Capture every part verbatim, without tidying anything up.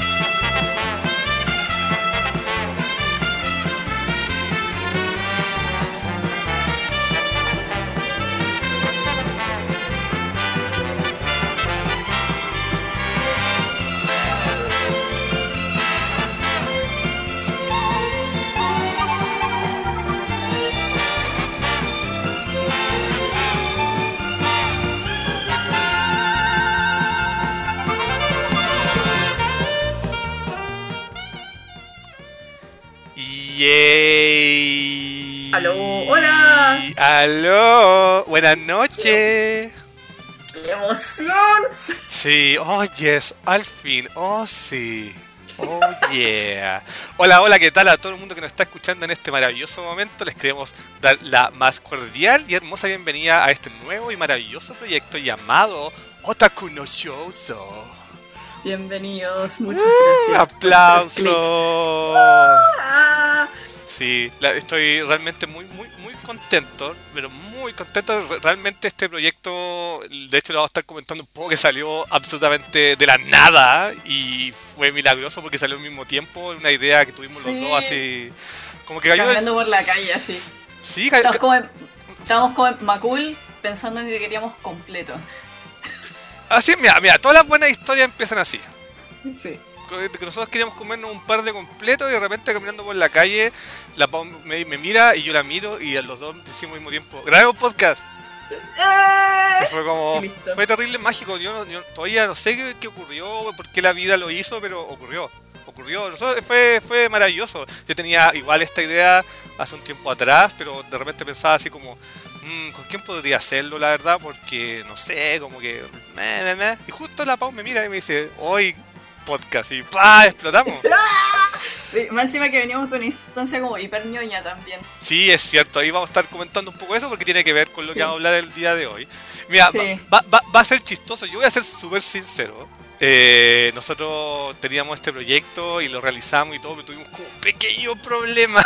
Yay. Aló, hola. Aló, buenas noches. ¡Qué emoción! Sí, oh yes, al fin, oh sí, oh yeah. Hola, hola, ¿qué tal a todo el mundo que nos está escuchando en este maravilloso momento? Les queremos dar la más cordial y hermosa bienvenida a este nuevo y maravilloso proyecto llamado Otaku no Shoujo. Bienvenidos, muchas Uh, gracias. ¡Aplausos! Ah, Sí, la, estoy realmente muy, muy, muy contento, pero muy contento. Re- Realmente este proyecto, de hecho lo vamos a estar comentando un poco, que salió absolutamente de la nada y fue milagroso porque salió al mismo tiempo, una idea que tuvimos los Sí. dos así, como que cayó. caminando por la calle así. Sí, ca- Estábamos ca- como en, estábamos como en Macul pensando en que queríamos completo. así, mira, mira, todas las buenas historias empiezan así. Sí. Que nosotros queríamos comernos un par de completos y de repente caminando por la calle, la Pau me, me mira y yo la miro y a los dos decimos al mismo tiempo, grabemos podcast. Y fue como, Y listo. fue terrible, mágico. Yo, no- yo todavía no sé qué, qué ocurrió, por qué la vida lo hizo, pero ocurrió. Ocurrió. Nosotros- fue, fue maravilloso. Yo tenía igual esta idea hace un tiempo atrás, pero de repente pensaba así como, "Mm, ¿con quién podría hacerlo, la verdad? Porque no sé, como que. Me, me, me". Y justo la Pau me mira y me dice, hoy podcast, y ¡pa! Explotamos. Sí, más encima que veníamos de una instancia como hiper ñoña también. Sí, es cierto, ahí vamos a estar comentando un poco eso porque tiene que ver con lo que Sí. vamos a hablar el día de hoy. Mira, Sí. va, va- va a ser chistoso, yo voy a ser súper sincero. Eh, nosotros teníamos este proyecto y lo realizamos y todo, pero tuvimos como un pequeño problema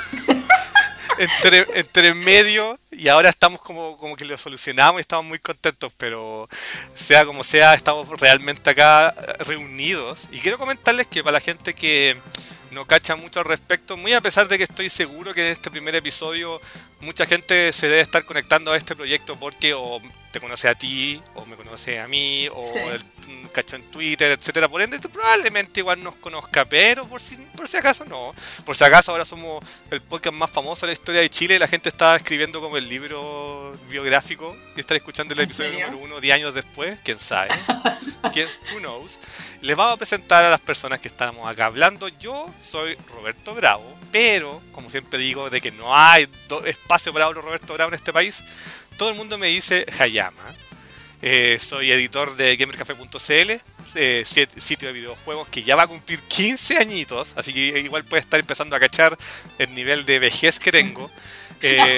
entre, entre medio y ahora estamos como, como que lo solucionamos y estamos muy contentos, pero sea como sea, estamos realmente acá eh, reunidos. Y quiero comentarles que para la gente que no cacha mucho al respecto, muy a pesar de que estoy seguro que en este primer episodio mucha gente se debe estar conectando a este proyecto porque o te conoce a ti, o me conoce a mí, o Sí. el, mm, cachó en Twitter, etcétera. Por ende, probablemente igual nos conozca, pero por si, por si acaso no. Por si acaso ahora somos el podcast más famoso de la historia de Chile y la gente está escribiendo como el libro biográfico y estar escuchando el ¿En episodio serio? número uno diez años después, quién sabe. ¿Quién? Who knows? Les vamos a presentar a las personas que estamos acá hablando. Yo soy Roberto Bravo, pero como siempre digo, de que no hay do- espacio para otro Roberto Bravo en este país, todo el mundo me dice Hayama. Eh, soy editor de gamercafé punto cl, eh, sit- sitio de videojuegos que ya va a cumplir quince añitos, así que igual puede estar empezando a cachar el nivel de vejez que tengo. Eh,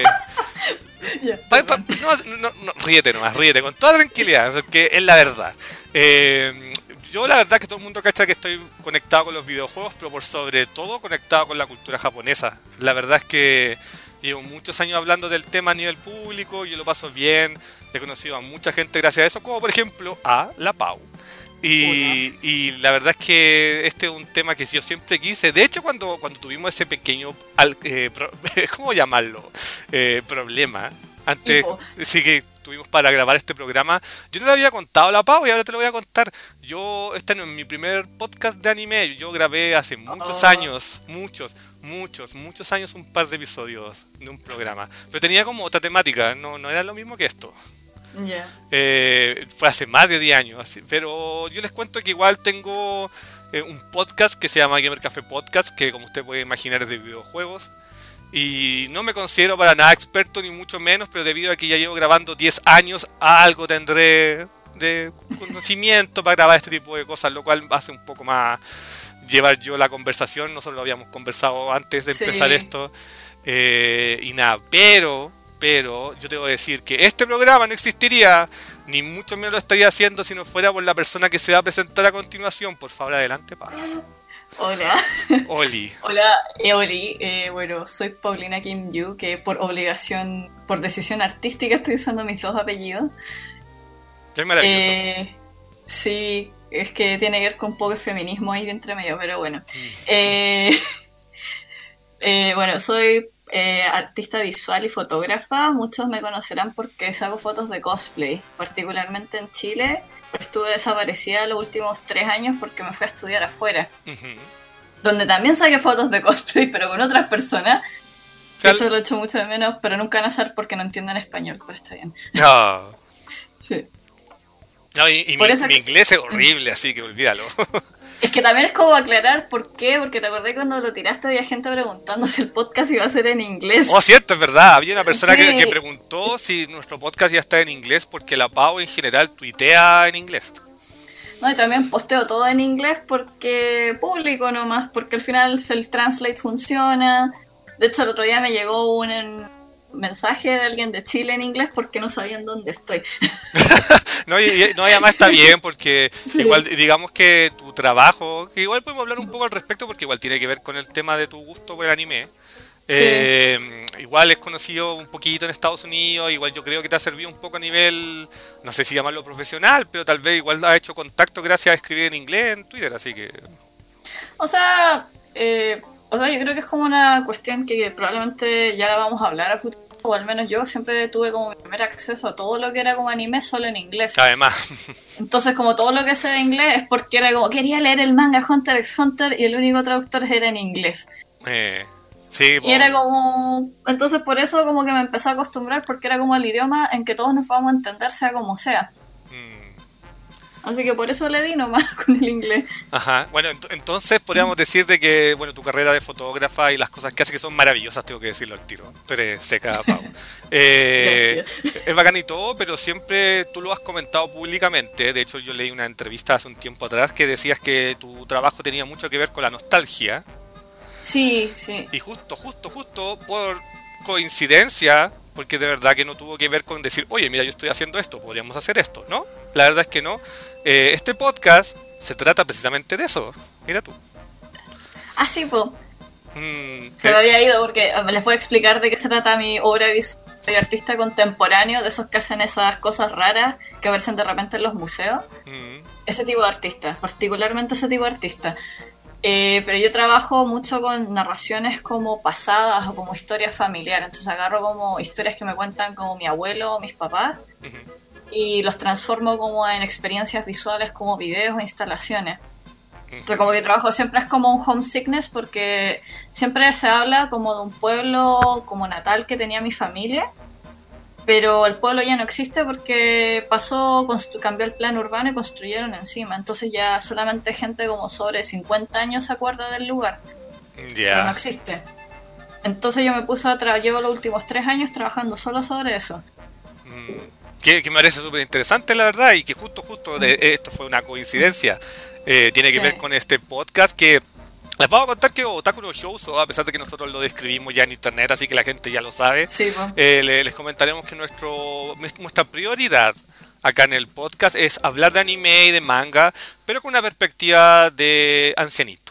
Ya, Pa- pa- perdón. no, no, no, ríete nomás, ríete, con toda tranquilidad, porque es la verdad. Eh, yo la verdad que todo el mundo cacha que estoy conectado con los videojuegos, pero por sobre todo conectado con la cultura japonesa. La verdad es que llevo muchos años hablando del tema a nivel público, yo lo paso bien, he conocido a mucha gente gracias a eso, como por ejemplo a la Pau. Y, y la verdad es que este es un tema que yo siempre quise. De hecho, cuando, cuando tuvimos ese pequeño, al- eh, pro- ¿cómo llamarlo? Eh, problema. Antes, Hipo. sí que tuvimos para grabar este programa. Yo no le había contado a la Pau y ahora te lo voy a contar. Yo, este no es mi primer podcast de anime. Yo grabé hace muchos Oh. años, muchos, muchos, muchos años un par de episodios de un programa. Pero tenía como otra temática, no, no era lo mismo que esto. Ya. Eh, fue hace más de diez años, así, pero yo les cuento que igual tengo eh, un podcast que se llama Gamer Café Podcast, que como usted puede imaginar es de videojuegos. Y no me considero para nada experto, ni mucho menos, pero debido a que ya llevo grabando diez años, algo tendré de conocimiento para grabar este tipo de cosas, lo cual hace un poco más llevar yo la conversación. Nosotros lo habíamos conversado antes de Sí. empezar esto. Eh, y nada, pero, pero yo tengo que decir que este programa no existiría, ni mucho menos lo estaría haciendo si no fuera por la persona que se va a presentar a continuación. Por favor, adelante, Pablo. Hola. Oli. Hola, Eoli. Eh, bueno, soy Paulina Kim Yu, que por obligación, por decisión artística estoy usando mis dos apellidos. Es maravilloso. Eh, sí, Es que tiene que ver con un poco de feminismo ahí entre medio, pero bueno. Eh, eh, bueno, soy eh, artista visual y fotógrafa. Muchos me conocerán porque hago fotos de cosplay, particularmente en Chile. Estuve desaparecida los últimos tres años porque me fui a estudiar afuera. Uh-huh. Donde también saqué fotos de cosplay, pero con otras personas. De hecho, lo echo mucho de menos, pero nunca van a saber porque no entienden español, pero está bien. No. Sí. No, y, y mi, mi inglés es horrible, así que olvídalo. Es que también es como aclarar por qué, porque te acordé cuando lo tiraste había gente preguntando si el podcast iba a ser en inglés. Oh, cierto, es verdad. Había una persona sí. que, que preguntó si nuestro podcast ya está en inglés porque la Pau en general tuitea en inglés. No, y también posteo todo en inglés porque público nomás, porque al final el translate funciona. De hecho, el otro día me llegó un en, mensaje de alguien de Chile en inglés porque no sabían dónde estoy. no, y, no, y además está bien porque sí. Igual digamos que tu trabajo, que igual podemos hablar un poco al respecto porque igual tiene que ver con el tema de tu gusto por el anime. Sí. Eh, igual es conocido un poquito en Estados Unidos, igual yo creo que te ha servido un poco a nivel, no sé si llamarlo profesional, pero tal vez igual has hecho contacto gracias a escribir en inglés en Twitter, así que... O sea, eh, o sea, yo creo que es como una cuestión que probablemente ya la vamos a hablar a futuro, o al menos yo siempre tuve como mi primer acceso a todo lo que era como anime solo en inglés. Además. Entonces como todo lo que sé de inglés es porque era como, quería leer el manga Hunter x Hunter y el único traductor era en inglés. Eh... Sí, y era como... Entonces por eso como que me empecé a acostumbrar porque era como el idioma en que todos nos vamos a entender sea como sea. Mm. Así que por eso le di nomás con el inglés. Ajá. Bueno, ent- entonces podríamos decir de que bueno, tu carrera de fotógrafa y las cosas que hace que son maravillosas, tengo que decirlo al tiro. Tú eres seca, Pau. eh, es bacán y todo, pero siempre tú lo has comentado públicamente. De hecho, yo leí una entrevista hace un tiempo atrás que decías que tu trabajo tenía mucho que ver con la nostalgia. Sí, sí. Y justo, justo, justo por coincidencia, porque de verdad que no tuvo que ver con decir, oye, mira, yo estoy haciendo esto, podríamos hacer esto, ¿no? La verdad es que no. Eh, este podcast se trata precisamente de eso. Mira tú. Ah, sí, po. Mm, se eh. me había ido porque les voy a explicar de qué se trata mi obra visual. Soy artista contemporáneo, de esos que hacen esas cosas raras que aparecen de repente en los museos. Mm. Ese tipo de artista, particularmente ese tipo de artista. Eh, pero yo trabajo mucho con narraciones como pasadas o como historias familiares. Entonces agarro como historias que me cuentan como mi abuelo o mis papás uh-huh. y los transformo como en experiencias visuales como videos o instalaciones. Uh-huh. Entonces como que trabajo siempre es como un homesickness porque siempre se habla como de un pueblo como natal que tenía mi familia, pero el pueblo ya no existe porque pasó, constru- cambió el plan urbano y construyeron encima. Entonces ya solamente gente como sobre cincuenta años se acuerda del lugar. Ya. Yeah. Pero no existe. Entonces yo me puse a trabajar, llevo los últimos tres años trabajando solo sobre eso. Mm. Que, que me parece súper interesante, la verdad, y que justo, justo, de, esto fue una coincidencia. Eh, tiene que sí. ver con este podcast que... Les vamos a contar que Otaku no Shoujo, a pesar de que nosotros lo describimos ya en internet, así que la gente ya lo sabe, sí, pues. eh, les, les comentaremos que nuestro nuestra prioridad acá en el podcast es hablar de anime y de manga, pero con una perspectiva de ancianito.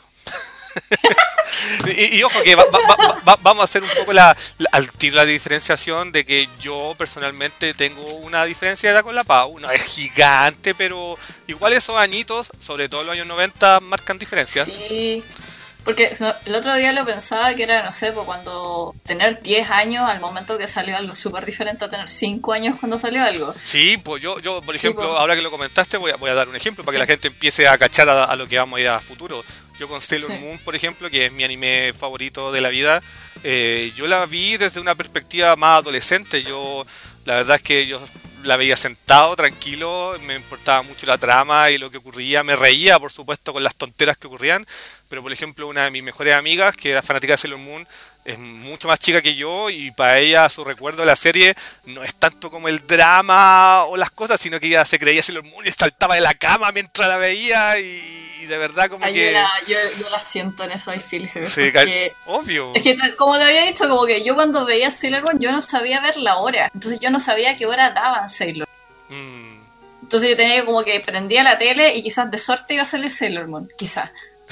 y, y ojo que va, va, va, va, vamos a hacer un poco la, la, al tiro la diferenciación de que yo personalmente tengo una diferencia de edad con la Pau, no es gigante, pero igual esos añitos, sobre todo en los años noventa, marcan diferencias. Sí. Porque el otro día lo pensaba que era, no sé, pues cuando tener diez años al momento que salió algo súper diferente a tener cinco años cuando salió algo. Sí, pues yo, yo por ejemplo, sí, pues. ahora que lo comentaste, voy a, voy a dar un ejemplo para sí. que la gente empiece a cachar a, a lo que vamos a ir a futuro. Yo con Sailor sí. Moon, por ejemplo, que es mi anime favorito de la vida, eh, yo la vi desde una perspectiva más adolescente. Yo, la verdad es que yo la veía sentado, tranquilo, me importaba mucho la trama y lo que ocurría, me reía, por supuesto, con las tonteras que ocurrían, pero por ejemplo una de mis mejores amigas, que era fanática de Sailor Moon, es mucho más chica que yo y para ella su recuerdo de la serie no es tanto como el drama o las cosas, sino que ella se creía Sailor Moon y saltaba de la cama mientras la veía y, y de verdad como Ay, que... Yo la, yo, yo la siento en eso, I feel her. Sí, porque... obvio. Es que como te había dicho, como que yo cuando veía Sailor Moon yo no sabía ver la hora, entonces yo no sabía qué hora daban Sailor Moon. Mm. Entonces yo tenía como que prendía la tele y quizás de suerte iba a salir Sailor Moon, quizás.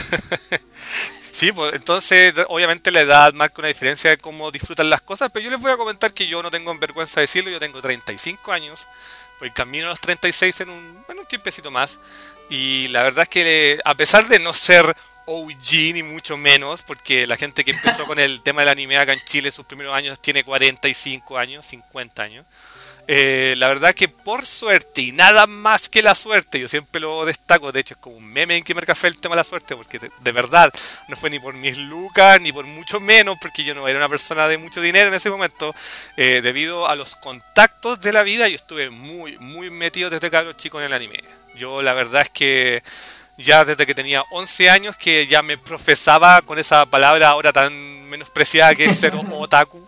Sí, pues entonces obviamente la edad marca una diferencia de cómo disfrutan las cosas, pero yo les voy a comentar que yo no tengo vergüenza de decirlo, yo tengo treinta y cinco años, voy camino a los treinta y seis en un, en un tiempecito más, Y la verdad es que a pesar de no ser O G ni mucho menos, porque la gente que empezó con el tema del anime acá en Chile sus primeros años tiene cuarenta y cinco años, cincuenta años. Eh, la verdad es que por suerte y nada más que la suerte, yo siempre lo destaco, de hecho es como un meme en Gamer Café el tema de la suerte, porque de, de verdad no fue ni por mis lucas ni por mucho menos, porque yo no era una persona de mucho dinero en ese momento, eh, debido a los contactos de la vida. Yo estuve muy muy metido desde cabro chico en el anime. Yo la verdad es que ya desde que tenía once años que ya me profesaba con esa palabra ahora tan menospreciada que es ser otaku.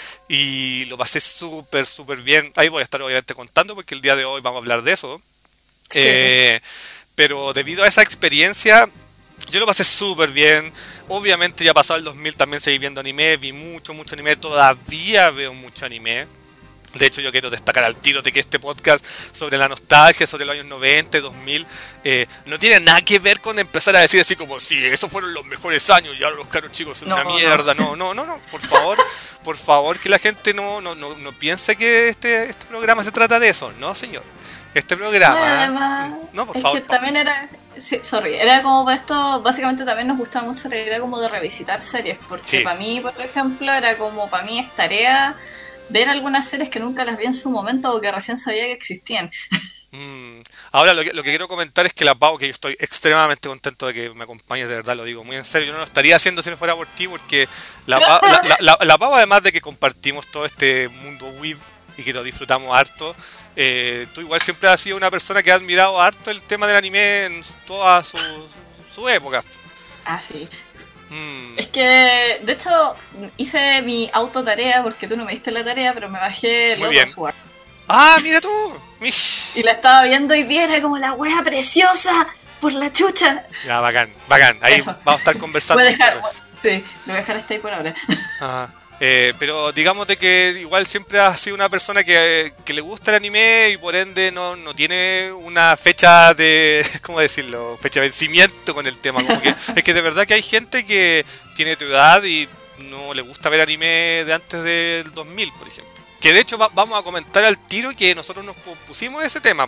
Y lo pasé súper, súper bien. Ahí voy a estar obviamente contando porque el día de hoy vamos a hablar de eso. Sí. Eh, pero debido a esa experiencia, yo lo pasé súper bien. Obviamente ya pasado el dos mil también seguí viendo anime. Vi mucho, mucho anime. Todavía veo mucho anime. De hecho, yo quiero destacar al tiro de que este podcast sobre la nostalgia, sobre los años noventa, dos mil, eh, no tiene nada que ver con empezar a decir así como, sí, esos fueron los mejores años y ahora los caros chicos son no, una mierda. No, no, no, no, por favor, por favor, que la gente no, no, no, no piense que este, este programa se trata de eso. No, señor. Este programa... No, además, no, por es favor. Que también era... Sí, sorry, era como para esto, básicamente también nos gustaba mucho la idea como de revisitar series, porque sí. Para mí, por ejemplo, era como, para mí es tarea... ver algunas series que nunca las vi en su momento o que recién sabía que existían. Mm. Ahora lo que, lo que quiero comentar es que la Pau, que yo estoy extremadamente contento de que me acompañes, de verdad lo digo muy en serio, yo no lo estaría haciendo si no fuera por ti, porque la Pau, la, la, la, la Pau, además de que compartimos todo este mundo web y que lo disfrutamos harto, eh, tú igual siempre has sido una persona que ha admirado harto el tema del anime en toda su, su época. Ah, sí. Mm. Es que, de hecho, hice mi autotarea porque tú no me diste la tarea, pero me bajé Love Sword. ¡Ah, mira tú! Mish. Y la estaba viendo y viera como la wea preciosa por la chucha. Ya, bacán, bacán. Ahí Eso. Vamos a estar conversando. Voy a dejar, sí, lo voy a dejar hasta ahí por ahora. Ajá. Eh, pero digamos de que igual siempre has sido una persona que, que le gusta el anime y por ende no, no tiene una fecha de, ¿cómo decirlo? Fecha de vencimiento con el tema. Como que, es que de verdad que hay gente que tiene tu edad y no le gusta ver anime de antes del dos mil, por ejemplo. Que de hecho va, vamos a comentar al tiro que nosotros nos pusimos ese tema.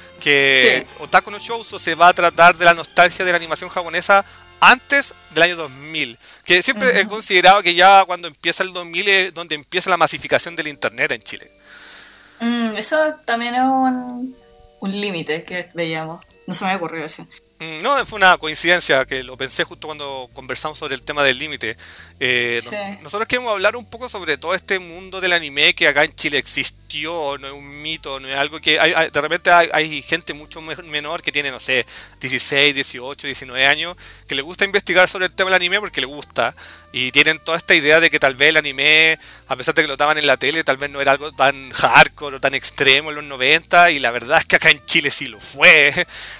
Que sí. Otaku no Shoujo se va a tratar de la nostalgia de la animación japonesa antes del año dos mil, que siempre uh-huh. he considerado que ya cuando empieza el dos mil es donde empieza la masificación del internet en Chile. Mm, eso también es un, un límite que veíamos, no se me ocurrió eso. Mm, no, fue una coincidencia que lo pensé justo cuando conversamos sobre el tema del límite. Eh, sí. nos, nosotros queremos hablar un poco sobre todo este mundo del anime que acá en Chile existió, no es un mito, no es algo que... Hay, hay, de repente hay, hay gente mucho menor que tiene, no sé, dieciséis, dieciocho, diecinueve años, que le gusta investigar sobre el tema del anime porque le gusta, y tienen toda esta idea de que tal vez el anime, a pesar de que lo daban en la tele, tal vez no era algo tan hardcore o tan extremo en los noventa, y la verdad es que acá en Chile sí lo fue,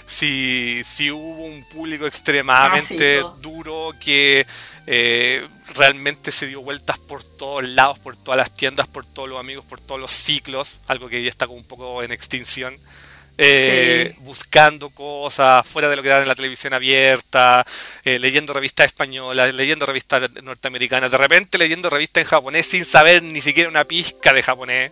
sí, sí hubo un público extremadamente ah, sí, duro que eh, realmente se dio vueltas por todos lados, por todas las tiendas, por todos los amigos, por todos los ciclos, algo que ya está como un poco en extinción. Eh, sí. Buscando cosas fuera de lo que dan en la televisión abierta, eh, leyendo revistas españolas, leyendo revistas norteamericanas, de repente leyendo revistas en japonés sin saber ni siquiera una pizca de japonés.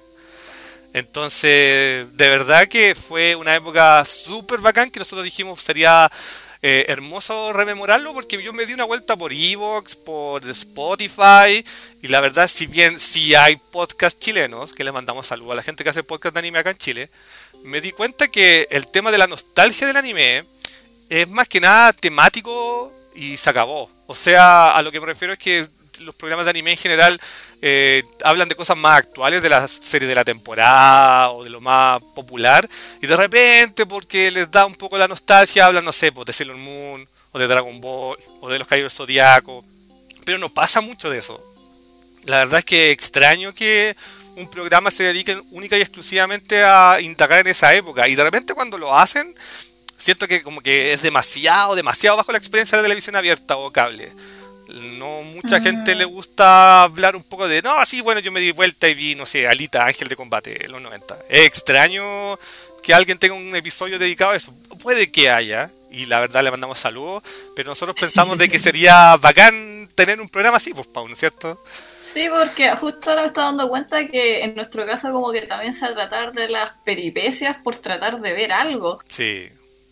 Entonces, de verdad que fue una época súper bacán que nosotros dijimos sería eh, hermoso rememorarlo, porque yo me di una vuelta por Evox, por Spotify, y la verdad, si bien sí hay podcasts chilenos, que le mandamos saludos a la gente que hace podcast de anime acá en Chile, me di cuenta que el tema de la nostalgia del anime es más que nada temático y se acabó. O sea, a lo que me refiero es que los programas de anime en general eh, hablan de cosas más actuales de las series de la temporada o de lo más popular, y de repente, porque les da un poco la nostalgia, hablan, no sé, pues, de Sailor Moon o de Dragon Ball o de los Caballeros Zodiaco, pero no pasa mucho de eso. La verdad es que extraño que un programa se dedique única y exclusivamente a indagar en esa época, y de repente cuando lo hacen siento que como que es demasiado, demasiado bajo la experiencia de la televisión abierta o cable. No, mucha mm. gente le gusta hablar un poco de, no, sí, bueno, yo me di vuelta y vi, no sé, Alita, Ángel de Combate, en los noventa. Es extraño que alguien tenga un episodio dedicado a eso. Puede que haya, y la verdad le mandamos saludos, pero nosotros pensamos de que sería bacán tener un programa así, pues, Pau, ¿no es cierto? Sí, porque justo ahora me estoy dando cuenta que en nuestro caso como que también se va a tratar de las peripecias por tratar de ver algo. Sí.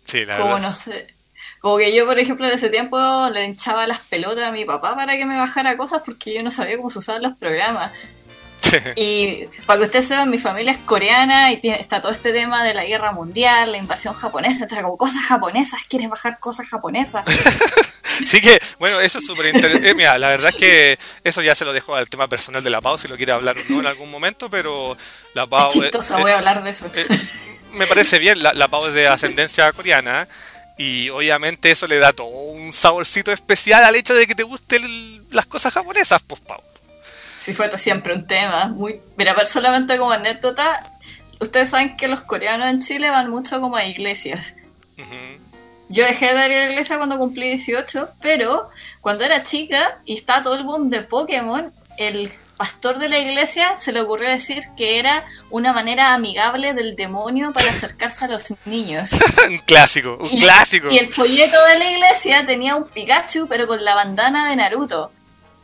Sí, la Como verdad. no sé. Como que yo, por ejemplo, en ese tiempo le hinchaba las pelotas a mi papá para que me bajara cosas porque yo no sabía cómo se usaban los programas. Y para que ustedes sepan, mi familia es coreana y tiene, está todo este tema de la guerra mundial, la invasión japonesa, entra como cosas japonesas, ¿quieres bajar cosas japonesas? Sí que, bueno, eso es súper interesante. Mira, la verdad es que eso ya se lo dejo al tema personal de la Pau, si lo quiere hablar o no en algún momento, pero la Es Pau... eh, chistoso, eh, voy a hablar de eso. eh, me parece bien, la, la Pau es de ascendencia coreana y obviamente eso le da todo un saborcito especial al hecho de que te gusten las cosas japonesas, pues Pau. Sí, fue siempre un tema. Muy... Mira, pero solamente como anécdota, ustedes saben que los coreanos en Chile van mucho como a iglesias. Uh-huh. Yo dejé de ir a la iglesia cuando cumplí dieciocho, pero cuando era chica y estaba todo el boom de Pokémon, el pastor de la iglesia se le ocurrió decir que era una manera amigable del demonio para acercarse a los niños. Un clásico, un y, clásico. Y el folleto de la iglesia tenía un Pikachu, pero con la bandana de Naruto.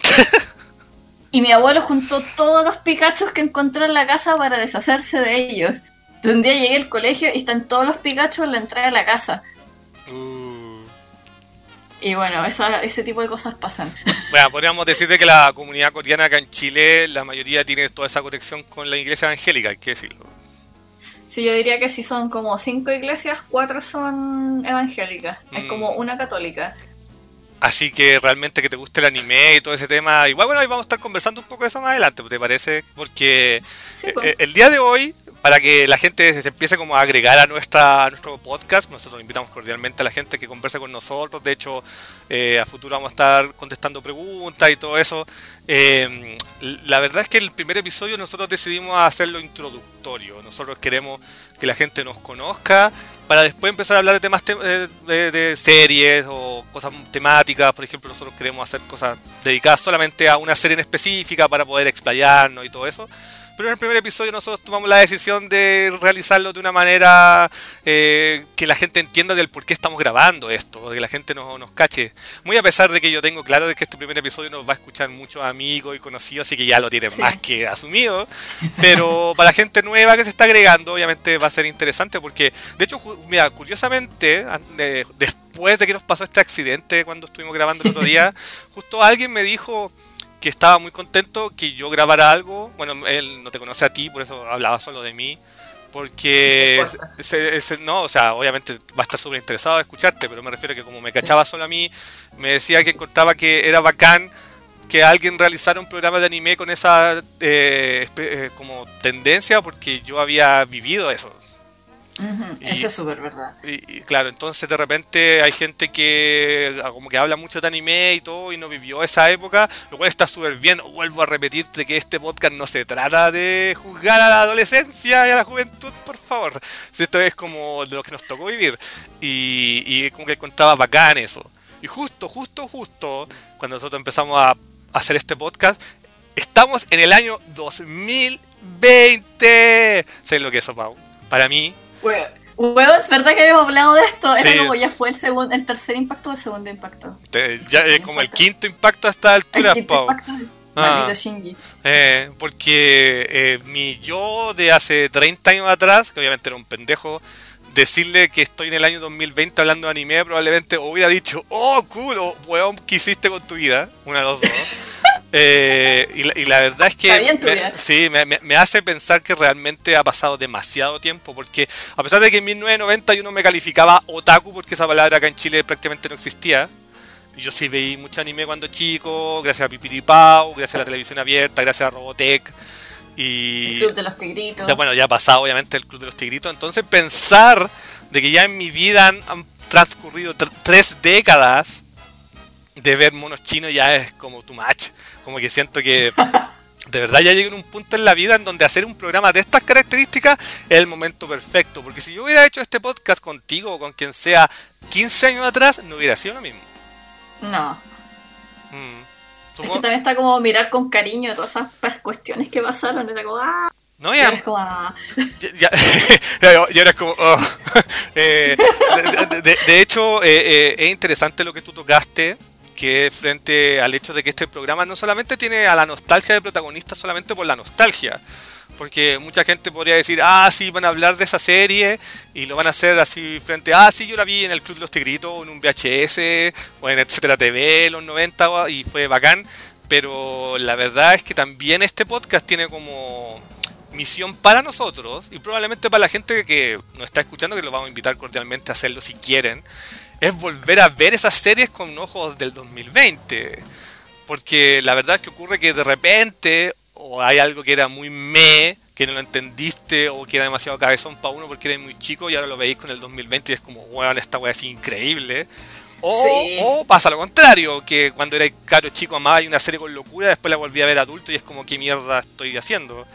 Y mi abuelo juntó todos los Pikachus que encontró en la casa para deshacerse de ellos. Entonces, un día llegué al colegio y están todos los Pikachu en la entrada de la casa. Uh. Y bueno, esa, ese tipo de cosas pasan. Bueno, podríamos decir de que la comunidad coreana acá en Chile, la mayoría tiene toda esa conexión con la iglesia evangélica, hay que decirlo. Sí, yo diría que si son como cinco iglesias, cuatro son evangélicas. Hay mm. como una católica. Así que realmente que te guste el anime y todo ese tema. Igual, bueno, ahí vamos a estar conversando un poco de eso más adelante, ¿te parece? Porque sí, pues. el día de hoy, para que la gente se empiece como a agregar a, nuestra, a nuestro podcast, nosotros invitamos cordialmente a la gente que converse con nosotros. De hecho, eh, a futuro vamos a estar contestando preguntas y todo eso. Eh, la verdad es que el primer episodio nosotros decidimos hacerlo introductorio. Nosotros queremos que la gente nos conozca para después empezar a hablar de temas te de, de, de series o cosas temáticas. Por ejemplo, nosotros queremos hacer cosas dedicadas solamente a una serie en específica para poder explayarnos y todo eso. Pero en el primer episodio nosotros tomamos la decisión de realizarlo de una manera eh, que la gente entienda del por qué estamos grabando esto, que la gente nos, nos cache. Muy a pesar de que yo tengo claro de que este primer episodio nos va a escuchar muchos amigos y conocidos, así que ya lo tienen sí. más que asumido. Pero para la gente nueva que se está agregando, obviamente va a ser interesante porque, de hecho, mira, curiosamente, de, después de que nos pasó este accidente cuando estuvimos grabando el otro día, justo alguien me dijo que estaba muy contento que yo grabara algo. Bueno, él no te conoce a ti, por eso hablaba solo de mí. Porque, se, se, no, o sea, obviamente va a estar súper interesado de escucharte, pero me refiero a que como me cachaba solo a mí, me decía que encontraba que era bacán que alguien realizara un programa de anime con esa eh, eh, como tendencia, porque yo había vivido eso. Uh-huh. Y, eso es súper verdad. Y, y claro, entonces de repente hay gente que como que habla mucho de anime y todo y no vivió esa época, lo cual está súper bien. Vuelvo a repetirte que este podcast no se trata de juzgar a la adolescencia y a la juventud, por favor. Esto es como de lo que nos tocó vivir. Y, y como que encontraba bacán eso. Y justo, justo, justo, cuando nosotros empezamos a hacer este podcast, estamos en el año dos mil veinte. ¿Sabes lo que es eso, Pau? Para mí... Huevo, es verdad que habíamos hablado de esto. Sí. Era como ya fue el segundo, el tercer impacto o el segundo impacto. Te, ya es como impacto. El quinto impacto a esta altura, el quinto Pau. Impacto, ah. Maldito Shinji. Eh, porque eh, mi yo de hace treinta años atrás, que obviamente era un pendejo, decirle que estoy en el año dos mil veinte hablando de anime, probablemente hubiera dicho, oh, cool, o weón, ¿qué hiciste con tu vida? Una de los dos. Eh, y, la, y la verdad es que me, sí, me, me hace pensar que realmente ha pasado demasiado tiempo, porque a pesar de que en mil novecientos noventa yo no me calificaba otaku, porque esa palabra acá en Chile prácticamente no existía, yo sí veí mucho anime cuando chico, gracias a Pipiripao, gracias a la televisión abierta, gracias a Robotech y el Club de los Tigritos. Ya, bueno, ya ha pasado obviamente el Club de los Tigritos, entonces pensar de que ya en mi vida han, han transcurrido tr tres décadas de ver monos chinos ya es como too much. Como que siento que de verdad ya llegué en un punto en la vida en donde hacer un programa de estas características es el momento perfecto. Porque si yo hubiera hecho este podcast contigo o con quien sea quince años atrás, no hubiera sido lo mismo. No. Mm. Es que también está como mirar con cariño todas esas cuestiones que pasaron. Era como, ah. No, ya. Y como, ah. Ya, ya, y ahora es como, oh. eh, de, de, de hecho, eh, eh, es interesante lo que tú tocaste, que frente al hecho de que este programa no solamente tiene a la nostalgia de protagonistas solamente por la nostalgia, porque mucha gente podría decir, ah, sí, van a hablar de esa serie y lo van a hacer así frente, ah, sí, yo la vi en el Club de los Tigritos, o en un V H S, o en Etcétera T V, en los noventa, y fue bacán, pero la verdad es que también este podcast tiene como misión para nosotros, y probablemente para la gente que nos está escuchando, que los vamos a invitar cordialmente a hacerlo si quieren, es volver a ver esas series con ojos del dos mil veinte. Porque la verdad es que ocurre que de repente, o hay algo que era muy meh, que no lo entendiste, o que era demasiado cabezón para uno porque eres muy chico, y ahora lo veis con el dos mil veinte y es como, weón, esta weá es increíble. O, sí. o pasa lo contrario, que cuando eres caro chico amaba una serie con locura, después la volví a ver adulto y es como, ¿qué mierda estoy haciendo?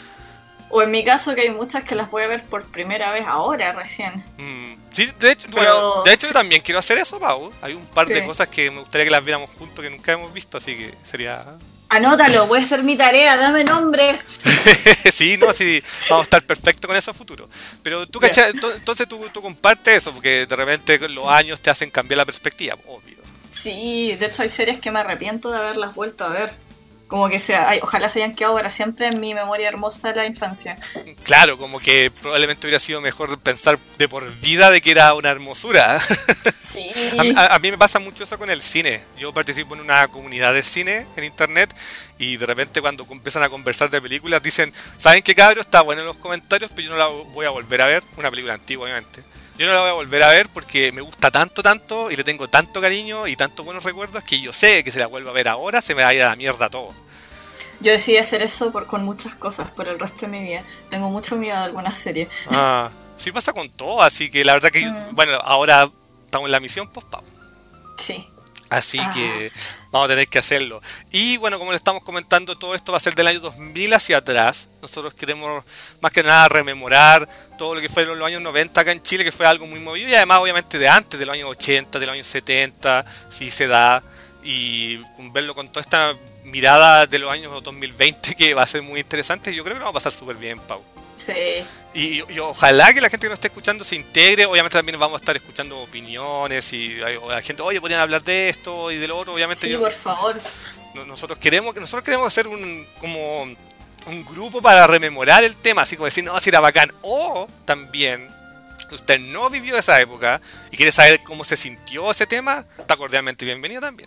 O en mi caso, que hay muchas que las voy a ver por primera vez ahora, recién. Mm, sí, de hecho, Pero, bueno, de hecho yo también quiero hacer eso, Pau. Hay un par sí. de cosas que me gustaría que las viéramos juntos que nunca hemos visto, así que sería... Anótalo, voy a hacer mi tarea, dame nombre. Sí, no, sí, vamos a estar perfectos con eso a futuro. Pero tú, yeah. ¿cachai? Entonces tú, tú compartes eso, porque de repente los años te hacen cambiar la perspectiva, obvio. Sí, de hecho hay series que me arrepiento de haberlas vuelto a ver. Como que sea, ay, ojalá se hayan quedado para siempre en mi memoria hermosa de la infancia. Claro, como que probablemente hubiera sido mejor pensar de por vida de que era una hermosura. Sí. A, a, a mí me pasa mucho eso con el cine. Yo participo en una comunidad de cine en internet y de repente cuando empiezan a conversar de películas dicen, ¿saben qué, cabrón? Está bueno en los comentarios, pero yo no la voy a volver a ver. Una película antigua, obviamente. Yo no la voy a volver a ver porque me gusta tanto, tanto, y le tengo tanto cariño y tantos buenos recuerdos que yo sé que si la vuelvo a ver ahora se me va a ir a la mierda todo. Yo decidí hacer eso por, con muchas cosas por el resto de mi vida. Tengo mucho miedo de algunas series. Ah, sí pasa con todo, así que la verdad que, mm. yo, bueno, ahora estamos en la misión post-pau. Sí. Así ah. que vamos a tener que hacerlo. Y bueno, como le estamos comentando, todo esto va a ser del año dos mil hacia atrás. Nosotros queremos más que nada rememorar todo lo que fueron los años noventa acá en Chile, que fue algo muy movido, y además obviamente de antes, de los años ochenta, de los años setenta, si se da, y verlo con toda esta mirada de los años dos mil veinte que va a ser muy interesante. Yo creo que lo vamos a pasar súper bien, Pau. Sí. Y, y ojalá que la gente que nos esté escuchando se integre. Obviamente también vamos a estar escuchando opiniones y la gente, oye, podrían hablar de esto y de lo otro. Obviamente sí, yo, por favor. Nosotros queremos, nosotros queremos hacer un como un grupo para rememorar el tema, así como decir, no, si era bacán. O también, si usted no vivió esa época y quiere saber cómo se sintió ese tema, está cordialmente bienvenido también.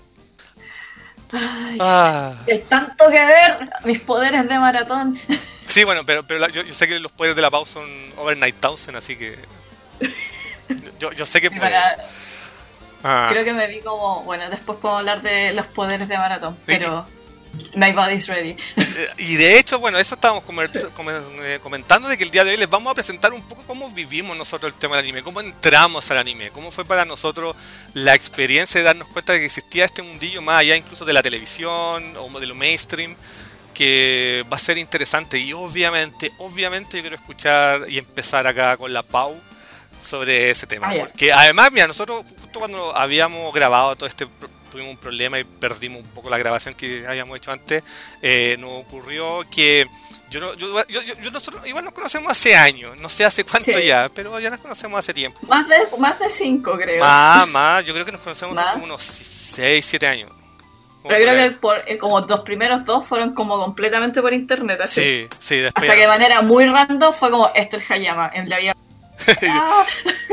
Ay, ah. Hay tanto que ver, mis poderes de maratón. Sí, bueno, pero, pero la, yo, yo sé que los poderes de la Pau son Overnight Thousand, así que yo, yo sé que sí, puede. Para... Ah. Creo que me vi como, bueno, después podemos hablar de los poderes de maratón, pero my body's ready. Y de hecho, bueno, eso estábamos comentando, de que el día de hoy les vamos a presentar un poco cómo vivimos nosotros el tema del anime, cómo entramos al anime, cómo fue para nosotros la experiencia de darnos cuenta de que existía este mundillo más allá incluso de la televisión o de lo mainstream, que va a ser interesante. Y obviamente, obviamente yo quiero escuchar y empezar acá con la Pau sobre ese tema, ah, porque además, mira, nosotros justo cuando habíamos grabado todo este, tuvimos un problema y perdimos un poco la grabación que habíamos hecho antes, eh, nos ocurrió que yo, no, yo, yo, yo, yo nosotros igual nos conocemos hace años, no sé hace cuánto sí. ya, pero ya nos conocemos hace tiempo. Más de, más de cinco, creo. Más, más, yo creo que nos conocemos hace como unos seis, siete años. Pero creo que por, eh, como los primeros dos fueron como completamente por internet, así. Sí, sí, después. Hasta que de manera muy random fue como este el Hayama, en la vida. Ah.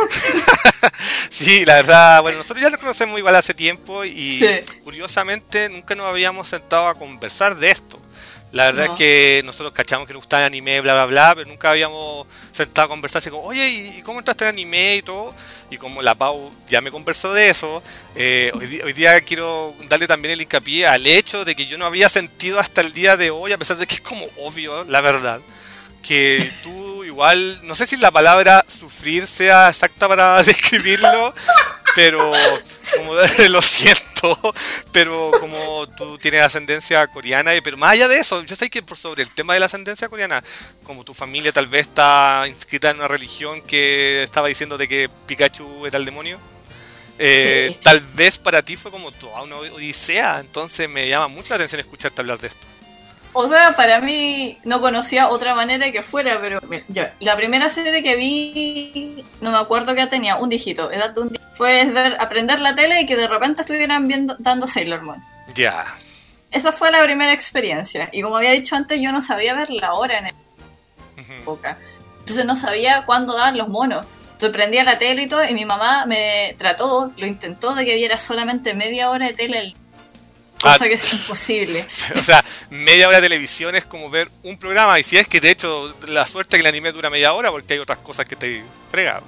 Sí, la verdad, bueno, nosotros ya nos conocemos igual hace tiempo y sí. curiosamente nunca nos habíamos sentado a conversar de esto. La verdad no. es que nosotros cachamos que nos gustaba el anime, bla, bla, bla, pero nunca habíamos sentado a conversar así como, oye, ¿y cómo entraste en anime y todo? Y como la Pau ya me conversó de eso, eh, hoy, día, hoy día quiero darle también el hincapié al hecho de que yo no había sentido hasta el día de hoy, a pesar de que es como obvio, la verdad, que tú igual, no sé si la palabra sufrir sea exacta para describirlo, pero como lo siento, pero como tú tienes ascendencia coreana, pero más allá de eso, yo sé que por sobre el tema de la ascendencia coreana, como tu familia tal vez está inscrita en una religión que estaba diciendo de que Pikachu era el demonio, eh, sí. tal vez para ti fue como toda una odisea, entonces me llama mucho la atención escucharte hablar de esto. O sea, para mí no conocía otra manera que fuera, pero yo, la primera serie que vi, no me acuerdo qué tenía, un dígito, edad de un dígito, fue ver, aprender la tele y que de repente estuvieran viendo, dando Sailor Moon. Ya. Yeah. Esa fue la primera experiencia, y como había dicho antes, yo no sabía ver la hora en el... época. Entonces no sabía cuándo daban los monos. Entonces prendía la tele y todo, y mi mamá me trató, lo intentó de que viera solamente media hora de tele al cosa ah, que es imposible. O sea, media hora de televisión es como ver un programa, y si es que de hecho la suerte es que el anime dura media hora porque hay otras cosas que te fregan.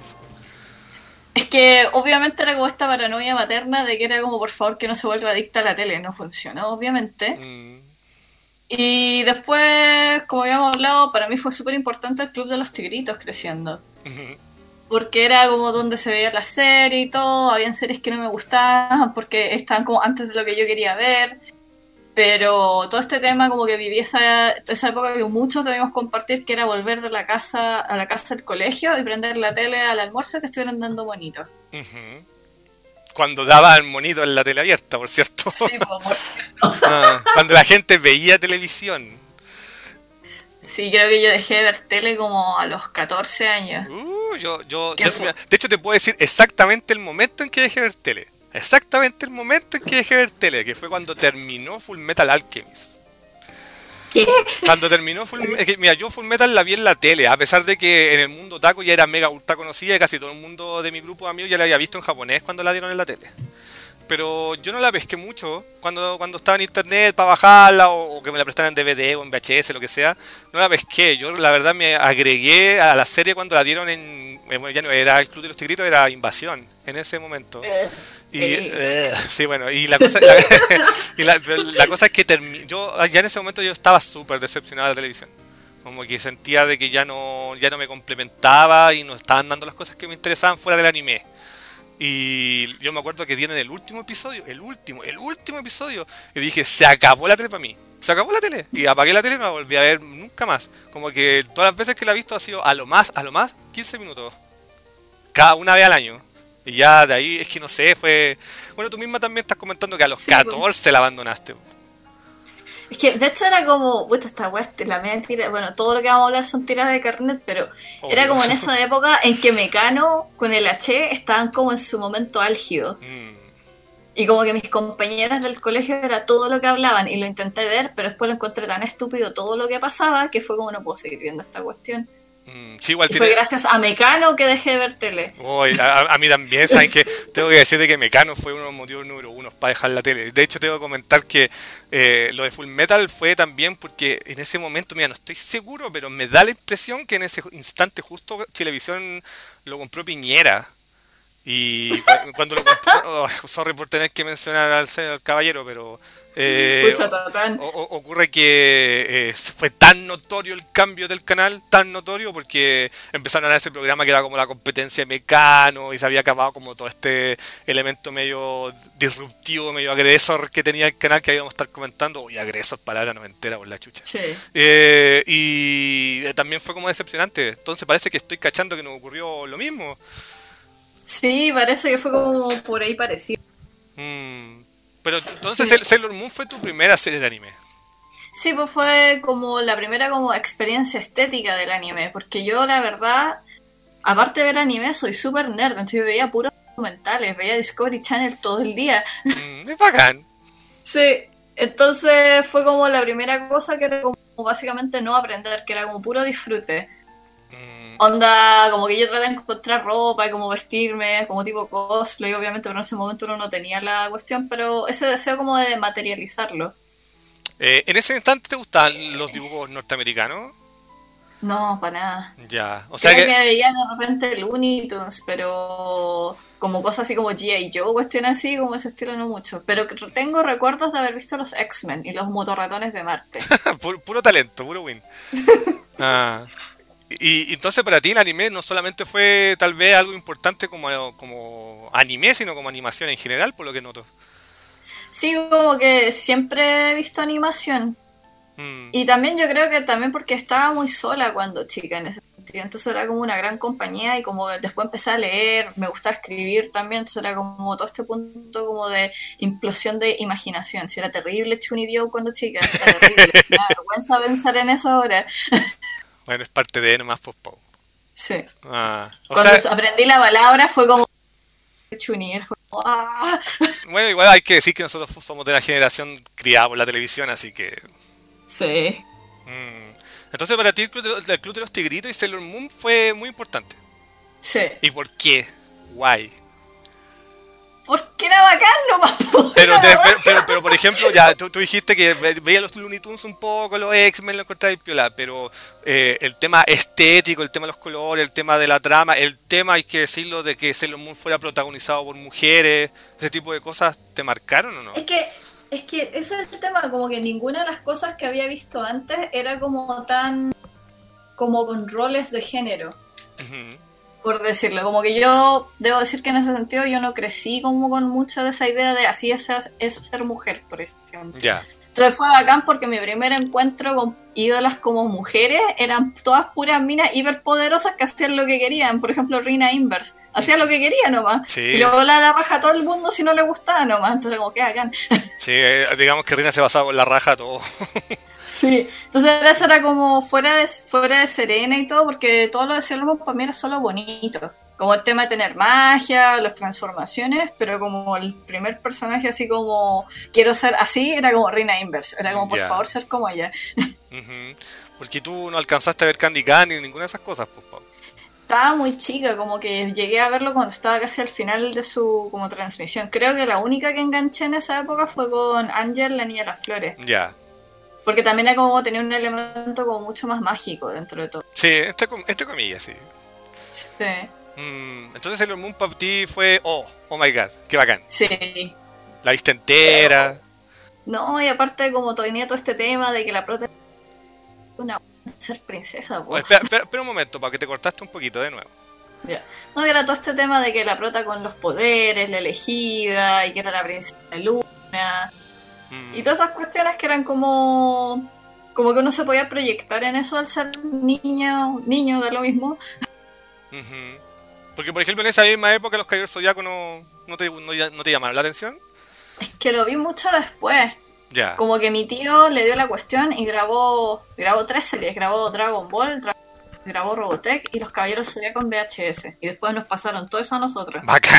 Es que obviamente era como esta paranoia materna de que era como por favor que no se vuelva adicta a la tele. No funcionó, obviamente. Mm. Y después, como habíamos hablado, para mí fue súper importante el Club de los Tigritos creciendo. Uh-huh. Porque era como donde se veía la serie y todo. Habían series que no me gustaban porque estaban como antes de lo que yo quería ver. Pero todo este tema como que viví esa, esa época que muchos debíamos compartir, que era volver de la casa a la casa del colegio y prender la tele al almuerzo que estuvieran dando bonitos. Uh-huh. Cuando daban monito en la tele abierta, por cierto. Sí, por cierto. Ah, cuando la gente veía televisión. Sí, creo que yo dejé de ver tele como a los catorce años. Uh, yo, yo, de, de hecho te puedo decir exactamente el momento en que dejé de ver tele. Exactamente el momento en que dejé de ver tele, que fue cuando terminó Full Metal Alchemist. ¿Qué? Cuando terminó Full Metal... Mira, yo Full Metal la vi en la tele, a pesar de que en el mundo otaku ya era mega ultra conocida y casi todo el mundo de mi grupo de amigos ya la había visto en japonés cuando la dieron en la tele. Pero yo no la pesqué mucho cuando, cuando estaba en internet para bajarla o, o que me la prestaran en D V D o en V H S, lo que sea. No la pesqué. Yo la verdad me agregué a la serie cuando la dieron en... Ya no era el Club de los Tigritos, era Invasión en ese momento. Y, eh, sí, bueno, y la cosa, la, y la, la cosa es que termi- yo ya en ese momento yo estaba súper decepcionado de la televisión. Como que sentía de que ya no, ya no me complementaba y no estaban dando las cosas que me interesaban fuera del anime. Y yo me acuerdo que dieron el último episodio, el último, el último episodio, y dije, se acabó la tele para mí, se acabó la tele, y apagué la tele y no la volví a ver nunca más. Como que todas las veces que la he visto ha sido a lo más, a lo más, quince minutos, cada una vez al año. Y ya de ahí, es que no sé, fue... Bueno, tú misma también estás comentando que a los sí, catorce pues la abandonaste. Es que de hecho era como, puta, esta weá, la media tira, bueno, todo lo que vamos a hablar son tiradas de carnet, pero oh, era como en esa época en que Mecano con el H estaban como en su momento álgido. Mm. Y como que mis compañeras del colegio era todo lo que hablaban y lo intenté ver, pero después lo encontré tan estúpido todo lo que pasaba que fue como no puedo seguir viendo esta cuestión. Mm, sí, igual y tiene... fue gracias a Mecano que dejé de ver tele. Oh, a, a mí también, ¿saben qué? Tengo que decir de que Mecano fue uno de los motivos número uno para dejar la tele. De hecho, tengo que comentar que eh, lo de Full Metal fue también porque en ese momento, mira, no estoy seguro, pero me da la impresión que en ese instante justo Chilevisión lo compró Piñera. Y cuando lo compró... Oh, sorry por tener que mencionar al, al caballero, pero... Eh, o, o, ocurre que eh, fue tan notorio el cambio del canal, tan notorio porque empezaron a dar ese programa que era como la competencia de Mecano y se había acabado como todo este elemento medio disruptivo, medio agresor que tenía el canal que íbamos a estar comentando. Uy, agresor, palabra no me entera por la chucha. Sí. Eh, y eh, también fue como decepcionante. Entonces parece que estoy cachando que nos ocurrió lo mismo. Sí, parece que fue como por ahí parecido. Mm. Pero entonces sí. Sailor Moon fue tu primera serie de anime. Sí, pues fue como la primera como experiencia estética del anime, porque yo la verdad, aparte de ver anime, soy súper nerd, entonces yo veía puros documentales, veía Discovery Channel todo el día. Mm, es bacán. Sí, entonces fue como la primera cosa que era como básicamente no aprender, que era como puro disfrute. Onda, como que yo traté de encontrar ropa y como vestirme, como tipo cosplay, obviamente, pero en ese momento uno no tenía la cuestión, pero ese deseo como de materializarlo. Eh, ¿En ese instante te gustaban los dibujos norteamericanos? No, para nada. Ya, o sea Creo que... que veía de repente Looney Tunes, pero como cosas así como G I Joe, cuestiones así, como ese estilo no mucho. Pero tengo recuerdos de haber visto los X-Men y los motorratones de Marte. puro, puro talento, puro win. Ah... Y, y entonces para ti el anime no solamente fue tal vez algo importante como, como anime, sino como animación en general, por lo que noto. Sí, como que siempre he visto animación. Mm. Y también yo creo que también porque estaba muy sola cuando chica en ese sentido. Entonces era como una gran compañía y como después empecé a leer, me gustaba escribir también. Entonces era como todo este punto como de implosión de imaginación. Si era terrible Chunibyo cuando chica, era terrible. Me da vergüenza pensar en eso ahora. Bueno, es parte de nomás, pues, Pau. Sí. Ah, o Cuando sea, aprendí la palabra fue como... Chuni, fue como... ¡Ah! Bueno, igual hay que decir que nosotros somos de la generación criada por la televisión, así que... Sí. Mm. Entonces para ti el Club de los, el Club de los Tigritos y Sailor Moon fue muy importante. Sí. ¿Y por qué? Why? Porque era bacán nomás. Pero, te, pero, pero, pero, por ejemplo, ya tú, tú dijiste que ve- veías los Looney Tunes un poco, los X-Men, lo encontrabas piola, pero eh, el tema estético, el tema de los colores, el tema de la trama, el tema, hay que decirlo, de que Sailor Moon fuera protagonizado por mujeres, ese tipo de cosas, ¿te marcaron o no? Es que, es que ese es el tema, como que ninguna de las cosas que había visto antes era como tan, como con roles de género, Ujú. por decirlo. Como que yo, debo decir que en ese sentido yo no crecí como con mucho de esa idea de así es, es ser mujer, por ejemplo. Ya, Entonces fue bacán porque mi primer encuentro con ídolas como mujeres eran todas puras minas hiperpoderosas que hacían lo que querían. Por ejemplo, Rina Inverse. Hacía lo que quería nomás. Sí. Y luego la, la raja a todo el mundo si no le gustaba nomás. Entonces como que bacán. sí, eh, digamos que Rina se basaba con la raja todo. Sí. Entonces eso era como fuera de, fuera de Serena y todo, porque todo lo de Sailor Moon para mí era solo bonito. Como el tema de tener magia, las transformaciones, pero como el primer personaje así como quiero ser así, era como Rina Inverse. Era como por Ya. favor ser como ella. Ujú. Porque tú no alcanzaste a ver Candy Candy ni ninguna de esas cosas, pues, Pau. Estaba muy chica, como que llegué a verlo cuando estaba casi al final de su como transmisión. Creo que la única que enganché en esa época fue con Ángel, la niña de las flores. Ya. Porque también era como tenía un elemento como mucho más mágico dentro de todo. Sí, entre, com- entre comillas, sí. Sí, Mm, entonces Sailor Moon para ti fue, oh, oh my god, qué bacán. sí. La viste entera. No, y aparte como tenía todo este tema de que la prota una ser princesa, Oh, pues. espera, espera, espera un momento, para que te cortaste un poquito de nuevo. Ya. No, y era todo este tema de que la prota con los poderes, la elegida, y que era la princesa de Luna. Mm, Y todas esas cuestiones que eran como... Como que uno se podía proyectar en eso al ser niño, niño de lo mismo. ujú. Porque, por ejemplo, en esa misma época los Caballeros Zodiaco no, no, te, no, ya- no te llamaron la atención. Es que lo vi mucho después. Ya. Como que mi tío le dio la cuestión y grabó grabó tres series. Grabó Dragon Ball, Dra- grabó Robotech y Los Caballeros Zodiaco en V H S. Y después nos pasaron todo eso a nosotros. Bacán.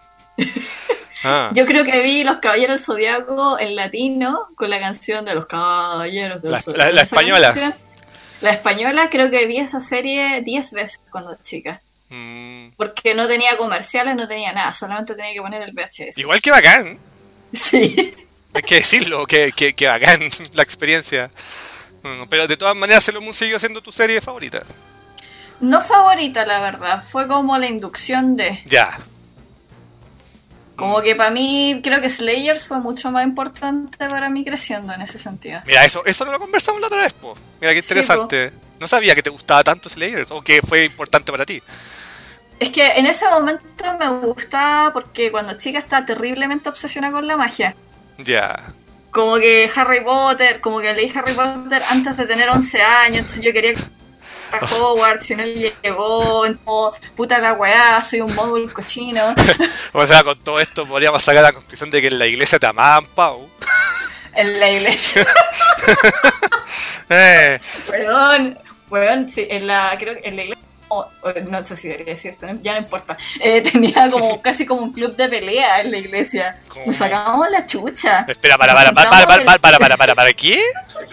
Ah, Yo creo que vi Los Caballeros Zodiaco en latino con la canción de Los Caballeros del La- Zodiaco. la- la Esa española. canción, la española, creo que vi esa serie diez veces cuando chica. mm, Porque no tenía comerciales, no tenía nada, solamente tenía que poner el V H S. igual que bacán. Sí. Hay que decirlo, que, que, que bacán la experiencia. Mm, pero de todas maneras Sailor Moon siguió siendo tu serie favorita. No favorita, la verdad. Fue como la inducción de... Ya. Como que para mí, creo que Slayers fue mucho más importante para mí creciendo en ese sentido. Mira, eso, eso no lo conversamos la otra vez, po. Mira qué Sí, interesante. No sabía que te gustaba tanto Slayers o que fue importante para ti. Es que en ese momento me gustaba porque cuando chica estaba terriblemente obsesionada con la magia. Ya. Como que Harry Potter, como que leí Harry Potter antes de tener once años, entonces yo quería a Hogwarts y no llegó, como, puta la weá, soy un módulo cochino. O sea, con todo esto podríamos sacar la conclusión de que en la iglesia te amaban, Pau. En la iglesia. Eh, Perdón, weón, sí, en la, creo que en la iglesia, o- o no sé si debería decir esto, no- ya no importa, eh, tenía como casi como un club de pelea en la iglesia. ¿Cómo? Nos sacábamos la chucha. espera, para, Nos para, para, para, para, encontrábamos para, para, para, para, para, ¿qué?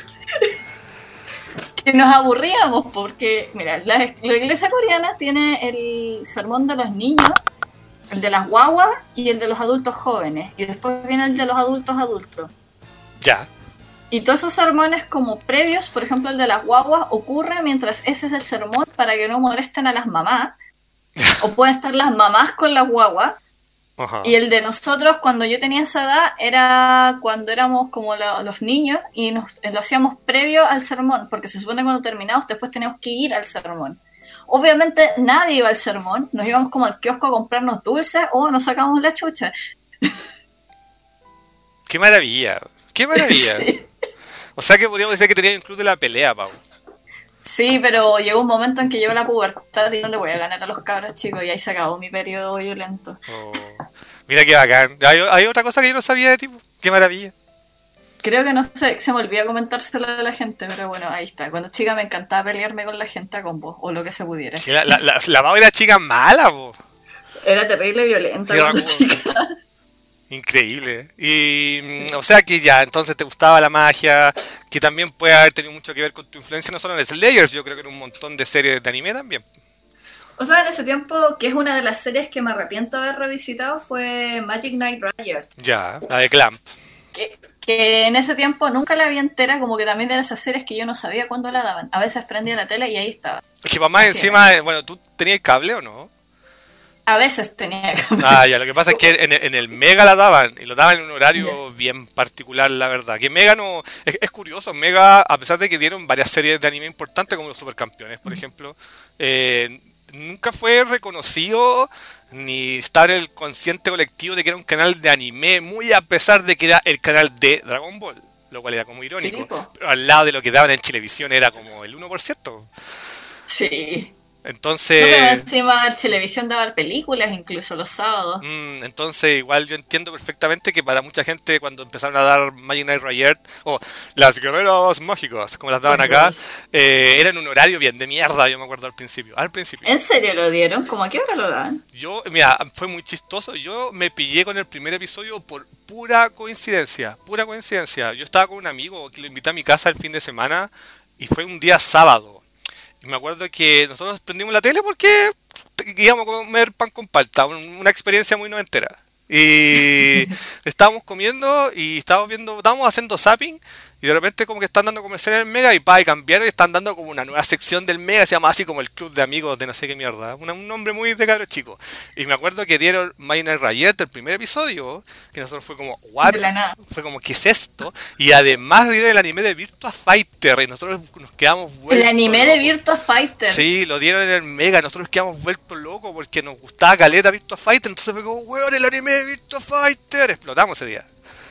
que nos aburríamos porque, mira, la, la iglesia coreana tiene el sermón de los niños, el de las guaguas y el de los adultos jóvenes. Y después viene el de los adultos adultos. Ya. Y todos esos sermones como previos, por ejemplo el de las guaguas, ocurre mientras ese es el sermón para que no molesten a las mamás. O pueden estar las mamás con las guaguas. Ajá. Y el de nosotros, cuando yo tenía esa edad, era cuando éramos como la- los niños y nos, lo hacíamos previo al sermón, porque se supone que cuando terminamos después teníamos que ir al sermón. Obviamente nadie iba al sermón, nos íbamos como al kiosco a comprarnos dulces o nos sacábamos la chucha. Qué maravilla. Qué maravilla. Sí. O sea que podríamos decir que tenía un club de la pelea, Pau. Sí, pero llegó un momento en que llegó la pubertad y no le voy a ganar a los cabros chicos y ahí se acabó mi periodo violento. Oh, mira qué bacán. Hay, hay otra cosa que yo no sabía de ti. Qué maravilla. Creo que no sé, se me olvidó comentárselo a la gente, pero bueno, ahí está. Cuando chica me encantaba pelearme con la gente a combos, o lo que se pudiera. Sí, la, la, la, la Mau era chica mala, po. Era terrible violenta Sí, cuando recuerdo. chica. Increíble. Y, mm, o sea que ya, entonces te gustaba la magia, que también puede haber tenido mucho que ver con tu influencia, no solo en Slayers, yo creo que en un montón de series de anime también. O sea, en ese tiempo, que es una de las series que me arrepiento de haber revisitado, fue Magic Knight Riot. Ya, la de Clamp. Que, que en ese tiempo nunca la vi entera, como que también de esas series que yo no sabía cuándo la daban. A veces prendía la tele y ahí estaba. Es que para más Así era. encima, eh, bueno, ¿tú tenías cable o no? A veces tenía que... Ah, ya, lo que pasa es que en el, en el Mega la daban, y lo daban en un Ya. horario bien particular, la verdad. Que Mega no... Es, es curioso, Mega, a pesar de que dieron varias series de anime importantes, como los Supercampeones, por ejemplo, eh, nunca fue reconocido ni estar en el consciente colectivo de que era un canal de anime, muy a pesar de que era el canal de Dragon Ball, lo cual era como Sí, irónico. po. Pero al lado de lo que daban en televisión era como el uno por ciento. Sí. No, pero Entonces... encima televisión daba películas incluso los sábados. Mm, entonces, igual yo entiendo perfectamente que para mucha gente cuando empezaron a dar Magic Knight Riot o las guerreras mágicas, como las daban acá, Mágicos. eh, eran un horario bien de mierda, yo me acuerdo al principio. Al principio. ¿En serio lo dieron? ¿Cómo a qué hora lo dan? Yo, mira, fue muy chistoso. Yo me pillé con el primer episodio por pura coincidencia, pura coincidencia. Yo estaba con un amigo que lo invité a mi casa el fin de semana y fue un día sábado. Y me acuerdo que nosotros prendimos la tele porque íbamos a comer pan con palta, un- una experiencia muy noventera. Y estábamos comiendo y estábamos viendo, estábamos haciendo zapping y de repente como que están dando comerciales en el Mega y pa, y cambiaron y están dando como una nueva sección del Mega, se llama así como el Club de Amigos de no sé qué mierda, una- un nombre muy de cabros chicos. Y me acuerdo que dieron Magic Knight Riot, el primer episodio, que nosotros fue como, ¿what? De la nada. Fue como, ¿qué es esto? Y además dieron el anime de Virtua Fighter y nosotros nos quedamos vueltos El anime de locos. Virtua Fighter. Sí, lo dieron en el Mega, nosotros quedamos vueltos locos porque nos gustaba caleta Virtua Fighter, entonces fue como, weón, el anime de Virtua Fighter, explotamos ese día.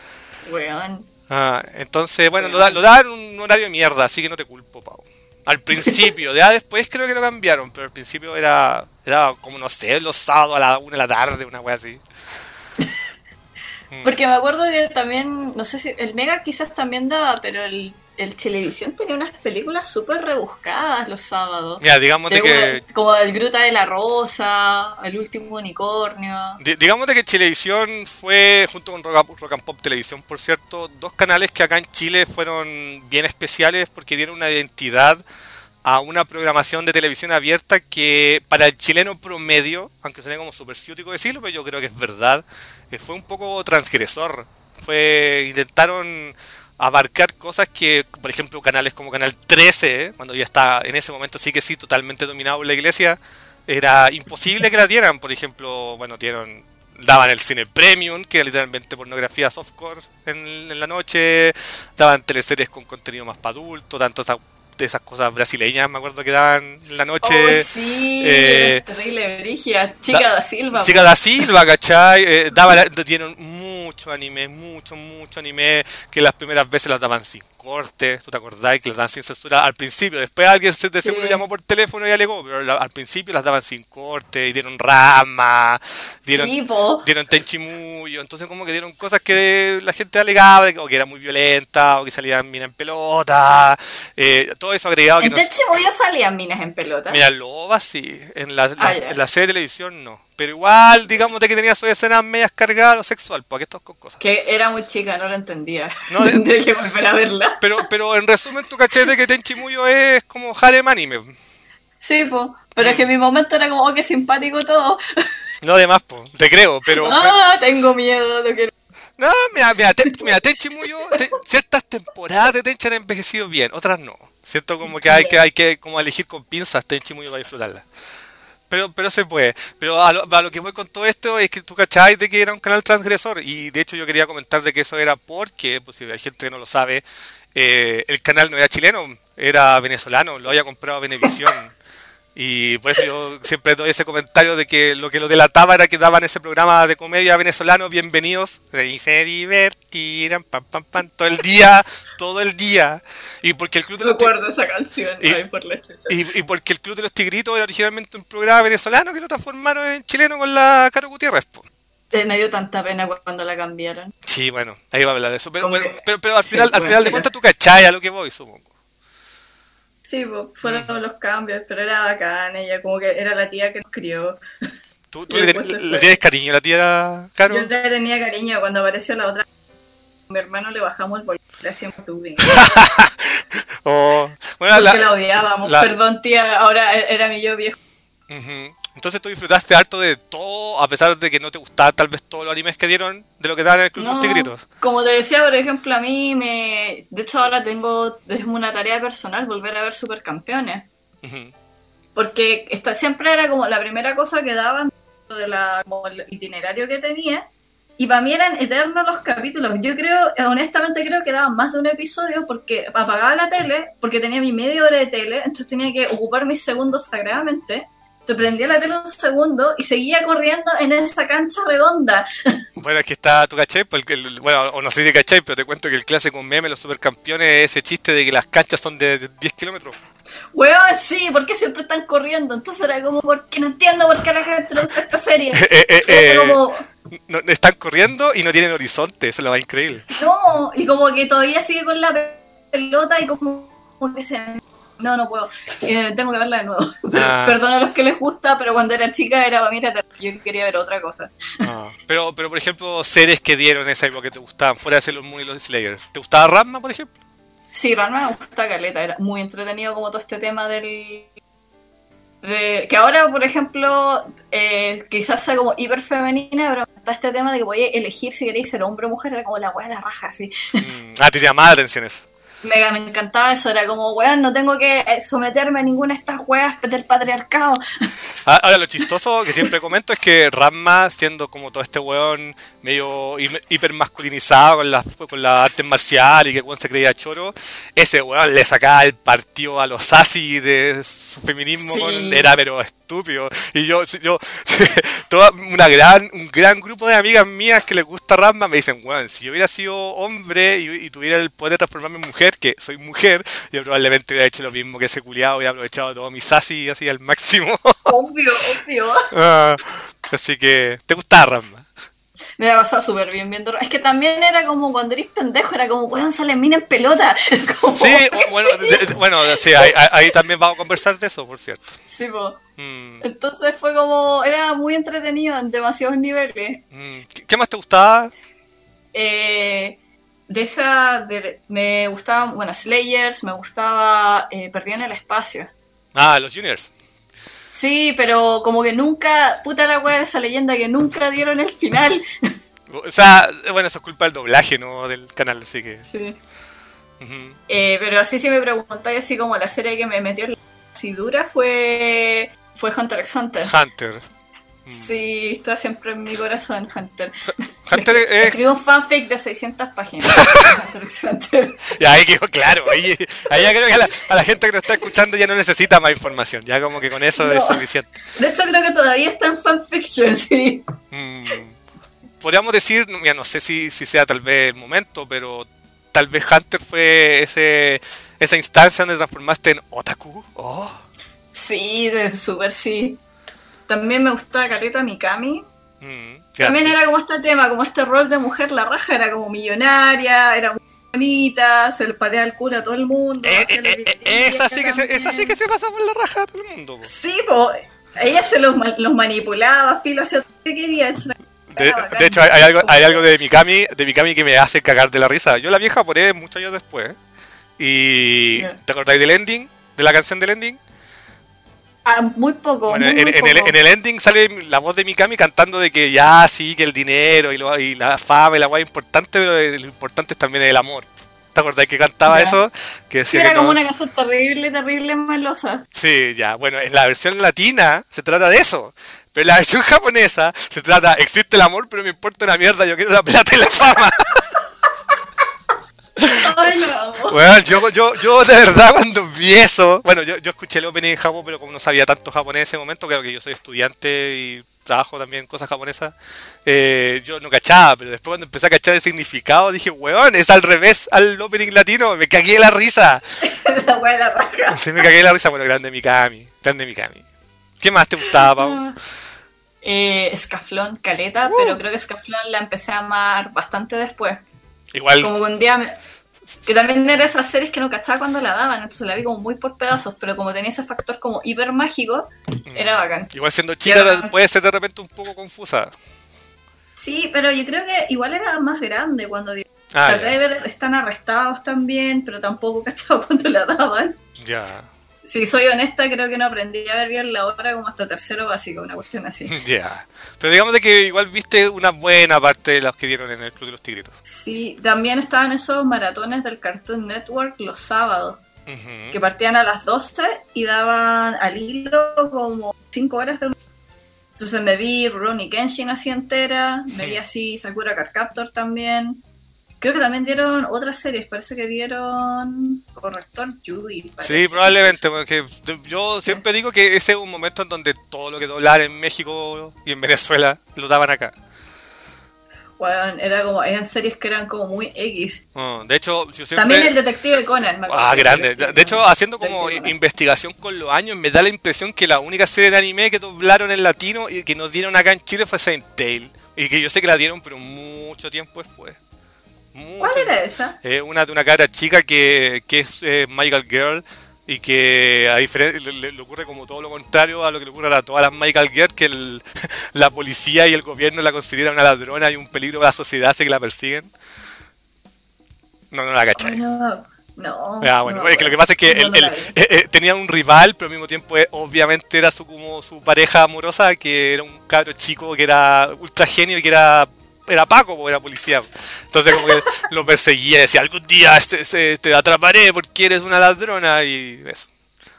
Weón. Ah, entonces, bueno, lo, da- lo daban en un horario de mierda, así que no te culpo, Pau. Al principio, ya después creo que lo cambiaron, pero al principio era, era como, no sé, los sábados a la una de la tarde, una wea así. Mm. Porque me acuerdo que también, no sé si el Mega quizás también daba, pero el, el Televisión tenía unas películas súper rebuscadas los sábados. Mira, digamos de De que como, como el Gruta de la Rosa, el último unicornio. Di- digamos de que Chilevisión fue, junto con Rock, Rock and Pop Televisión, por cierto, dos canales que acá en Chile fueron bien especiales porque dieron una identidad a una programación de televisión abierta que para el chileno promedio, aunque suene como súper ciútico decirlo, pero yo creo que es verdad, eh, fue un poco transgresor. Fue, intentaron abarcar cosas que, por ejemplo, canales como Canal trece, cuando ya está en ese momento sí que sí totalmente dominado por la iglesia, era imposible que la dieran. Por ejemplo, bueno, dieron, daban el cine premium, que era literalmente pornografía softcore en, en la noche, daban teleseries con contenido más para adultos, tanto esa- de esas cosas brasileñas, me acuerdo que daban en la noche. Oh, sí, eh, era terrible, Brigia, Chica da- da Silva. Chica da Silva, ¿cachai? Eh, daba la- dieron mucho anime, mucho, mucho anime, que las primeras veces las daban sin corte, ¿tú te acordás? Que las daban sin censura al principio, después alguien se- de Sí. seguro llamó por teléfono y alegó, pero la- al principio las daban sin corte, y dieron Rama, dieron, Sí, po. dieron Tenchimuyo, entonces como que dieron cosas que la gente alegaba, de que- o que era muy violenta, o que salían mina en pelota, eh, todo eso agregado que En no... Tenchimuyo salían minas en pelota. Mira, Loba sí, en la, la- Ah, ya. en la serie de televisión no. Pero igual, digamos de que tenía sus escenas medias cargadas a lo sexual, porque estas con cosas. Que era muy chica, no lo entendía. No, de- Tendría que volver a verla. Pero, pero en resumen, tu caché de que Tenchi Muyo es como harem anime. Sí, po. Pero es que en mi momento era como, oh, qué simpático todo. No de más, po, te creo, pero... Ah, tengo miedo, no quiero. No, mira, mira, te- mira Tenchi Muyo, te- ciertas temporadas de Tenchi han envejecido bien, otras no. Siento como que hay que, hay que como elegir con pinzas Tenchi Muyo para disfrutarla. Pero, pero se puede. Pero a lo, a lo que voy con todo esto es que tú cacháis de que era un canal transgresor. Y de hecho yo quería comentar de que eso era porque, pues si hay gente que no lo sabe, eh, el canal no era chileno, era venezolano, lo había comprado Venevisión. Y por eso yo siempre doy ese comentario de que lo que lo delataba era que daban ese programa de comedia venezolano, bienvenidos, y se divertirán, pam, pam, pam, todo el día, todo el día. Y porque el Club de los Tig- Recuerdo esa canción. Y- Ay, por la chucha. y, y porque el Club de los Tigritos era originalmente un programa venezolano que lo transformaron en chileno con la Caro Gutiérrez, po. Eh, Me dio tanta pena cuando la cambiaron. Sí, bueno, ahí va a hablar de eso. Pero, Como bueno, que- pero, pero al sí, final, al bueno, final de pero- cuentas tú cachai a lo que voy, supongo. Sí, pues, fueron los cambios, pero era bacán, ella como que era la tía que nos crió. ¿Tú, tú le, le, le tienes cariño a la tía Caro? Yo le tenía cariño. Cuando apareció la otra, mi hermano le bajamos el volumen, le hacíamos tubing. oh, bueno, Porque la, la odiábamos. La... Perdón, tía, ahora era mi yo viejo. Uh-huh. Entonces tú disfrutaste harto de todo, a pesar de que no te gustaban tal vez todos los animes que dieron de lo que daban en el Club de los Tigritos. Como te decía, por ejemplo, a mí me... De hecho, ahora tengo... Es una tarea personal volver a ver Supercampeones. Uh-huh. Porque esta, siempre era como la primera cosa que daban de la, como el itinerario que tenía. Y para mí eran eternos los capítulos. Yo creo, honestamente creo que daban más de un episodio porque apagaba la tele, porque tenía mi media hora de tele, entonces tenía que ocupar mis segundos sagradamente. Te prendía la tele un segundo y seguía corriendo en esa cancha redonda. Bueno, aquí está, ¿tú cachai? Porque el, bueno, o no sé si cachai, pero te cuento que el clásico meme, los supercampeones, es ese chiste de que las canchas son de diez kilómetros. Weón, sí, porque siempre están corriendo. Entonces era como, porque no entiendo por qué a la gente le gusta esta serie. eh, eh, eh, como... no, están corriendo y no tienen horizonte, eso es lo más increíble. No, y como que todavía sigue con la pelota y como, como que se... No, no puedo. Eh, tengo que verla de nuevo. Ah. Perdón a los que les gusta, pero cuando era chica era para mí era yo quería ver otra cosa. Ah. Pero, pero por ejemplo, series que dieron en esa época que te gustaban, fuera de Sailor Moon y los Slayers. ¿Te gustaba Ranma, por ejemplo? Sí, Ranma me gusta caleta. Era muy entretenido como todo este tema del... De, que ahora, por ejemplo, eh, quizás sea como hiper femenina, pero está este tema de que podéis elegir si queréis ser hombre o mujer. Era como la weá de la raja, así. Mm. Ah, te llamaba la atención eso. Me, me encantaba eso, era como, weón, no tengo que someterme a ninguna de estas weas del patriarcado. Ahora, lo chistoso que siempre comento es que Ranma, siendo como todo este weón medio hiper masculinizado con las con la artes marciales y que el weón se creía choro, ese weón le sacaba el partido a los sassy de su feminismo, sí. Con, era pero estúpido. Y yo, yo toda una gran, un gran grupo de amigas mías que les gusta Ranma me dicen, weón, si yo hubiera sido hombre y, y tuviera el poder de transformarme en mujer, que soy mujer, yo probablemente hubiera hecho lo mismo que ese culiado, hubiera aprovechado todo mi sassy así al máximo. Obvio, obvio. Ah, así que, ¿te gustaba Ranma? Me ha pasado súper bien viendo. Es que también era como cuando eres pendejo, era como, weón, sale mina en pelota. Como... Sí, bueno, de, bueno, sí, ahí, ahí también vamos a conversar de eso, por cierto. Sí, pues. Mm. Entonces fue como, era muy entretenido en demasiados niveles. Mm. ¿Qué más te gustaba? Eh... De esa, de, me gustaba, bueno, Slayers, me gustaba eh, Perdida en el Espacio. Ah, los Juniors. Sí, pero como que nunca, puta la wea de esa leyenda que nunca dieron el final. O sea, bueno, eso es culpa del doblaje, ¿no? Del canal, así que... Sí. Uh-huh. Eh, pero así si me preguntáis, así como la serie que me metió en la asidura fue, fue Hunter x Hunter. Hunter. Sí, está siempre en mi corazón, Hunter. Hunter es... Escribí un fanfic de seiscientas páginas. Hunter x Hunter. Ya, ahí quedó claro. Ahí, ahí ya creo que a la, a la gente que nos está escuchando ya no necesita más información. Ya como que con eso no. Es suficiente. De hecho, creo que todavía está en fanfiction, sí. Mm, podríamos decir, ya no sé si, si sea tal vez el momento, pero tal vez Hunter fue ese esa instancia donde transformaste en otaku. Oh. Sí, súper sí. También me gustaba caleta Mikami. Mm, También era como este tema, como este rol de mujer, la raja era como millonaria, era muy bonita, se le patea el culo a todo el mundo. Eh, eh, eh, esa, sí que se, esa sí que se pasa por la raja a todo el mundo. Po. Sí, pues ella se los, los manipulaba, filo, hacía todo lo que quería. De, de hecho, hay, hay, algo, hay algo de Mikami, de Mikami que me hace cagar de la risa. Yo la vi en japonés muchos años después. Y yeah. ¿Te acordáis del ending? ¿De la canción del ending? Ah, muy poco. Bueno, muy, en, muy en, poco. El, en el ending sale la voz de Mikami cantando de que ya sí, que el dinero y, lo, y la fama y la guay es importante, pero lo importante también es el amor. ¿Te acordás que cantaba ya. Eso? Que decía sí, era que como no... una canción terrible, terrible, melosa. Sí, ya. Bueno, en la versión latina se trata de eso. Pero en la versión japonesa se trata, existe el amor, pero me importa una mierda, yo quiero la plata y la fama. Ay, no. Bueno, yo, yo, yo de verdad cuando vi eso, bueno, yo, yo escuché el opening en Japón, pero como no sabía tanto japonés en ese momento, creo que yo soy estudiante y trabajo también en cosas japonesas, eh, yo no cachaba, pero después cuando empecé a cachar el significado dije, weón, es al revés al opening latino, me cagué de la risa. La buena raja. Sí, me cagué de la risa, bueno, grande Mikami, grande Mikami. ¿Qué más te gustaba, Pau? Eh, Scaflón, caleta, uh. pero creo que Scaflón la empecé a amar bastante después. Igual... Como que un día me... Que también era esas series que no cachaba cuando la daban, entonces la vi como muy por pedazos, pero como tenía ese factor como hiper mágico, era bacán. Igual siendo chica era... puede ser de repente un poco confusa. Sí, pero yo creo que igual era más grande cuando... Ah, Acá de ver, están arrestados también, pero tampoco cachaba cuando la daban. Ya. Si soy honesta, creo que no aprendí a ver bien la hora como hasta tercero básico, una cuestión así. Ya. Yeah. Pero digamos de que igual viste una buena parte de los que dieron en el Club de los Tigritos. Sí, también estaban esos maratones del Cartoon Network los sábados, uh-huh. que partían a las doce y daban al hilo como cinco horas de... Entonces me vi Rurouni Kenshin así entera, me vi así Sakura Card Captor también. Creo que también dieron otras series, parece que dieron Corrector Yui. Sí, probablemente, porque yo siempre digo que ese es un momento en donde todo lo que doblar en México y en Venezuela lo daban acá. Bueno, era como, eran series que eran como muy X. Oh, de hecho, yo siempre... También el Detective Conan. Me ah, grande. De hecho, haciendo como investigación con los años, me da la impresión que la única serie de anime que doblaron en latino y que nos dieron acá en Chile fue Saint Tail. Y que yo sé que la dieron, pero mucho tiempo después. Mucho. ¿Cuál era esa? Es eh, una de una cara chica que, que es eh, Magical Girl y que a diferen- le, le ocurre como todo lo contrario a lo que le ocurre a todas las Magical Girl, que el, la policía y el gobierno la consideran una ladrona y un peligro para la sociedad, así que la persiguen. No, no la cachai. Oh, no, no. Ah, bueno, no, es que lo que pasa es que no, él, no él, eh, eh, tenía un rival, pero al mismo tiempo eh, obviamente era su como su pareja amorosa, que era un cabro chico que era ultra genio y que era era Paco, porque era policía. Entonces como que lo perseguía y decía, algún día este, este, te atraparé porque eres una ladrona y eso.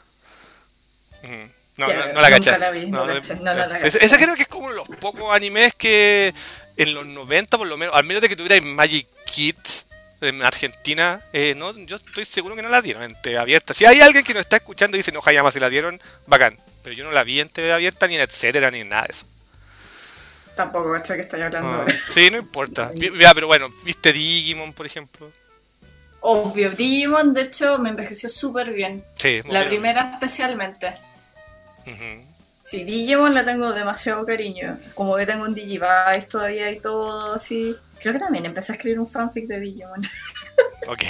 No, ya, no, no la caché. No, no, no, no la ese, ese creo que es como uno de los pocos animes que en los noventa por lo menos, al menos de que tuvierais Magic Kids en Argentina, eh, no, yo estoy seguro que no la dieron en T V abierta. Si hay alguien que nos está escuchando y dice, no, Hayama, si la dieron, bacán. Pero yo no la vi en T V abierta, ni en etcétera, ni en nada de eso. Tampoco, cacho, que estoy hablando. Ah, sí, no importa. Ya, pero bueno, ¿viste Digimon, por ejemplo? Obvio, Digimon, de hecho, me envejeció súper bien. Sí, muy La bien. primera especialmente. Uh-huh. Sí, Digimon la tengo demasiado cariño. Como que tengo un Digivice todavía y todo, así. Creo que también empecé a escribir un fanfic de Digimon. Ok.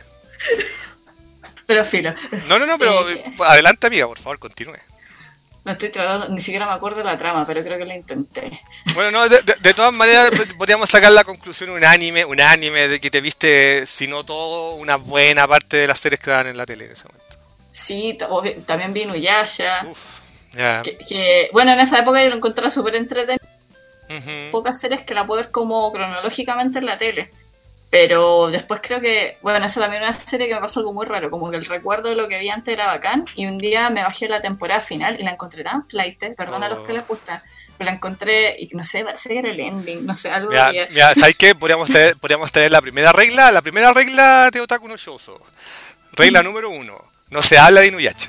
Pero filo. No, no, no, pero eh, adelante, amiga, por favor, continúe. No estoy tratando, ni siquiera me acuerdo de la trama, pero creo que la intenté. Bueno, no, de, de, de todas maneras podríamos sacar la conclusión unánime, unánime de que te viste, si no todo, una buena parte de las series que daban en la tele en ese momento. Sí, t- también vi Inuyasha. Uf, ya. Que, que, bueno, en esa época yo lo encontraba súper entretenido. Uh-huh. Pocas series que la puedo ver como cronológicamente en la tele. Pero después creo que, bueno, esa también es una serie que me pasó algo muy raro, como que el recuerdo de lo que vi antes era bacán, y un día me bajé la temporada final y la encontré tan flight, perdón oh. a los que les gusta, pero la encontré, y no sé, parece que era el ending, no sé, algo ya, que... ya, ¿sabes qué? Podríamos tener, podríamos tener la primera regla, la primera regla de Otaku no Shoujo. Regla número uno, no se habla de Inuyasha.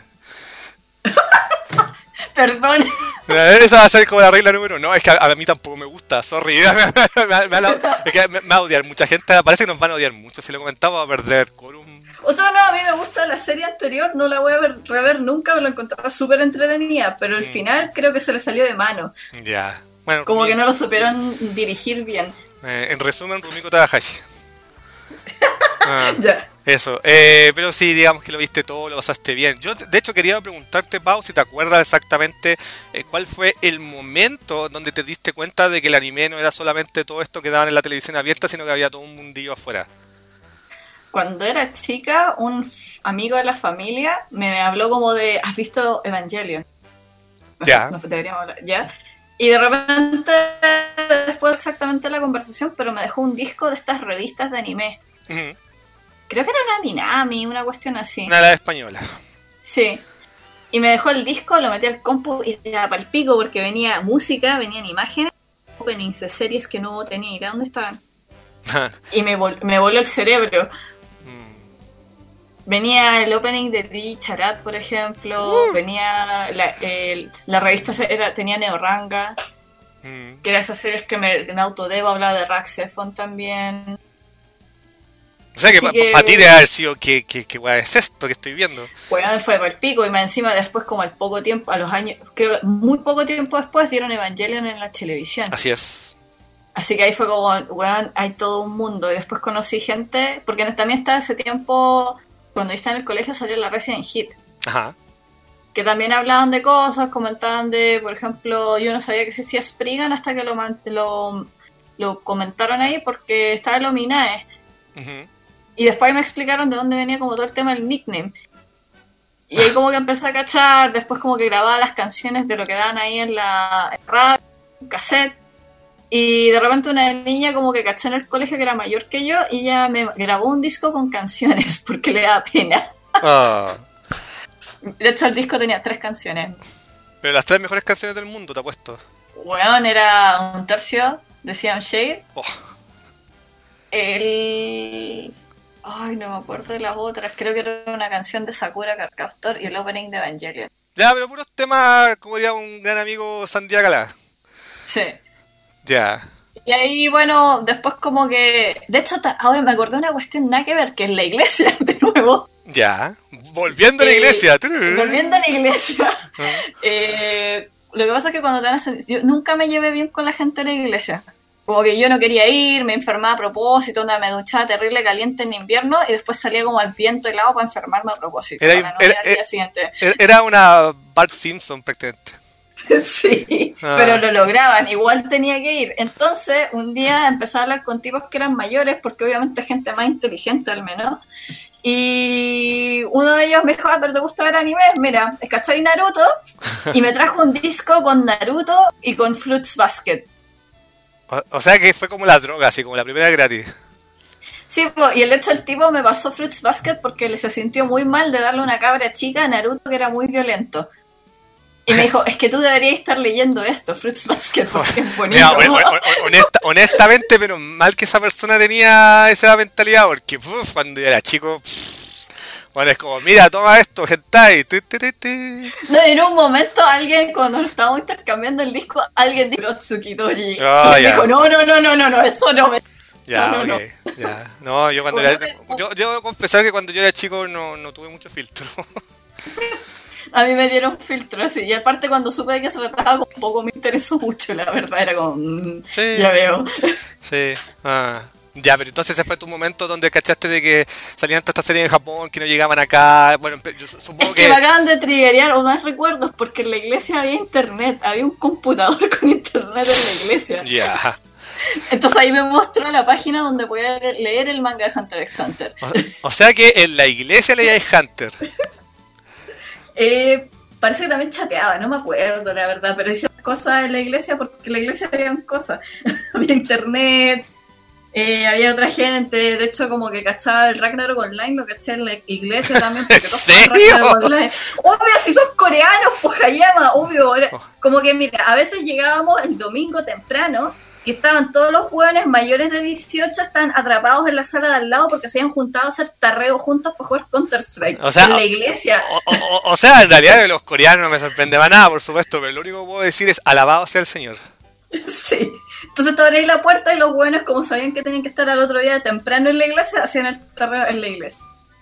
Perdón. Esa va a ser como la regla número uno. No, es que a, a mí tampoco me gusta, sorry. me, me, me, me, es que me, me va a odiar mucha gente. Parece que nos van a odiar mucho. Si lo comentaba, va a perder quórum. O sea, no, a mí me gusta la serie anterior. No la voy a ver, rever nunca. Me la encontraba súper entretenida. Pero el mm. final creo que se le salió de mano. Ya. Yeah. Bueno, como Rumi, que no lo supieron dirigir bien. Eh, en resumen, Rumiko Takahashi. Ah, ya. Eso, eh, pero sí, digamos que lo viste todo, lo pasaste bien. Yo, de hecho, quería preguntarte, Pau, si te acuerdas exactamente eh, cuál fue el momento donde te diste cuenta de que el anime no era solamente todo esto que daban en la televisión abierta, sino que había todo un mundillo afuera. Cuando era chica, un amigo de la familia me habló como de, ¿has visto Evangelion? No sé, ya. No deberíamos hablar, ¿ya? Y de repente, después exactamente de la conversación, pero me dejó un disco de estas revistas de anime. Uh-huh. Creo que era una Minami, una cuestión así. Una de las españolas. Sí. Y me dejó el disco, lo metí al compu y era pal pico porque venía música, venían imágenes, openings de series que no tenía idea dónde estaban. Y me, vol- me voló el cerebro. Mm. Venía el opening de D. Charat, por ejemplo. Uh. Venía la, el, la revista era, tenía Neoranga. Mm. Que era esas series que me, me autodebo, hablaba de Rack Zephon también. O sea que para pa, pa ti debe haber sido que, que, que guay es esto que estoy viendo. Bueno, fue por el pico y más encima después como al poco tiempo, a los años, creo muy poco tiempo después dieron Evangelion en la televisión. Así es. Así que ahí fue como, weón, hay todo un mundo. Y después conocí gente, porque también estaba ese tiempo, cuando yo estaba en el colegio salió la Resident Hit. Ajá. Que también hablaban de cosas, comentaban de, por ejemplo, yo no sabía que existía Spriggan hasta que lo, lo, lo comentaron ahí porque estaba en los Minae. Uh-huh. Y después me explicaron de dónde venía como todo el tema del nickname. Y ahí como que empecé a cachar, después como que grababa las canciones de lo que daban ahí en la radio, cassette. Y de repente una niña como que cachó en el colegio que era mayor que yo y ella me grabó un disco con canciones porque le daba pena. Oh. De hecho el disco tenía tres canciones. Pero las tres mejores canciones del mundo, te apuesto. Weón, era un tercio de Siam Shade. Oh. El... Ay, no me acuerdo de las otras. Creo que era una canción de Sakura Carcaptor y el opening de Evangelion. Ya, pero puros temas, como diría un gran amigo Sandia Calá. Sí. Ya. Y ahí, bueno, después como que... De hecho, ahora me acordé de una cuestión nada que ver, que es la iglesia, de nuevo. Ya. Volviendo a la iglesia. Eh, volviendo a la iglesia. Uh-huh. eh, lo que pasa es que cuando te van a... Yo nunca me llevé bien con la gente de la iglesia. Como que yo no quería ir, me enfermaba a propósito, onda, me duchaba terrible caliente en invierno y después salía como al viento helado para enfermarme a propósito. Era, para no era, al día siguiente. Era una Bart Simpson prácticamente. Sí, ah. Pero lo lograban, igual tenía que ir. Entonces, un día empecé a hablar con tipos que eran mayores, porque obviamente gente más inteligente al menos. Y uno de ellos me dijo, ah, pero ¿te gusta ver anime? Mira, ¿cachai Naruto? Y me trajo un disco con Naruto y con Fruits Basket. O, o sea que fue como la droga, así como la primera gratis. Sí, y el hecho el tipo me pasó Fruits Basket porque se sintió muy mal de darle una cabra chica a Naruto que era muy violento. Y me dijo, es que tú deberías estar leyendo esto, Fruits Basket, porque es bonito. Mira, honesta, honestamente, pero mal que esa persona tenía esa mentalidad, porque uf, cuando yo era chico, pff, bueno, es como, mira, toma esto, hentai. Tu, tu, tu, tu. No, en un momento alguien, cuando estábamos intercambiando el disco, alguien dijo Rotsuki Doji. Oh, y me dijo, no, no, no, no, no, no, eso no me... Ya, no, no, okay, no. Ya. No, yo cuando era... Yo, yo confesar que cuando yo era chico no, no tuve mucho filtro. A mí me dieron filtro así, y aparte cuando supe de que se trataba un poco me interesó mucho, la verdad, era como, mmm, sí, ya veo. Sí, ah, ya, pero entonces ese fue tu momento donde cachaste de que salían todas estas series en Japón que no llegaban acá, bueno, yo supongo es que... que me acaban de triggerear unos recuerdos, porque en la iglesia había internet, había un computador con internet en la iglesia. Ya. Yeah. Entonces ahí me mostró la página donde podía leer el manga de Hunter x Hunter. O, o sea que en la iglesia leía Hunter. Eh, parece que también chateaba, no me acuerdo la verdad, pero hice cosas en la iglesia porque en la iglesia habían cosas. Había internet, eh, había otra gente, de hecho como que cachaba el Ragnarok Online, lo caché en la iglesia también. Porque ¿En serio? Online. Obvio, si son coreanos, pues Hayama, obvio. Como que mira, a veces llegábamos el domingo temprano y estaban todos los hueones mayores de dieciocho, estaban atrapados en la sala de al lado porque se habían juntado a hacer tarreo juntos para jugar Counter-Strike. O sea, en la iglesia. O, o, o sea, en realidad los coreanos no me sorprendeba nada, por supuesto, pero lo único que puedo decir es alabado sea el Señor. Sí. Entonces tú abrís la puerta y los hueones, como sabían que tenían que estar al otro día temprano en la iglesia, hacían el tarreo en la iglesia.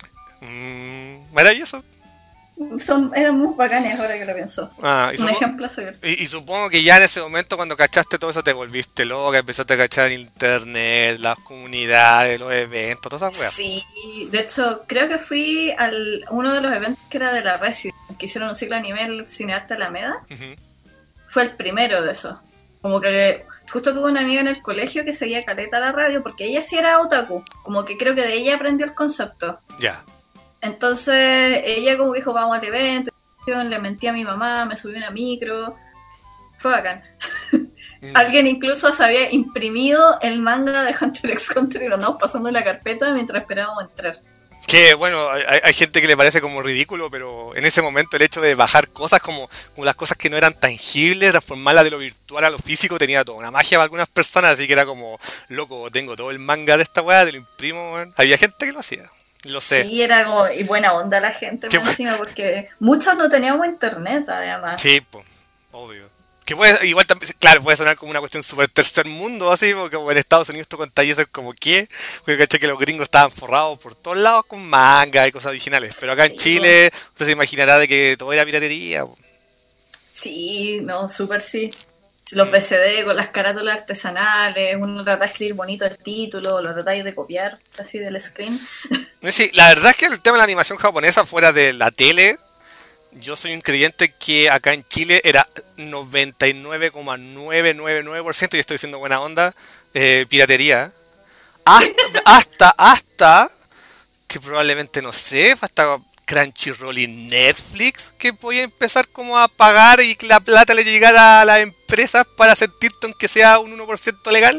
Mm, maravilloso. Son, eran muy bacanes ahora que lo pienso. Ah, y un supo- ejemplo a seguir. Y, y supongo que ya en ese momento cuando cachaste todo eso te volviste loca, empezaste a cachar el internet, las comunidades, los eventos, todas esas weas. Sí, de hecho creo que fui a uno de los eventos que era de la Resident, que hicieron un ciclo a nivel Cinearte Alameda. Uh-huh. Fue el primero de eso. Como que justo tuve una amiga en el colegio que seguía caleta la radio porque ella sí era otaku. Como que creo que de ella aprendió el concepto. Ya. Yeah. Entonces ella como dijo, vamos al evento, le mentí a mi mamá, me subí a una micro, fue bacán. Mm. Alguien incluso se había imprimido el manga de Hunter x Hunter y lo andamos pasando en la carpeta mientras esperábamos entrar. Que bueno, hay, hay gente que le parece como ridículo, pero en ese momento el hecho de bajar cosas como, como las cosas que no eran tangibles, transformarlas de lo virtual a lo físico, tenía toda una magia para algunas personas, así que era como, loco, tengo todo el manga de esta weá, te lo imprimo, man. Había gente que lo hacía. Lo sé. Sí, era como, y buena onda la gente por encima, porque muchos no teníamos internet, además. Sí, pues, obvio. Que puede, igual también, claro, puede sonar como una cuestión súper tercer mundo, así, porque en Estados Unidos tú contáis eso como que, porque caché que los gringos estaban forrados por todos lados con manga y cosas originales, pero acá sí, en Chile, usted se imaginará de que todo era piratería. Po. Sí, no, súper sí. Los V C D con las carátulas artesanales, uno trata de escribir bonito el título, lo tratáis de copiar así del screen. Sí, la verdad es que el tema de la animación japonesa fuera de la tele, yo soy un creyente que acá en Chile era noventa y nueve coma novecientos noventa y nueve por ciento, y estoy diciendo buena onda, eh, piratería. Hasta, hasta, hasta, que probablemente, no sé, hasta Crunchyroll y Netflix, que voy a empezar como a pagar y que la plata le llegara a las empresas para sentirte aunque sea un uno por ciento legal.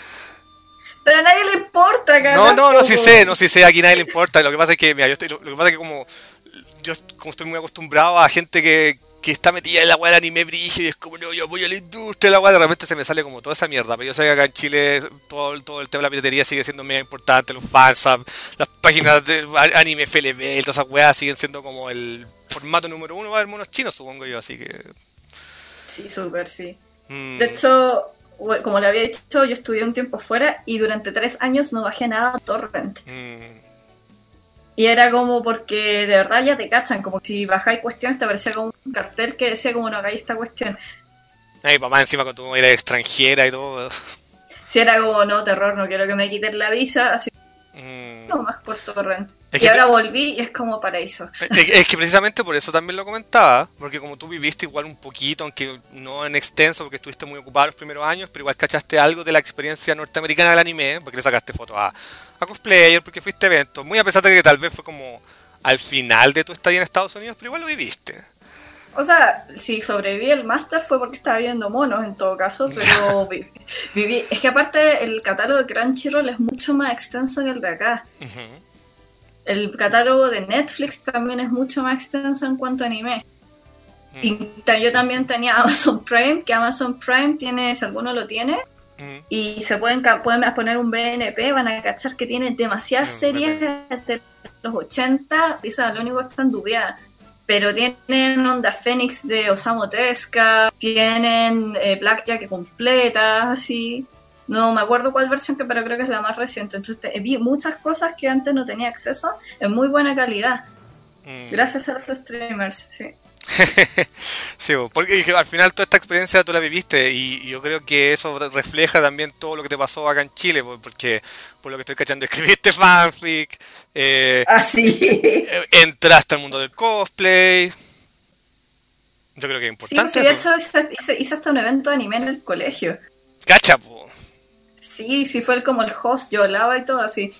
Pero a nadie le importa, carajo. No, no, no, sí sé, no, sí sé, aquí a nadie le importa. Lo que pasa es que, mira, yo estoy, lo, lo que pasa es que como yo como estoy muy acostumbrado a gente que, que está metida en la weá del anime brígido y es como, no, yo apoyo a la industria, la weá, de repente se me sale como toda esa mierda. Pero yo sé que acá en Chile todo, todo el tema de la piratería sigue siendo mega importante, los fansub, las páginas de anime F L B, todas esas weas siguen siendo como el formato número uno para ver monos chinos, supongo yo, así que... Sí, súper, sí. Mm. De hecho, como le había dicho, yo estudié un tiempo fuera y durante tres años no bajé nada a Torrent. Mm. Y era como porque de verdad ya te cachan, como si bajáis cuestiones te aparecía como un cartel que decía como no hagáis esta cuestión. Ay, mamá, encima cuando tú eres extranjera y todo. Si era como, no, terror, no quiero que me quiten la visa, así mm. no más por Torrent. Es y ahora te... volví y es como paraíso. Es, es que precisamente por eso también lo comentaba, porque como tú viviste igual un poquito, aunque no en extenso, porque estuviste muy ocupado los primeros años, pero igual cachaste algo de la experiencia norteamericana del anime, porque le sacaste fotos a, a cosplayer, porque fuiste a eventos, muy a pesar de que tal vez fue como al final de tu estadía en Estados Unidos, pero igual lo viviste. O sea, si sobreviví el máster fue porque estaba viendo monos en todo caso, pero viví, viví. Es que aparte el catálogo de Crunchyroll es mucho más extenso que el de acá. Uh-huh. El catálogo de Netflix también es mucho más extenso en cuanto a anime. Uh-huh. Y yo también tenía Amazon Prime, que Amazon Prime tiene, si alguno lo tiene, uh-huh. y se pueden, pueden poner un B N P, van a cachar que tiene demasiadas uh-huh. series de los ochenta, quizás lo único que están dubiadas. Pero tienen Onda Fénix de Osamu Tezuka, tienen eh, Blackjack completa, así. No me acuerdo cuál versión, que pero creo que es la más reciente. Entonces te, vi muchas cosas que antes no tenía acceso en muy buena calidad. Mm. Gracias a los streamers, sí. Sí, porque al final toda esta experiencia tú la viviste y yo creo que eso refleja también todo lo que te pasó acá en Chile, porque por lo que estoy cachando escribiste fanfic, eh, ah, sí. entraste al mundo del cosplay. Yo creo que es importante. Sí, sí, de hecho hice, hice, hice hasta un evento de anime en el colegio. Cacha, po. Sí, sí, fue el, como el host, yo hablaba y todo así.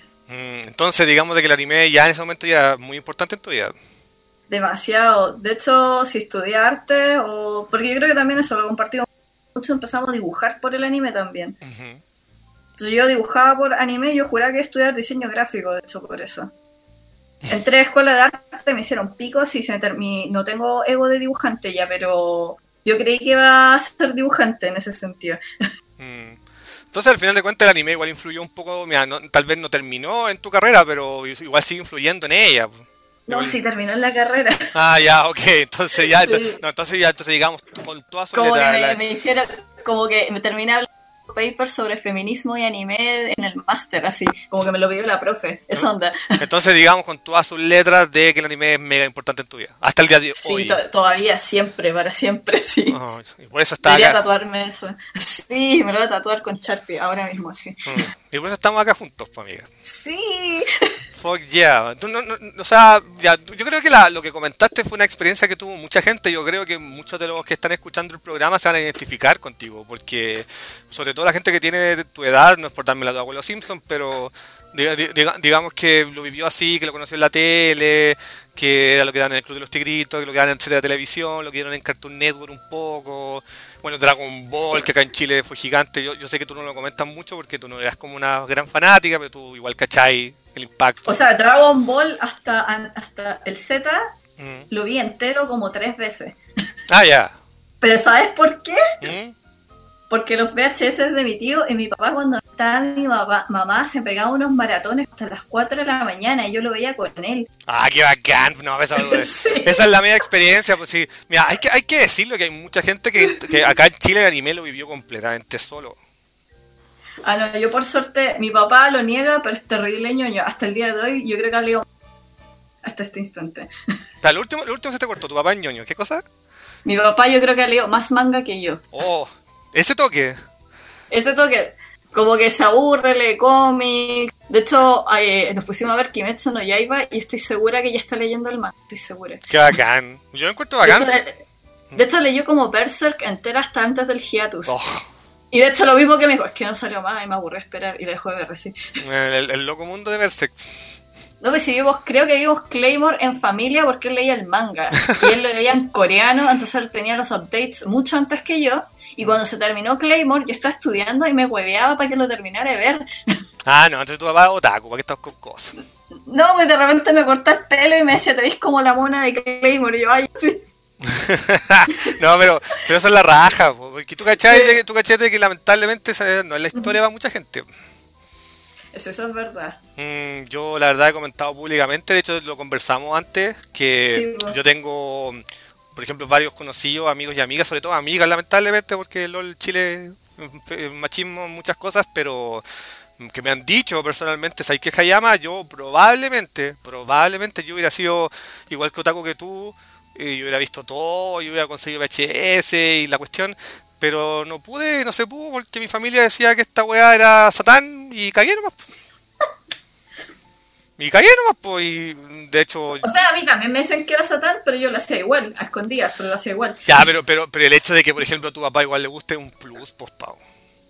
Entonces digamos de que el anime ya en ese momento ya era muy importante en tu vida. Demasiado. De hecho, si estudié arte, o porque yo creo que también eso lo compartimos mucho, empezamos a dibujar por el anime también. Uh-huh. Entonces yo dibujaba por anime y yo juraba que iba a estudiar diseño gráfico, de hecho, por eso. Entré a escuela de arte, me hicieron picos y se termi- no tengo ego de dibujante ya, pero yo creí que iba a ser dibujante en ese sentido. Mm. Entonces, al final de cuentas, el anime igual influyó un poco, mira, no, tal vez no terminó en tu carrera, pero igual sigue influyendo en ella. No, sí, terminó en la carrera. Ah, ya, ok, entonces ya, sí. entonces, no, entonces ya, entonces digamos, con toda su como letra, que me, la... me hicieron, como que me terminé hablando papers sobre feminismo y anime en el máster, así, como que me lo pidió la profe, esa onda. Entonces digamos, con todas sus letras de que el anime es mega importante en tu vida, hasta el día de sí, hoy. Sí, to- todavía, siempre, para siempre, sí. Oh, y por eso está Debería acá. tatuarme eso. Sí, me lo voy a tatuar con Sharpie ahora mismo, así. Mm. Y por eso estamos acá juntos, pues, amiga. Sí. Fuck yeah. Tú, no, no, o sea, ya, yo creo que la, lo que comentaste fue una experiencia que tuvo mucha gente. Yo creo que muchos de los que están escuchando el programa se van a identificar contigo, porque sobre todo la gente que tiene tu edad, no es por darme la de abuelo Simpson, pero diga, digamos que lo vivió así, que lo conoció en la tele, que era lo que dan en el Club de los Tigritos, que lo que dan en serie de televisión, lo que dieron en Cartoon Network un poco, bueno, Dragon Ball, que acá en Chile fue gigante. Yo, yo sé que tú no lo comentas mucho porque tú no eras como una gran fanática, pero tú igual cachai el impacto. O sea, Dragon Ball hasta, hasta el Z mm. lo vi entero como tres veces. Ah, ya. Yeah. Pero ¿sabes por qué? ¿Mm? Porque los V H S de mi tío y mi papá, cuando estaba mi mamá, mamá se pegaba unos maratones hasta las cuatro de la mañana y yo lo veía con él. Ah, qué bacán. No, esa, sí. esa es la media experiencia. Pues sí. Mira, hay que, hay que decirlo que hay mucha gente que, que acá en Chile el anime lo vivió completamente solo. Ah, no, yo por suerte, mi papá lo niega, pero es terrible ñoño. Hasta el día de hoy, yo creo que ha leído hasta este instante. O sea, el último, el último se te cortó, tu papá es ñoño. ¿Qué cosa? Mi papá yo creo que ha leído más manga que yo. Oh, ese toque. Ese toque, como que se aburre, lee cómics. De hecho, eh, nos pusimos a ver Kimetsu no Yaiba y estoy segura que ya está leyendo el manga, estoy segura. Qué bacán. Yo lo encuentro bacán. De hecho, de hecho leyó como Berserk entera hasta antes del hiatus. Oh. Y de hecho lo mismo que me dijo, es que no salió más y me aburrí esperar y la dejó de ver así. El, el, el loco mundo de Berserk. No, pues si vimos, creo que vimos Claymore en familia porque él leía el manga. Y él lo leía en coreano, entonces él tenía los updates mucho antes que yo. Y cuando se terminó Claymore, yo estaba estudiando y me hueveaba para que lo terminara de ver. Ah, no, entonces tu papá es otaku, ¿para qué estás con cosas? No, pues de repente me cortó el pelo y me decía, te ves como la mona de Claymore. Y yo, ay, sí. No, pero, pero eso es la raja, porque tú cachai sí. de, tú cachai de que lamentablemente no es la historia para mucha gente. Eso, eso es verdad. Mm, yo la verdad he comentado públicamente, de hecho lo conversamos antes, que sí, yo tengo, por ejemplo, varios conocidos, amigos y amigas, sobre todo amigas lamentablemente, porque LOL Chile, machismo, muchas cosas, pero que me han dicho personalmente, ¿sabes qué, Hayama? Yo probablemente, probablemente yo hubiera sido igual que otaku que tú, y yo hubiera visto todo, yo hubiera conseguido V H S y la cuestión, pero no pude, no se pudo, porque mi familia decía que esta weá era Satán y cagué nomás. Y cagué nomás, pues, y de hecho... O sea, a mí también me dicen que era Satán, pero yo lo hacía igual, a escondidas, pero lo hacía igual. Ya, pero, pero, pero el hecho de que, por ejemplo, a tu papá igual le guste un plus, pues, pavo.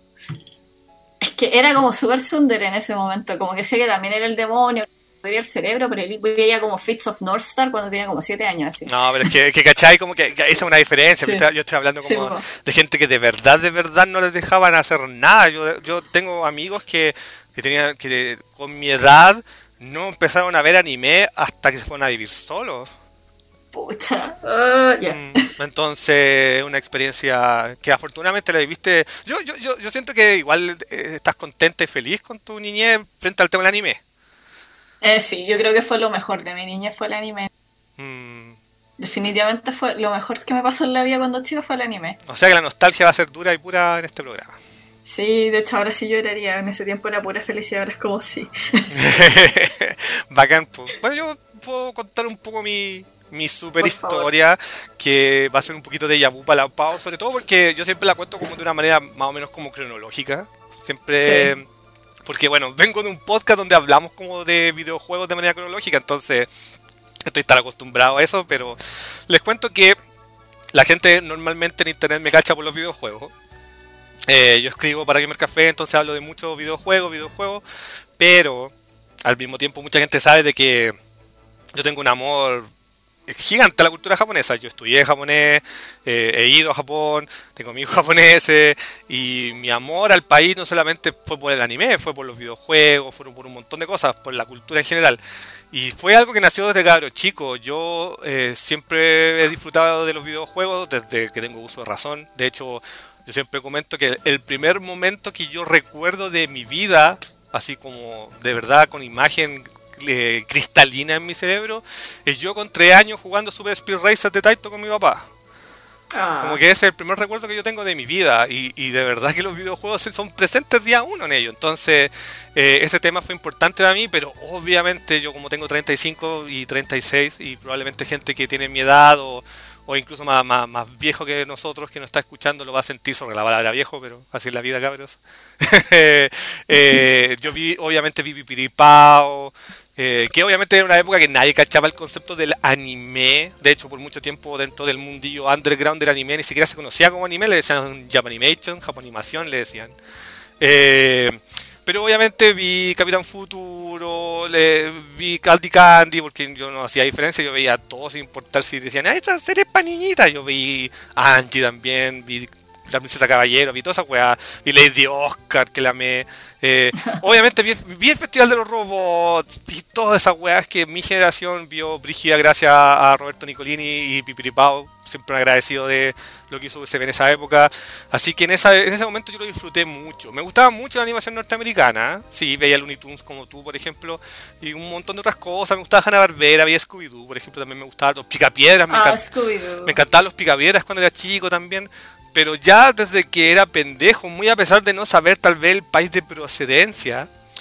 Es que era como super tsundere en ese momento, como que sé que también era el demonio, el cerebro, pero él veía como Fits of North Star cuando tenía como siete años así. No, pero es que, que ¿cachai? Como que, que esa es una diferencia. Sí. Yo estoy hablando como sí, de gente que de verdad, de verdad no les dejaban hacer nada. Yo, yo tengo amigos que, que tenían que con mi edad no empezaron a ver anime hasta que se fueron a vivir solos. Pucha. Uh, yeah. Entonces, una experiencia que afortunadamente la viviste. Yo, yo, yo, yo siento que igual eh, estás contenta y feliz con tu niñez frente al tema del anime. Eh, sí, yo creo que fue lo mejor de mi niñez, fue el anime. Mm. Definitivamente fue lo mejor que me pasó en la vida cuando chico fue el anime. O sea que la nostalgia va a ser dura y pura en este programa. Sí, de hecho ahora sí lloraría, en ese tiempo era pura felicidad, ahora es como sí. Bacán, pues. Bueno, yo puedo contar un poco mi, mi super Por historia, favor. Que va a ser un poquito de yabú para la Pau, sobre todo porque yo siempre la cuento como de una manera más o menos como cronológica. Siempre... Sí. Porque bueno, vengo de un podcast donde hablamos como de videojuegos de manera cronológica, entonces estoy tan acostumbrado a eso, pero les cuento que la gente normalmente en internet me cacha por los videojuegos. Eh, yo escribo para Gamer Café, entonces hablo de muchos videojuegos, videojuegos, pero al mismo tiempo mucha gente sabe de que yo tengo un amor gigante a la cultura japonesa. Yo estudié japonés, eh, he ido a Japón, tengo amigos japoneses y mi amor al país no solamente fue por el anime, fue por los videojuegos, fueron por un montón de cosas, por la cultura en general. Y fue algo que nació desde cabro chico. Yo eh, siempre he disfrutado de los videojuegos desde que tengo uso de razón. De hecho, yo siempre comento que el primer momento que yo recuerdo de mi vida, así como de verdad con imagen Eh, cristalina en mi cerebro, es yo con tres años jugando Super Speed Racer de Taito con mi papá. Ah. Como que ese es el primer recuerdo que yo tengo de mi vida y, y de verdad que los videojuegos son presentes día uno en ello. Entonces eh, ese tema fue importante para mí, pero obviamente yo como tengo treinta y cinco y treinta y seis y probablemente gente que tiene mi edad o, o incluso más, más, más viejo que nosotros que nos está escuchando lo va a sentir sobre la palabra viejo, pero así es la vida, cabros. eh, yo vi, obviamente vi Pipiripao, Eh, que obviamente era una época que nadie cachaba el concepto del anime. De hecho, por mucho tiempo dentro del mundillo underground del anime ni siquiera se conocía como anime, le decían Japanimation, Japonimación, le decían. Eh, pero obviamente vi Capitán Futuro, le, vi Candy Candy, porque yo no hacía diferencia, yo veía todo sin importar si decían, ah, esta serie es pa' niñita. Yo vi Angie también, vi La Princesa Caballero, vi toda esa weá, vi Lady Oscar, que la me... Eh, obviamente vi, vi el Festival de los Robots, vi todas esas weas que mi generación vio brígida gracias a Roberto Nicolini y Pipiripao, siempre agradecido de lo que hizo U S B en esa época, así que en, esa, en ese momento yo lo disfruté mucho. Me gustaba mucho la animación norteamericana, sí, veía Looney Tunes como tú, por ejemplo, y un montón de otras cosas. Me gustaba Hanna-Barbera, veía Scooby-Doo, por ejemplo, también me gustaba los Picapiedras, me, ah, encant- me encantaban los Picapiedras cuando era chico también. Pero ya desde que era pendejo, muy a pesar de no saber tal vez el país de procedencia,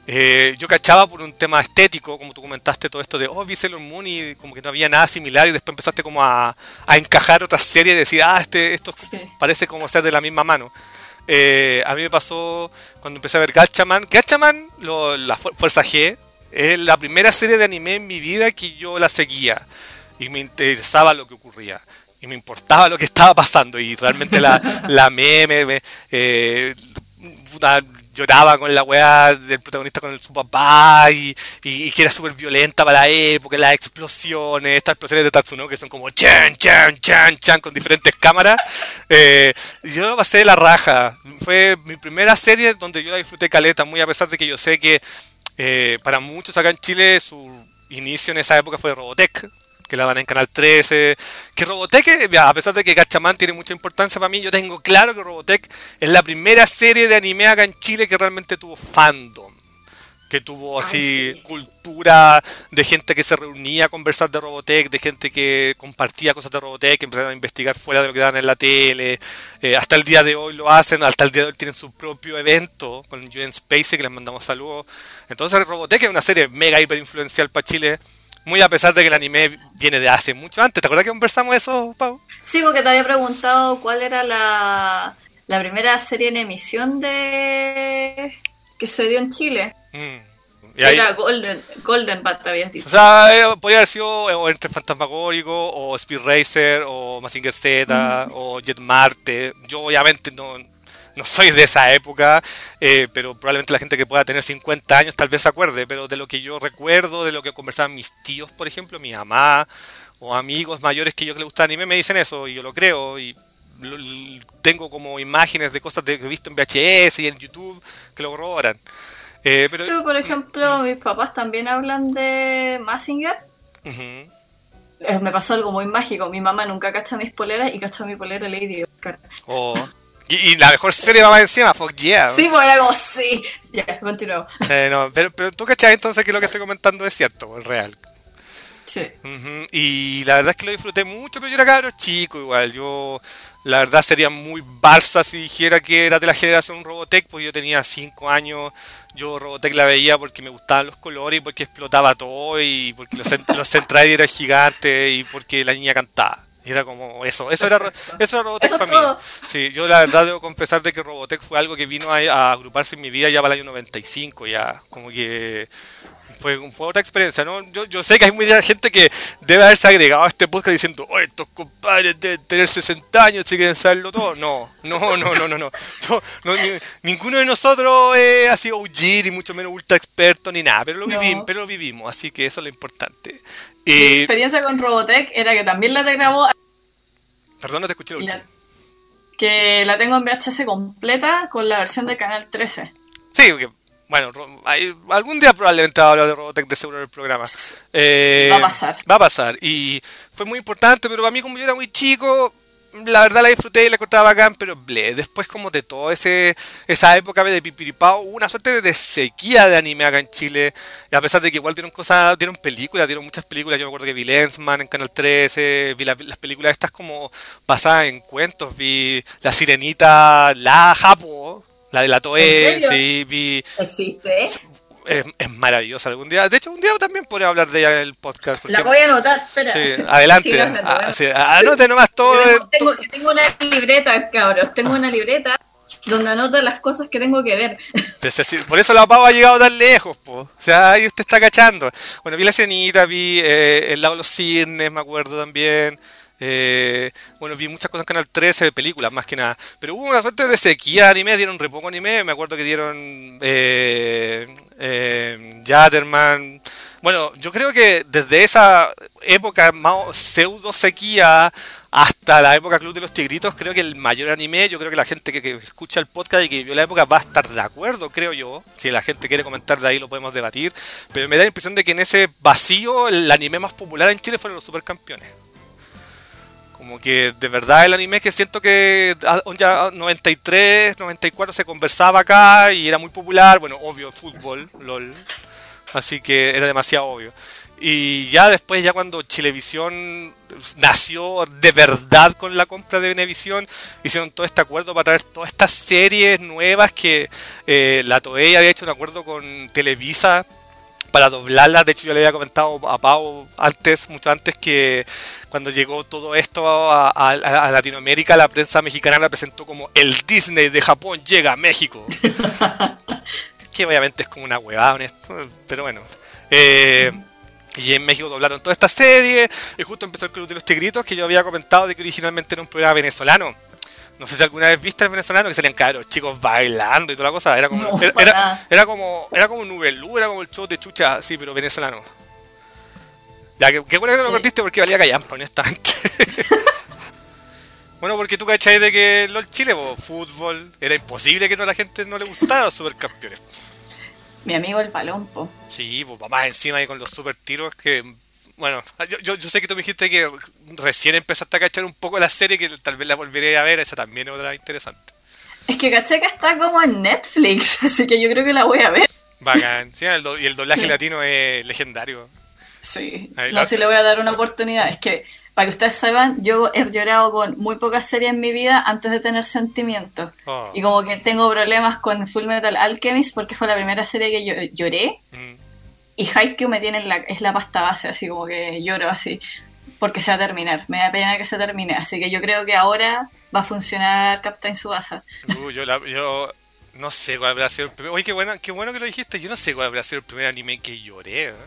Eh, yo cachaba por un tema estético, como tú comentaste, todo esto de, oh, vi Sailor Moon y como que no había nada similar y después empezaste como a, a encajar otras series y decir, ah, este, esto sí. parece como ser de la misma mano. Eh, a mí me pasó cuando empecé a ver Gatchaman. Gatchaman, lo, la Fuerza G, es la primera serie de anime en mi vida que yo la seguía y me interesaba lo que ocurría. Y me importaba lo que estaba pasando y realmente la, la meme, me, eh, una, lloraba con la weá del protagonista con el, su papá y, y, y que era súper violenta para la época, las explosiones, estas explosiones de Tatsunoko que son como chan, chan, chan, chan con diferentes cámaras. Eh, yo lo pasé de la raja. Fue mi primera serie donde yo la disfruté caleta, muy a pesar de que yo sé que eh, para muchos acá en Chile su inicio en esa época fue Robotech, que la dan en Canal trece, que Robotech, a pesar de que Gatchaman tiene mucha importancia para mí, yo tengo claro que Robotech es la primera serie de anime acá en Chile que realmente tuvo fandom, que tuvo así Ay, sí. cultura de gente que se reunía a conversar de Robotech, de gente que compartía cosas de Robotech, que empezaron a investigar fuera de lo que daban en la tele, eh, hasta el día de hoy lo hacen, hasta el día de hoy tienen su propio evento con Julian Spacey, que les mandamos saludos. Entonces Robotech es una serie mega hiper influencial para Chile, muy a pesar de que el anime viene de hace mucho antes. ¿Te acuerdas que conversamos eso, Pau? Sí, porque te había preguntado cuál era la, la primera serie en emisión de que se dio en Chile. Mm. Y ahí... Era Golden, Golden Bat, te habías dicho. O sea, eh, podría haber sido o entre Fantasmagórico, o Speed Racer, o Mazinger Z, mm. o Jet Marte. Yo obviamente no... No soy de esa época, eh, pero probablemente la gente que pueda tener cincuenta años tal vez se acuerde, pero de lo que yo recuerdo, de lo que conversaban mis tíos, por ejemplo, mi mamá, o amigos mayores que yo que les gusta anime, me dicen eso, y yo lo creo, y lo, tengo como imágenes de cosas de, que he visto en V H S y en YouTube que lo corroboran. Eh, pero, sí, por ejemplo, mm, mis papás también hablan de Mazinger. Uh-huh. Eh, me pasó algo muy mágico, mi mamá nunca cacha mis poleras y cacha mi polera Lady Oscar. Oh. Y, y la mejor serie va más encima, fuck yeah. Sí, pues era como, sí. Ya, yeah, continuamos. Eh, no, pero, pero tú cachai entonces que lo que estoy comentando es cierto, es real. Sí. Uh-huh. Y la verdad es que lo disfruté mucho, pero yo era cabro chico igual. Yo, la verdad, sería muy balsa si dijera que era de la generación Robotech, porque yo tenía cinco años. Yo Robotech la veía porque me gustaban los colores y porque explotaba todo y porque los, los Centraid eran gigantes y porque la niña cantaba. Y era como eso, eso era, eso era Robotech para mí. Sí, yo la verdad debo confesar de que Robotech fue algo que vino a, a agruparse en mi vida ya para el año noventa y cinco, ya como que fue, fue otra experiencia, ¿no? Yo, yo sé que hay mucha gente que debe haberse agregado a este podcast diciendo, oh, estos compadres deben tener sesenta años si quieren saberlo todo. No, no, no, no, no, no. Yo, no ni, ninguno de nosotros es así O G, ni mucho menos ultra experto, ni nada, pero lo, no. vivimos, pero lo vivimos, así que eso es lo importante. Mi eh, experiencia con Robotech era que también la te grabó. Perdón, no te escuché lo último. Que la tengo en V H S completa con la versión de Canal trece. Sí, porque, bueno, hay, algún día probablemente va a hablar de Robotech de seguro en el programa. Eh, va a pasar. Va a pasar. Y fue muy importante, pero para mí, como yo era muy chico, la verdad la disfruté y la encontraba bacán, pero ble. Después, como de toda esa época de Pipiripao, hubo una suerte de sequía de anime acá en Chile. Y a pesar de que igual dieron cosas, dieron películas, dieron muchas películas. Yo me acuerdo que vi Lensman en Canal trece, vi la, las películas estas como basadas en cuentos, vi La Sirenita, la Japo, la de la Toei, sí, vi... ¿Existe? Es, es maravillosa algún día. De hecho, un día también podría hablar de ella en el podcast. Porque, la voy a anotar, espera. Sí, adelante. A, sí, anote nomás todo. Tengo, tengo una libreta, cabros. Tengo una libreta donde anoto las cosas que tengo que ver. Por eso la Pau ha llegado tan lejos, po. O sea, ahí usted está cachando. Bueno, vi La Cenita, vi eh, El Lago de los Cisnes, me acuerdo también. Eh, bueno, vi muchas cosas en Canal trece, películas más que nada, pero hubo una suerte de sequía de anime, dieron re poco anime, me acuerdo que dieron eh, eh, Yatterman. Bueno, yo creo que desde esa época más pseudo sequía hasta la época Club de los Tigritos, creo que el mayor anime, yo creo que la gente que, que escucha el podcast y que vio la época va a estar de acuerdo, creo yo. Si la gente quiere comentar de ahí lo podemos debatir, pero me da la impresión de que en ese vacío el anime más popular en Chile fueron los Supercampeones. Como que de verdad el anime que siento que ya noventa y tres, noventa y cuatro se conversaba acá y era muy popular. Bueno, obvio, fútbol, LOL. así que era demasiado obvio. Y ya después, ya cuando Chilevisión nació de verdad con la compra de Venevisión, hicieron todo este acuerdo para traer todas estas series nuevas que eh, la Toei había hecho un acuerdo con Televisa para doblarlas. De hecho, yo le había comentado a Pau antes, mucho antes, que cuando llegó todo esto a, a, a Latinoamérica, la prensa mexicana la presentó como el Disney de Japón llega a México. Que obviamente es como una huevada, honesto, pero bueno. Eh... Y en México doblaron toda esta serie. Y justo empezó el Club de los Tigritos, que yo había comentado de que originalmente era un programa venezolano. No sé si alguna vez viste el venezolano, que salían cabros chicos bailando y toda la cosa. Era como, No, era, era, era como, era como Nubelú, era como el show de Chucha, sí, pero venezolano. Ya, que, que bueno que no lo perdiste porque valía callampa, honestamente. Bueno, porque tú cachai de que LOL Chile, po, fútbol, era imposible que no a la gente no le gustara los supercampeones. Mi amigo el Palompo. Sí, pues más encima ahí con los super tiros que... Bueno, yo, yo, yo sé que tú me dijiste que recién empezaste a cachar un poco la serie, que tal vez la volveré a ver, esa también es otra interesante. Es que caché que está como en Netflix, así que yo creo que la voy a ver. Bacán, sí, el do, y el doblaje latino es legendario. Sí, ahí, no la... sé si le voy a dar una oportunidad. Es que, para que ustedes sepan, yo he llorado con muy pocas series en mi vida antes de tener sentimientos. Oh. Y como que tengo problemas con Fullmetal Alchemist porque fue la primera serie que yo lloré. Mm. Y Haikyuu me tiene en la, es la pasta base, así como que lloro así. Porque se va a terminar, me da pena que se termine. Así que yo creo que ahora va a funcionar Captain Tsubasa. Uh, yo, la, yo no sé cuál habrá sido el primer... Oye, qué bueno, qué bueno que lo dijiste. Yo no sé cuál habrá sido el primer anime que lloré, ¿eh?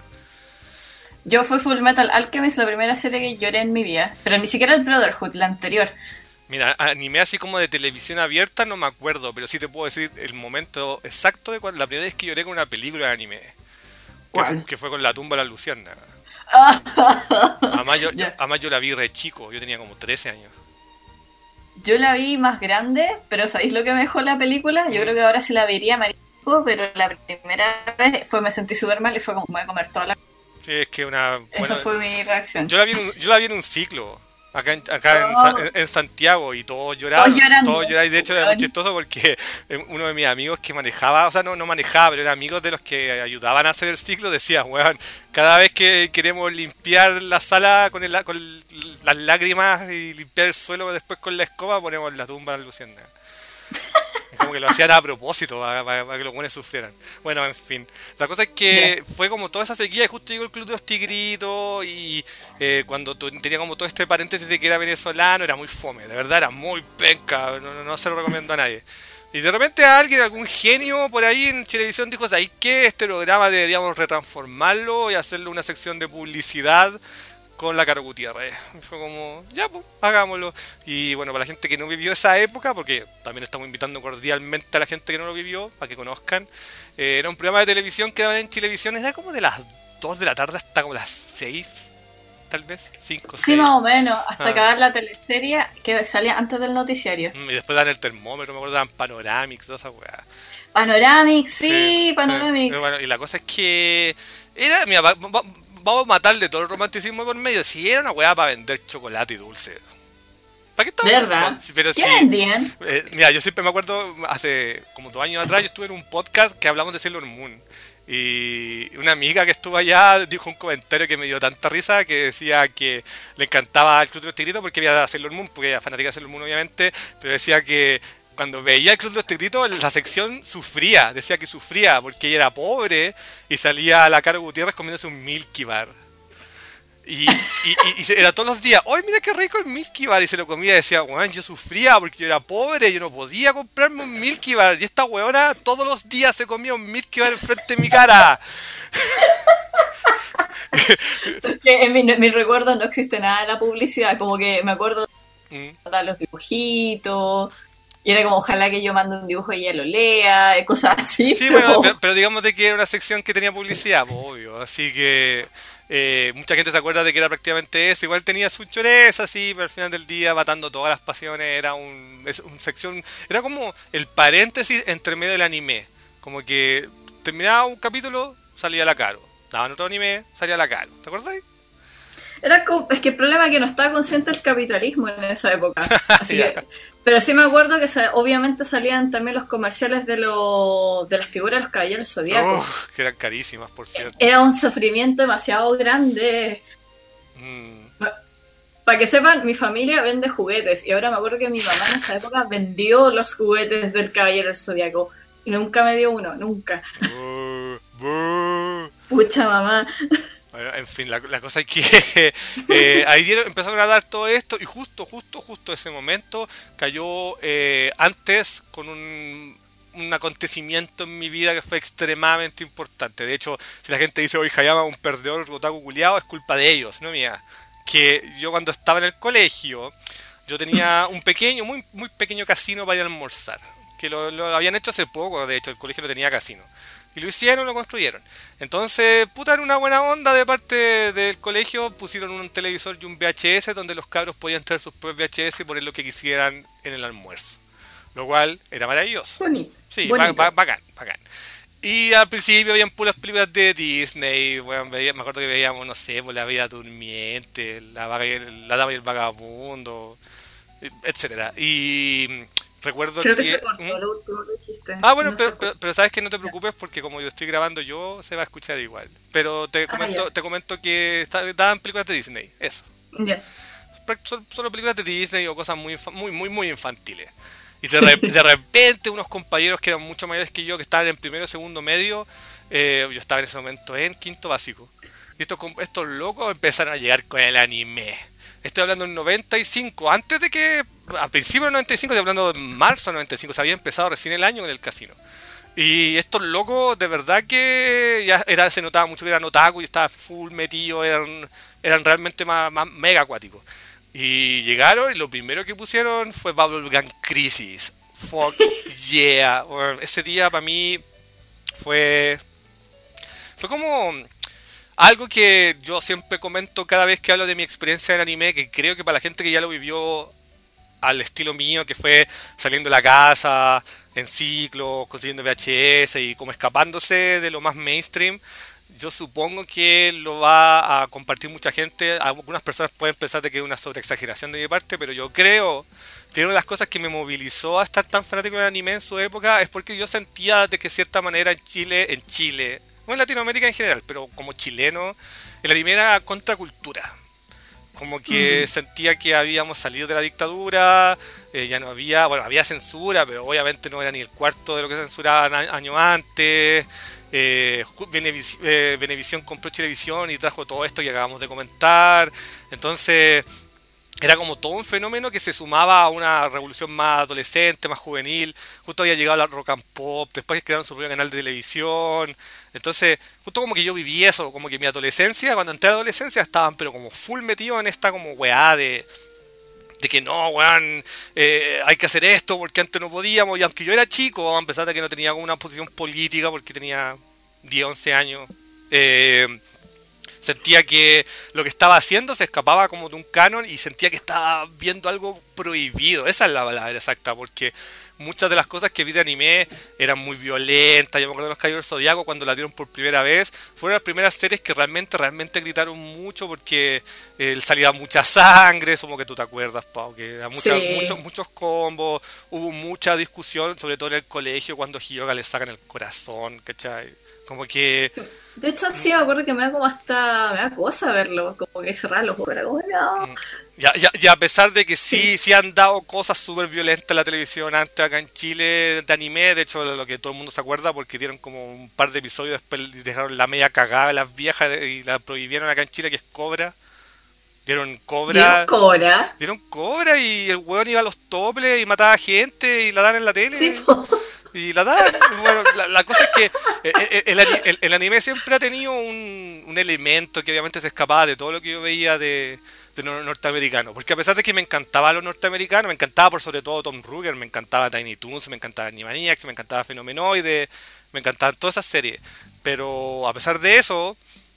Yo fui Fullmetal Alchemist, la primera serie que lloré en mi vida. Pero ni siquiera el Brotherhood, la anterior. Mira, anime así como de televisión abierta no me acuerdo, pero sí te puedo decir el momento exacto de cuando la primera vez que lloré con una película de anime. Que fue, que fue con La tumba de la luciérnaga. además, yo, yo, además yo la vi re chico, yo tenía como trece años. Yo la vi más grande, pero ¿sabéis lo que me dejó la película? Yo mm. creo que ahora sí la vería marico, pero la primera vez fue me sentí súper mal y fue como me voy a comer toda la... Sí, es que una... Esa bueno, fue mi reacción. Yo la vi en un, yo la vi en un ciclo, acá en, acá oh. en, en Santiago, y todos lloraban. Todos lloran. Todos lloraban, y de hecho era muy chistoso porque uno de mis amigos que manejaba, o sea, no, no manejaba, pero eran amigos de los que ayudaban a hacer el ciclo, decía, weón, cada vez que queremos limpiar la sala con, el, con el, las lágrimas y limpiar el suelo después con la escoba, ponemos La tumba de la luciérnaga. Como que lo hacían a propósito para, para, para que los buenos sufrieran. Bueno, en fin. La cosa es que yeah. fue como toda esa sequía y justo llegó el Club de los Tigritos y eh, cuando tenía como todo este paréntesis de que era venezolano, era muy fome, de verdad era muy penca, no, no, no se lo recomiendo a nadie. Y de repente a alguien, algún genio por ahí en televisión dijo, ¿sabes qué? Este programa deberíamos retransformarlo y hacerle una sección de publicidad con la Caro Gutiérrez. Y fue como, ya pues, hagámoslo. Y bueno, para la gente que no vivió esa época, porque también estamos invitando cordialmente a la gente que no lo vivió, para que conozcan, eh, era un programa de televisión que daban en Chilevisión, era como de las dos de la tarde hasta como las seis, tal vez, cinco, sí, seis. Más o menos, hasta ah. acabar la teleserie que salía antes del noticiario. Y después dan el termómetro, me acuerdo, dan Panoramix, toda esa weá. Panoramics, sí, sí Panoramics. Sí. Bueno, y la cosa es que era, mira, va, va, vamos a matarle todo el romanticismo por medio. Si era una weá para vender chocolate y dulce. ¿Para qué estaba? ¿Verdad? Pero ¿Qué sí, vendían? Eh, mira, yo siempre me acuerdo, hace como dos años atrás, yo estuve en un podcast que hablamos de Sailor Moon. Y una amiga que estuvo allá dijo un comentario que me dio tanta risa, que decía que le encantaba el Club de los Tigritos porque veía Sailor Moon, porque ella era fanática de Sailor Moon obviamente, pero decía que cuando veía el Club de los Tigritos, la sección sufría, decía que sufría porque ella era pobre y salía a la Caro Gutiérrez comiéndose un Milky Bar. Y, y, y, y era todos los días, ¡ay, mira qué rico el Milky Bar! Y se lo comía y decía, weón, yo sufría porque yo era pobre, yo no podía comprarme un Milky Bar. Y esta weona todos los días se comía un Milky Bar enfrente de mi cara. Es que en mi, en mi recuerdo no existe nada de la publicidad, como que me acuerdo de ¿Mm? los dibujitos. Y era como, ojalá que yo mande un dibujo y ella lo lea, cosas así. Sí, pero... bueno, pero, pero digamos de que era una sección que tenía publicidad, pues, obvio. Así que eh, mucha gente se acuerda de que era prácticamente eso. Igual tenía su choreza, así, pero al final del día, matando todas las pasiones, era un, es, un sección, era como el paréntesis entre medio del anime. Como que terminaba un capítulo, salía la Caro. Daban otro anime, salía la Caro. ¿Te acuerdas? Era como, es que el problema es que no estaba consciente del capitalismo en esa época. Así que Pero sí me acuerdo que sa- obviamente salían también los comerciales de, lo, de las figuras de los Caballeros Zodíacos. Uf, que eran carísimas, por cierto. Era un sufrimiento demasiado grande. Mm. Para que sepan, mi familia vende juguetes. Y ahora me acuerdo que mi mamá en esa época vendió los juguetes del Caballero del Zodíaco. Y nunca me dio uno, nunca. Buh, buh. Pucha mamá. Bueno, en fin, la, la cosa es que eh, ahí dieron, empezaron a dar todo esto y justo, justo, justo ese momento cayó eh, antes con un, un acontecimiento en mi vida que fue extremadamente importante. De hecho, si la gente dice, oye, Hayama un perdedor, otaku culiao, es culpa de ellos, no mía. Que yo cuando estaba en el colegio, yo tenía un pequeño, muy, muy pequeño casino para ir a almorzar. Que lo, lo habían hecho hace poco, de hecho, el colegio no tenía casino. Y lo hicieron, lo construyeron. Entonces, puta, en una buena onda de parte del colegio, pusieron un televisor y un V H S donde los cabros podían traer sus propios V H S y poner lo que quisieran en el almuerzo. Lo cual era maravilloso. Bonito. Sí, bonito. ba- ba- bacán, bacán. Y al principio habían puras películas de Disney, bueno, veía- me acuerdo que veíamos, no sé, pues, La Vida Durmiente, La, Vaga y el- la Dama y el Vagabundo, etcétera. Y recuerdo Creo que que... se cortó ¿Mm? lo último que dijiste. Ah, bueno, No pero, sé. pero, pero sabes que no te preocupes porque como yo estoy grabando yo, se va a escuchar igual. Pero te Ah, comento, ya. te comento que está- daban películas de Disney, eso. Ya. Solo, solo películas de Disney o cosas muy, infa- muy, muy, muy infantiles. Y de, re- de repente unos compañeros que eran mucho mayores que yo, que estaban en primero o segundo medio, eh, yo estaba en ese momento en quinto básico. Y estos, com- estos locos empezaron a llegar con el anime. Estoy hablando en noventa y cinco, antes de que, a principios del noventa y cinco, estoy hablando de marzo del noventa y cinco, se había empezado recién el año en el casino. Y estos locos, de verdad que ya era, se notaba mucho que eran otaku y estaba full metido, eran, eran realmente más, más mega acuáticos. Y llegaron y lo primero que pusieron fue Bubblegum Crisis. Fuck yeah. Bueno, ese día para mí fue fue como algo que yo siempre comento cada vez que hablo de mi experiencia en anime, que creo que para la gente que ya lo vivió al estilo mío, que fue saliendo de la casa en ciclo, consiguiendo V H S y como escapándose de lo más mainstream, yo supongo que lo va a compartir mucha gente. Algunas personas pueden pensar de que es una sobreexageración de mi parte, pero yo creo que una de las cosas que me movilizó a estar tan fanático del anime en su época es porque yo sentía de que de cierta manera en Chile, en Chile, no en Latinoamérica en general, pero como chileno, el anime era contracultura. Como que Mm. sentía que habíamos salido de la dictadura, eh, ya no había, bueno, había censura, pero obviamente no era ni el cuarto de lo que censuraban a- años antes. Eh, ju- Benevis- eh, Venevisión compró Chilevisión y trajo todo esto que acabamos de comentar. Entonces, era como todo un fenómeno que se sumaba a una revolución más adolescente, más juvenil. Justo había llegado la rock and pop, después crearon su propio canal de televisión. Entonces, justo como que yo viví eso, como que mi adolescencia, cuando entré a la adolescencia estaban pero como full metido en esta como weá de, de que no, weón, eh, hay que hacer esto porque antes no podíamos. Y aunque yo era chico, a pesar de que no tenía como una posición política porque tenía diez, once años, eh, sentía que lo que estaba haciendo se escapaba como de un canon y sentía que estaba viendo algo prohibido. Esa es la palabra exacta, porque muchas de las cosas que vi de anime eran muy violentas. Yo me acuerdo de los Caballeros Zodíaco cuando la dieron por primera vez. Fueron las primeras series que realmente, realmente gritaron mucho porque eh, salía mucha sangre, como que tú te acuerdas, Pau, que era mucha, Sí. muchos, muchos combos. Hubo mucha discusión, sobre todo en el colegio, cuando Hyoga le sacan el corazón, ¿cachai? Como que... De hecho, sí, me acuerdo que me da como hasta... Me da cosa verlo, como que cerrar los ojos, era como, no. Y a, y a- y a pesar de que sí, Sí. sí han dado cosas súper violentas en la televisión antes acá en Chile de anime, de hecho lo que todo el mundo se acuerda porque dieron como un par de episodios después dejaron la media cagada a las viejas y la prohibieron acá en Chile, que es Cobra. Dieron Cobra, Dios Cobra. dieron Cobra y el weón iba a los toples y mataba gente y la dan en la tele. Sí, po. Y la dan. Bueno, la, la cosa es que eh, eh, el, ani- el- el anime siempre ha tenido un, un elemento que obviamente se escapaba de todo lo que yo veía de, de lo norteamericano. Porque a pesar de que me encantaba lo norteamericano, me encantaba por sobre todo Tom Ruger, me encantaba Tiny Toons, me encantaba Animaniacs, me encantaba Fenomenoide, me encantaban todas esas series. Pero a pesar de eso,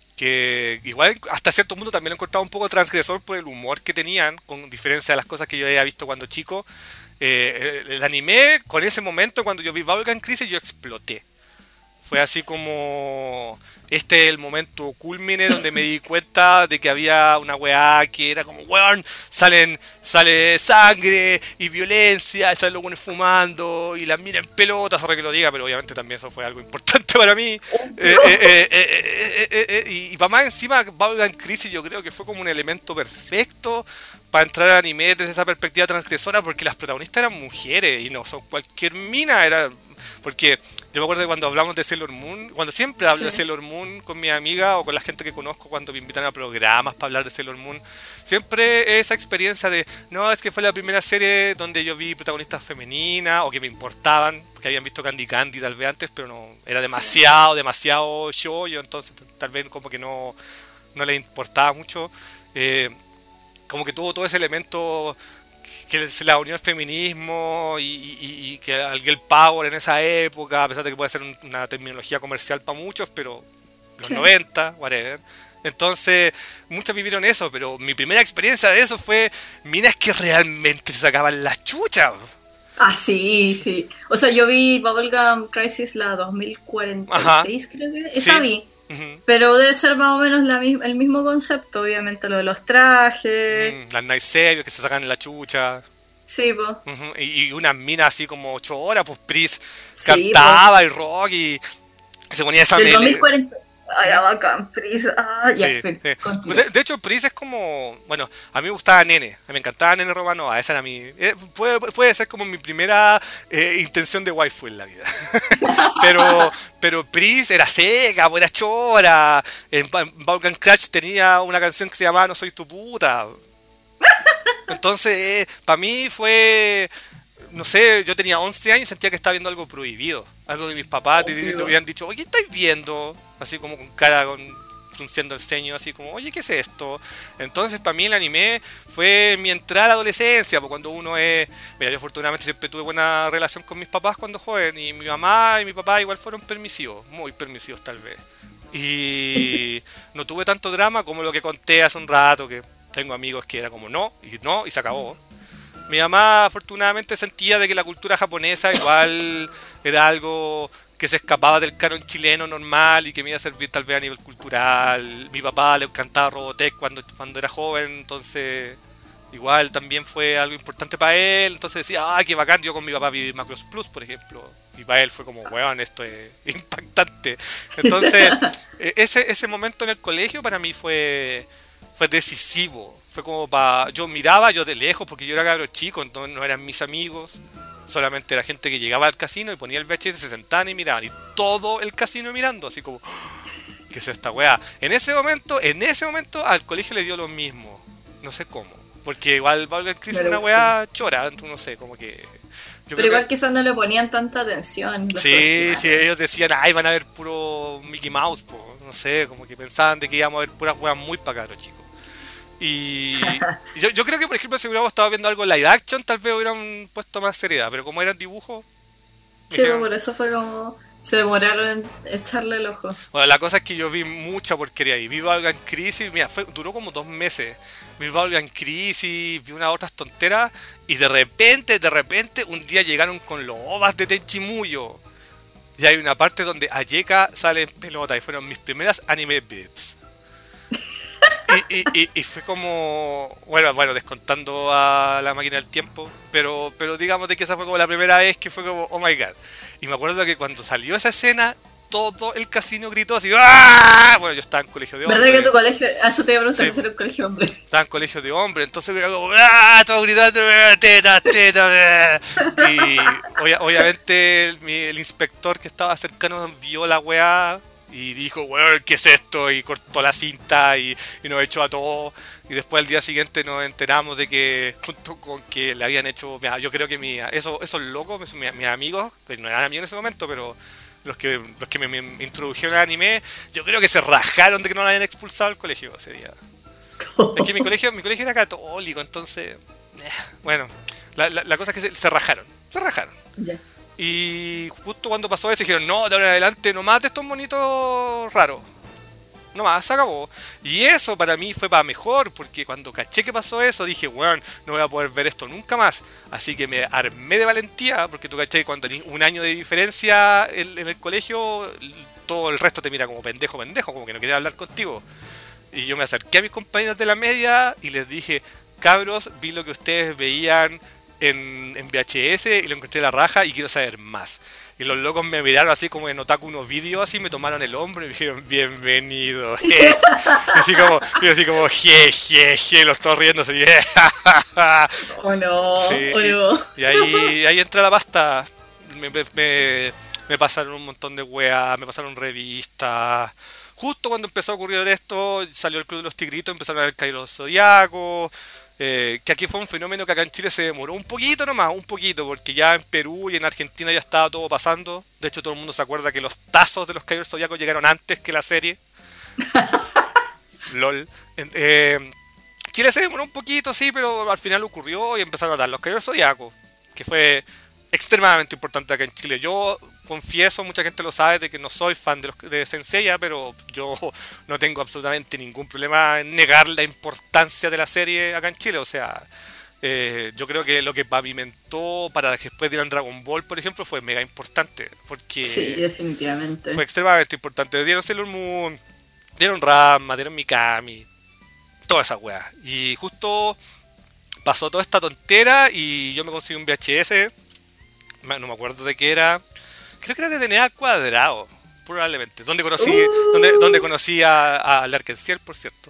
que igual hasta cierto punto también lo encontraba un poco transgresor por el humor que tenían, con diferencia de las cosas que yo había visto cuando chico. Eh, el, el anime, con ese momento, cuando yo vi Bubblegum Crisis, yo exploté. Fue así como... Este es el momento culmine donde me di cuenta de que había una weá que era como, weón, salen, sale sangre y violencia, y salen los weones fumando y las minas en pelota, sorry que lo diga, pero obviamente también eso fue algo importante para mí. Eh, eh, eh, eh, eh, eh, eh, y, y para más encima, Bubblegum Crisis yo creo que fue como un elemento perfecto para entrar al anime desde esa perspectiva transgresora, porque las protagonistas eran mujeres y no son cualquier mina, era... Porque yo me acuerdo de cuando hablamos de Sailor Moon, cuando siempre hablo sí. de Sailor Moon con mi amiga o con la gente que conozco cuando me invitan a programas para hablar de Sailor Moon, siempre esa experiencia de, no, es que fue la primera serie donde yo vi protagonistas femeninas o que me importaban, que habían visto Candy Candy tal vez antes, pero no, era demasiado, demasiado shoujo, entonces tal vez como que no, no les importaba mucho. Eh, como que tuvo todo ese elemento... que se la unió al feminismo y, y, y que al girl power en esa época, a pesar de que puede ser un, una terminología comercial para muchos, pero los sí. noventa, whatever. Entonces, muchos vivieron eso, pero mi primera experiencia de eso fue minas que realmente se sacaban las chuchas. Ah, sí, sí. O sea, yo vi Bubblegum Crisis la dos mil cuarenta y seis, Ajá. creo que. Esa sí. vi. Uh-huh. Pero debe ser más o menos la, el mismo concepto, obviamente, lo de los trajes. Mm, las night saviors que se sacan la chucha. Sí, pues. Uh-huh. Y, y unas minas así como ocho horas, pues Pris sí, cantaba po. Y rock y se ponía esa del dos mil cuarenta. Ay, la bacán, Pris. Ah, ya, sí, sí. De, de hecho, Pris es como... Bueno, a mí me gustaba Nene. A mí me encantaba Nene Romanova. Esa era mi... Eh, puede, puede ser como mi primera eh, intención de waifu en la vida. pero pero Pris era seca, era chora. En Bubblegum Crash tenía una canción que se llamaba No soy tu puta. Entonces, eh, para mí fue... No sé, yo tenía once años y sentía que estaba viendo algo prohibido. Algo que mis papás te, te, te hubieran dicho, oye, ¿qué estáis viendo? Así como con cara, con frunciendo el ceño, así como, oye, ¿qué es esto? Entonces, para mí el anime fue mi entrada a la adolescencia, porque cuando uno es... Mira, yo afortunadamente siempre tuve buena relación con mis papás cuando joven, y mi mamá y mi papá igual fueron permisivos, muy permisivos tal vez. Y no tuve tanto drama como lo que conté hace un rato, que tengo amigos que era como no, y no, y se acabó. Mi mamá afortunadamente sentía de que la cultura japonesa igual era algo que se escapaba del canon chileno normal y que me iba a servir tal vez a nivel cultural. Mi papá le encantaba Robotech cuando, cuando era joven, entonces igual también fue algo importante para él. Entonces decía, ah, qué bacán, yo con mi papá vi Macross Plus, por ejemplo. Y para él fue como, weón, esto es impactante. Entonces, ese, ese momento en el colegio para mí fue, fue decisivo. Fue como para... Yo miraba, yo de lejos, porque yo era cabro chico, entonces no eran mis amigos. Solamente era gente que llegaba al casino y ponía el V H S, se sentaban y miraban. Y todo el casino mirando, así como... ¿Qué es esta weá? En ese momento, en ese momento, al colegio le dio lo mismo. No sé cómo. Porque igual Bubblegum Crisis es una weá chora, no sé, como que... Yo Pero igual que... quizás no le ponían tanta atención. Sí, sí, ellos decían, ay, van a ver puro Mickey Mouse, po. No sé, como que pensaban de que íbamos a ver puras weas muy pa' cabros, chicos. Y yo, yo creo que, por ejemplo, si hubiéramos estado viendo algo live action, tal vez hubieran puesto más seriedad, pero como eran dibujos... Sí, dijeron... por eso fue como... Se demoraron en echarle el ojo. Bueno, la cosa es que yo vi mucha porquería ahí. Vi Bubblegum Crisis, mira, fue, duró como dos meses. Vi Bubblegum Crisis, vi unas otras tonteras, y de repente, de repente, un día llegaron con los ovas de Tenchi Muyo. Y hay una parte donde Ayeka sale en pelota, y fueron mis primeras anime bits. Y, y, y, y fue como, bueno, bueno, descontando a la máquina del tiempo, pero, pero digamos de que esa fue como la primera vez que fue como, oh my god. Y me acuerdo que cuando salió esa escena, todo el casino gritó así, ¡ah! Bueno, yo estaba en colegio de hombres. ¿Verdad que tu colegio, a eso te iba a preguntar, sí, era un colegio de hombres? Estaba en colegio de hombres, entonces era como, ¡ah! Todos gritando, ¡teta, teta! Y ob- obviamente el, el inspector que estaba cercano vio la weá. Y dijo, weón, ¿qué es esto? Y cortó la cinta y, y nos echó a todos. Y después al día siguiente nos enteramos de que, junto con que le habían hecho... Mira, yo creo que mi, eso, esos locos, mis, mis amigos, que no eran amigos en ese momento, pero los que los que me, me introdujeron al anime, yo creo que se rajaron de que no lo hayan expulsado del colegio ese día. Es que mi colegio, mi colegio era católico, entonces... Eh, bueno, la, la, la cosa es que se, se rajaron, se rajaron. Yeah. Y justo cuando pasó eso dijeron, no, de ahora en adelante no mates estos monitos raros. nomás, se acabó. Y eso para mí fue para mejor, porque cuando caché que pasó eso, dije, weón, no voy a poder ver esto nunca más. Así que me armé de valentía, porque tú caché que cuando tenés un año de diferencia en, en el colegio, todo el resto te mira como pendejo, pendejo, como que no quería hablar contigo. Y yo me acerqué a mis compañeros de la media y les dije, cabros, vi lo que ustedes veían en, en V H S y lo encontré la raja y quiero saber más. Y los locos me miraron así como en Otaku unos vídeos, así me tomaron el hombro y me dijeron, bienvenido. Je. Y así como, y así como, je, je, je, los todos riéndose. Y, oh no, sí, oh no. Y, y ahí, ahí entra la pasta. Me, me, me pasaron un montón de weas, me pasaron revistas. Justo cuando empezó a ocurrir esto, salió el Club de los Tigritos, empezaron a ver el Caballero Zodiaco. Eh, que aquí fue un fenómeno que acá en Chile se demoró un poquito nomás, un poquito, porque ya en Perú y en Argentina ya estaba todo pasando. De hecho, todo el mundo se acuerda que los tazos de los Caballeros Zodiacos llegaron antes que la serie. LOL. Eh, Chile se demoró un poquito, sí, pero al final ocurrió y empezaron a dar los Caballeros Zodiacos, que fue extremadamente importante acá en Chile. Yo confieso, mucha gente lo sabe, de que no soy fan de, los, de Saint Seiya, pero yo no tengo absolutamente ningún problema en negar la importancia de la serie acá en Chile. O sea, eh, yo creo que lo que pavimentó para después de Dragon Ball, por ejemplo, fue mega importante. Porque sí, definitivamente. Fue extremadamente importante. Dieron Sailor Moon, dieron Ranma, dieron Mikami, toda esa wea. Y justo pasó toda esta tontera y yo me conseguí un V H S. No me acuerdo de qué era. Creo que era de D N A al cuadrado, probablemente. Donde conocí, uh. donde, donde conocí a, a Larkenciel, por cierto.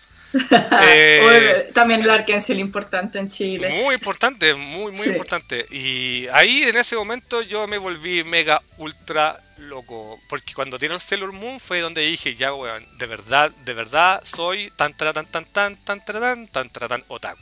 eh, También Larkenciel importante en Chile. Muy importante, muy, muy sí. importante. Y ahí en ese momento yo me volví mega ultra loco. Porque cuando dieron Sailor Moon fue donde dije, ya weón, de verdad, de verdad soy tan tan tan tan tan tan tan tan tan tan otaku.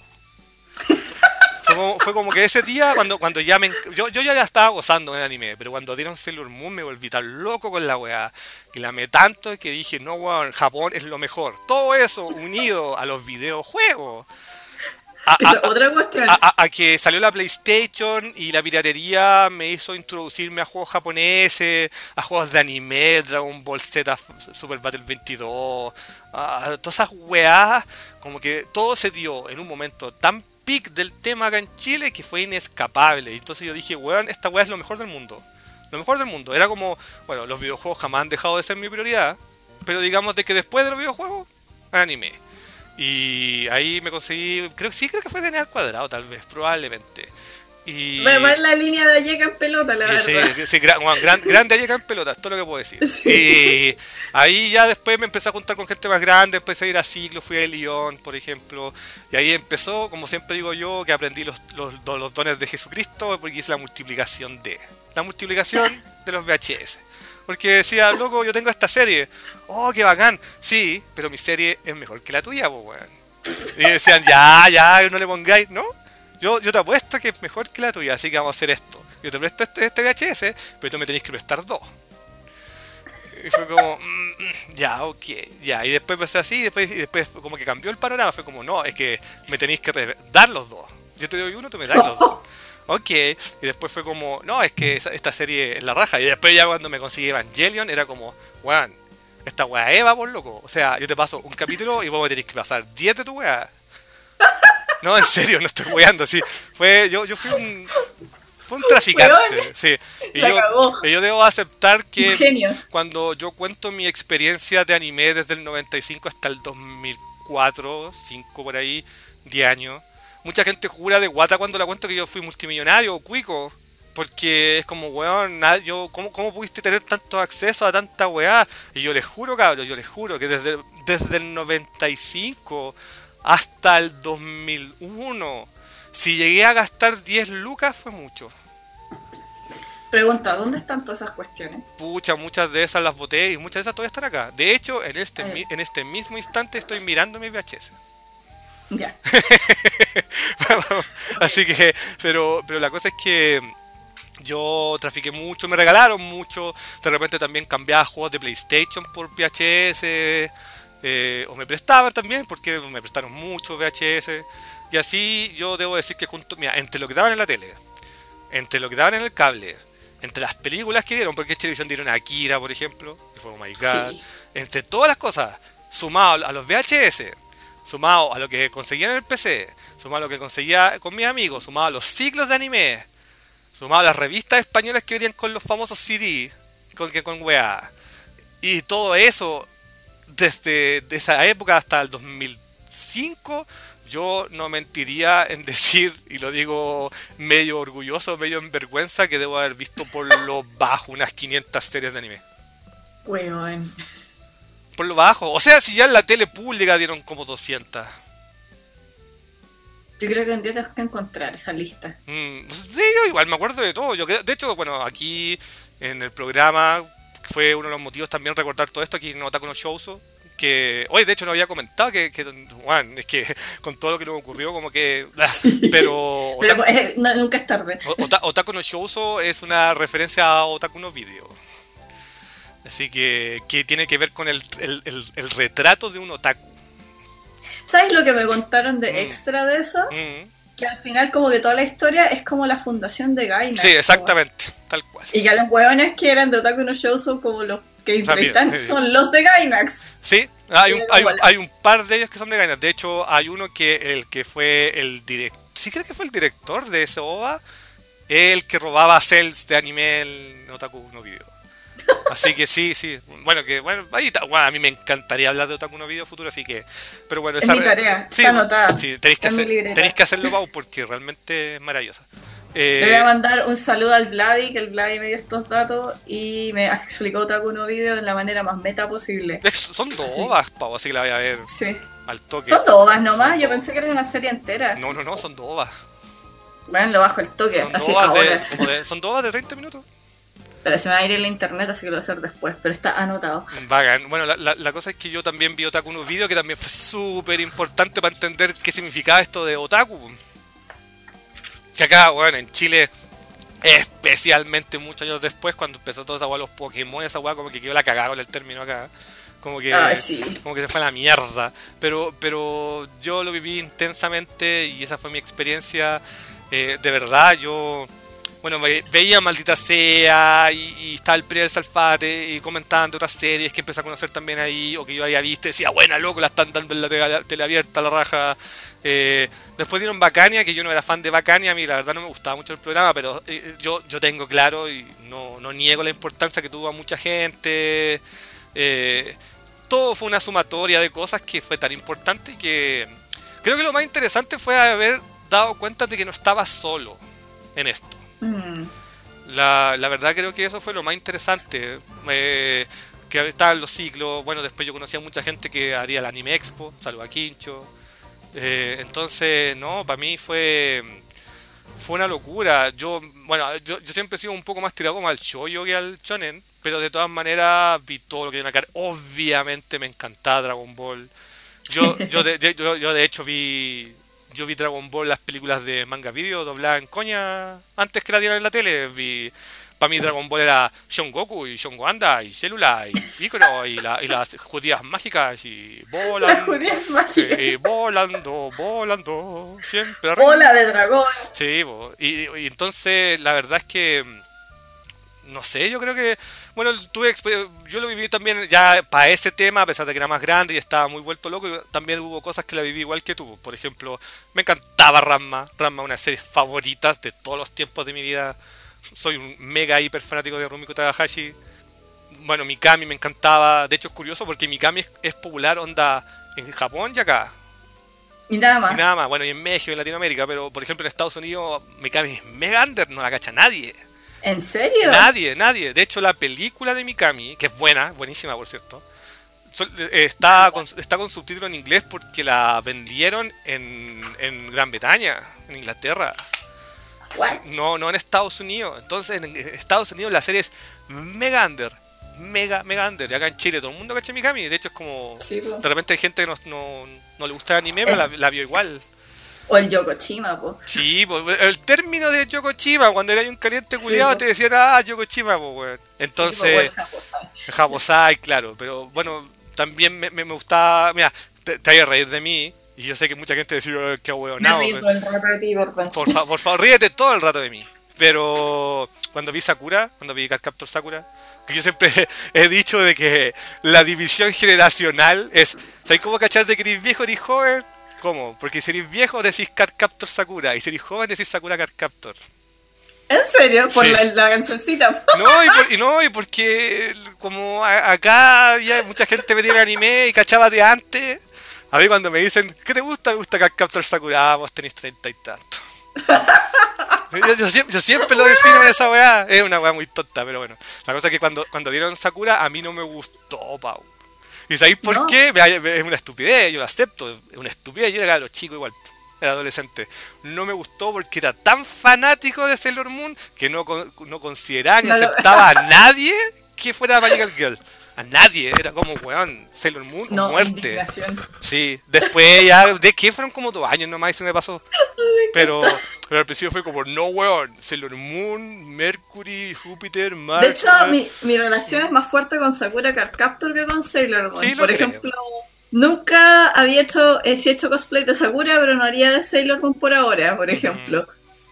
Fue como, fue como que ese día, cuando, cuando ya me... Yo, yo ya estaba gozando en el anime, pero cuando dieron Sailor Moon me volví tan loco con la weá. Y la amé tanto que dije, no weón, Japón es lo mejor. Todo eso unido a los videojuegos. A, a, otra cuestión. A, a, a que salió la PlayStation y la piratería me hizo introducirme a juegos japoneses, a juegos de anime, Dragon Ball Z, Super Battle veintidós, a todas esas weás, como que todo se dio en un momento tan pic del tema acá en Chile que fue inescapable. Y entonces yo dije, weón, esta weá es lo mejor del mundo. Lo mejor del mundo. Era como, bueno, los videojuegos jamás han dejado de ser mi prioridad, pero digamos de que después de los videojuegos, anime. Y ahí me conseguí, creo que sí, creo que fue D N A al cuadrado, tal vez, probablemente. Y me va en la línea de Ayeka en pelota, la sí, verdad. Sí, sí, gran, gran, grande Ayeka en pelota, es todo lo que puedo decir. Sí. Y ahí ya después me empecé a juntar con gente más grande, empecé a ir a ciclos, fui a Lyon, por ejemplo. Y ahí empezó, como siempre digo yo, que aprendí los, los, los dones de Jesucristo, porque hice la multiplicación de... La multiplicación de los V H S. Porque decía, loco, yo tengo esta serie. Oh, qué bacán. Sí, pero mi serie es mejor que la tuya, pues, weón. Y decían, ya, ya, no le pongáis, ¿no? Yo, yo te apuesto que es mejor que la tuya, así que vamos a hacer esto. Yo te presto este, este V H S, pero tú me tenés que prestar dos. Y fue como, mmm, ya, ok, ya. Y después empecé así, y después, y después como que cambió el panorama. Fue como, no, es que me tenéis que dar los dos. Yo te doy uno, tú me das los dos. Ok, y después fue como, no, es que esta serie es la raja. Y después ya cuando me conseguí Evangelion, era como, weón, esta weá Eva, por loco. O sea, yo te paso un capítulo y vos me tenés que pasar diez de tu weá. No, en serio, no estoy weando, sí. Fue, yo, yo fui un, fue un traficante, sí. Y yo, y yo debo aceptar que cuando yo cuento mi experiencia de anime desde el noventa y cinco hasta el dos mil cuatro, cinco por ahí, diez años, mucha gente jura de guata cuando la cuento que yo fui multimillonario o cuico. Porque es como, weón, yo, ¿cómo, ¿cómo pudiste tener tanto acceso a tanta weá? Y yo les juro, cabrón, yo les juro que desde, desde el noventa y cinco hasta el dos mil uno, si llegué a gastar diez lucas fue mucho. Pregunta, ¿dónde están todas esas cuestiones? Pucha, muchas de esas las boté y muchas de esas todavía están acá. De hecho, en este, mi, en este mismo instante estoy mirando mi V H S. Ya. Así que, pero, pero la cosa es que yo trafiqué mucho, me regalaron mucho. De repente también cambiaba juegos de PlayStation por V H S. Eh, o me prestaban también, porque me prestaron muchos V H S. Y así yo debo decir que junto, mira, entre lo que daban en la tele, entre lo que daban en el cable, entre las películas que dieron, porque en televisión dieron a Akira, por ejemplo, que fue oh my god, sí. Entre todas las cosas, sumado a los V H S, sumado a lo que conseguía en el P C, sumado a lo que conseguía con mis amigos, sumado a los ciclos de anime, sumado a las revistas españolas que venían con los famosos C D, con que con weá. Y todo eso, desde de esa época hasta el dos mil cinco, yo no mentiría en decir, y lo digo medio orgulloso, medio en vergüenza, que debo haber visto por lo bajo unas quinientas series de anime. Weón. Por lo bajo. O sea, si ya en la tele pública dieron como doscientas. Yo creo que un día tengo que encontrar esa lista. Mm, sí, yo igual me acuerdo de todo. Yo, de hecho, bueno, aquí en el programa fue uno de los motivos también recordar todo esto aquí en Otaku no Shoujo. Que hoy, de hecho, no había comentado que, que bueno, es que con todo lo que nos ocurrió, como que. Pero. Pero Otaku, eh, no, nunca es tarde. Ota, Otaku no Shoujo es una referencia a Otaku no Video. Así que, que tiene que ver con el, el, el, el retrato de un otaku. ¿Sabes lo que me contaron de Mm. extra de eso? Mm. Que al final como que toda la historia es como la fundación de Gainax. Sí, exactamente, tal cual. Y que los hueones que eran de Otaku no Show son como los que entrevistan, sí, sí. son los de Gainax. Sí, hay un, Sí, hay, un, bueno. hay un par de ellos que son de Gainax. De hecho, hay uno que el que fue el director, sí creo que fue el director de ese O V A, el que robaba cells de anime en Otaku no Video. Así que sí, sí. Bueno, que bueno, ahí está. Bueno, a mí me encantaría hablar de Otaku no Video futuro, así que. Pero bueno, Es esa mi re- tarea, sí, está anotada. Sí, tenéis que, en mi hacer, libreta. tenéis que hacerlo, Pau, porque realmente es maravillosa. Eh, Le voy a mandar un saludo al Vladi, que el Vladi me dio estos datos y me explicó Otaku no Video de la manera más meta posible. es- son dos O V As, Pau, así que la voy a ver Sí. al toque. Son dos ovas nomás, Son yo dos. pensé que era una serie entera. No, no, no, son dos O V As. Bueno, lo bajo el toque, Son dos así O V As ahora. de, como de, son dos O V As de treinta minutos. Pero se me va a ir el internet, así que lo voy a hacer después, pero está anotado. Bacán. Bueno, la, la, la cosa es que yo también vi Otaku no Video, que también fue súper importante para entender qué significaba esto de Otaku. Que acá, bueno, en Chile, especialmente muchos años después, cuando empezó toda esa weá, los Pokémon, esa weá como que quedó la cagada con el término acá. Como que, Ah, sí. como que se fue a la mierda. Pero, pero yo lo viví intensamente y esa fue mi experiencia. Eh, de verdad, yo... Bueno, ve- veía Maldita Sea y, y estaba el primer Salfate y comentaban de otras series que empecé a conocer también ahí o que yo había visto y decía, buena loco, la están dando en la tele, tele abierta, la raja. Eh, después dieron Bacania, que yo no era fan de Bacania, a mí la verdad no me gustaba mucho el programa, pero eh, yo, yo tengo claro y no, no niego la importancia que tuvo a mucha gente. Eh, todo fue una sumatoria de cosas que fue tan importante y que creo que lo más interesante fue haber dado cuenta de que no estaba solo en esto. Mm. La, la verdad creo que eso fue lo más interesante. Eh, que estaban los ciclos. Bueno, después yo conocí a mucha gente que haría el Anime Expo. Saludos a Quincho. Eh, entonces, no, para mí fue fue una locura. Yo, bueno, yo, yo siempre he sido un poco más tirado como al shoujo que al shonen. Pero de todas maneras vi todo lo que iban a caer. Obviamente me encantaba Dragon Ball. Yo, yo, de, de- yo, yo de hecho vi... Yo vi Dragon Ball, las películas de manga video dobladas en coña antes que la dieran en la tele. Vi, para mí Dragon Ball era Son Goku y Son Wanda y Célula y Piccolo y, la, y las judías mágicas y Las volan, judías mágicas. sí, volando, volando, siempre arriba. Bola de dragón. Sí, bo, y, y entonces la verdad es que no sé, yo creo que bueno, tuve exper- yo lo viví también ya para ese tema, a pesar de que era más grande y estaba muy vuelto loco, y también hubo cosas que la viví igual que tú. Por ejemplo, me encantaba Ranma, Ranma una de mis series favoritas de todos los tiempos de mi vida. Soy un mega hiper fanático de Rumiko Takahashi. Bueno, Mikami me encantaba. De hecho es curioso porque Mikami es, es popular onda en Japón y acá. Y nada Y más. nada más, bueno, y en México y en Latinoamérica, pero por ejemplo en Estados Unidos Mikami es mega under, no la cacha nadie. ¿En serio? Nadie, nadie. De hecho, la película de Mikami, que es buena, buenísima por cierto, sol- eh, está con, está con subtítulo en inglés porque la vendieron en, en Gran Bretaña, en Inglaterra. What? No, no en Estados Unidos. Entonces, en Estados Unidos la serie es mega under. Mega, mega under. Y acá en Chile todo el mundo cacha Mikami. De hecho, es como. Sí, po. De repente hay gente que no, no, no le gusta el anime, pero la, la vio igual. O el Yokochima, po. Sí, pues, el término de Yokochima, cuando era un caliente culiado, Sí, po. te decían, ah, Yokochima, pues, weón. Entonces. Sí, po, bueno, Jabosai, claro, pero bueno, también me, me, me gustaba, mira, te, te hay a reír de mí, y yo sé que mucha gente decía, que me huevonao, río todo el rato de ti, por pensar. por, fa- por favor, ríete todo el rato de mí, Pero cuando vi Sakura, cuando vi Cardcaptor Sakura, que yo siempre he dicho de que la división generacional es, ¿sabes cómo cachar de que eres viejo, eres joven? ¿Cómo? Porque si eres viejo decís Cardcaptor Sakura, y si eres joven decís Sakura Cardcaptor. ¿En serio? Por sí. la, la cancioncita. No y, por, y no, y porque como a, acá había mucha gente metida en anime y cachaba de antes, a mí cuando me dicen, ¿qué te gusta? Me gusta Cardcaptor Sakura, ah, vos tenés treinta y tanto. Yo, yo, siempre, yo siempre lo defino en esa weá. Es una weá muy tonta, pero bueno. La cosa es que cuando, cuando dieron Sakura, a mí no me gustó, Pau. ¿Y sabéis por no. qué? Es una estupidez, yo lo acepto. Es una estupidez, yo era cabro chico igual, era adolescente. No me gustó porque era tan fanático de Sailor Moon que no, no consideraba ni no aceptaba lo... a nadie que fuera Magical Girl. A nadie, era como, weón, Sailor Moon o no, muerte. Sí, después ya, ¿de qué? Fueron como dos años nomás y se me pasó. Pero, pero al principio fue como, no, weón, Sailor Moon, Mercury, Júpiter, Marte. De hecho, mi, mi relación es más fuerte con Sakura Cardcaptor que con Sailor Moon. Sí, por creo. ejemplo, nunca había hecho, eh, sí he hecho cosplay de Sakura, pero no haría de Sailor Moon por ahora, por ejemplo.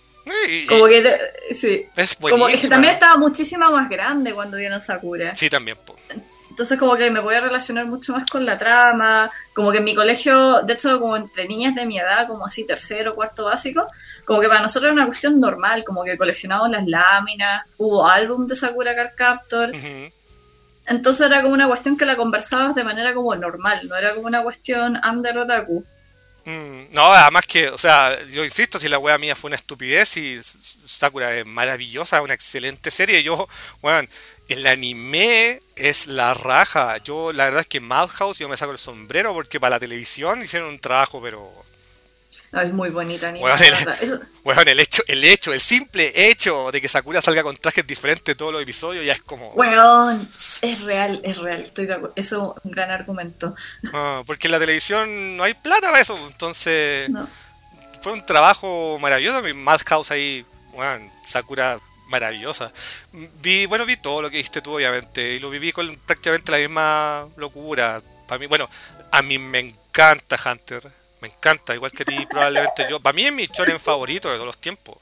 Y, como que, te, sí. Es como que también estaba muchísimo más grande cuando vieron Sakura. Sí, también, po. Entonces como que me voy a relacionar mucho más con la trama, como que en mi colegio, de hecho como entre niñas de mi edad, como así tercero, cuarto básico, como que para nosotros era una cuestión normal, como que coleccionábamos las láminas, hubo álbum de Sakura Cardcaptor, uh-huh. Entonces era como una cuestión que la conversabas de manera como normal, no era como una cuestión under otaku. Mm, no, además que, o sea, yo insisto, si la wea mía fue una estupidez y Sakura es maravillosa, una excelente serie, yo, bueno, el anime es la raja. Yo, la verdad es que Madhouse yo me saco el sombrero porque para la televisión hicieron un trabajo, pero... No, es muy bonita anime. Bueno, el, bueno, el hecho, el hecho, el simple hecho de que Sakura salga con trajes diferentes todos los episodios ya es como... Bueno, es real, es real, estoy de acuerdo. Eso es un gran argumento. Ah, porque en la televisión no hay plata para eso, entonces... No. Fue un trabajo maravilloso, mi Madhouse ahí, bueno, Sakura... maravillosa. Vi, bueno, vi todo lo que viste tú, obviamente, y lo viví con prácticamente la misma locura. Para mí, bueno, a mí me encanta Hunter, me encanta, igual que a ti probablemente yo. Para mí es mi shonen favorito de todos los tiempos.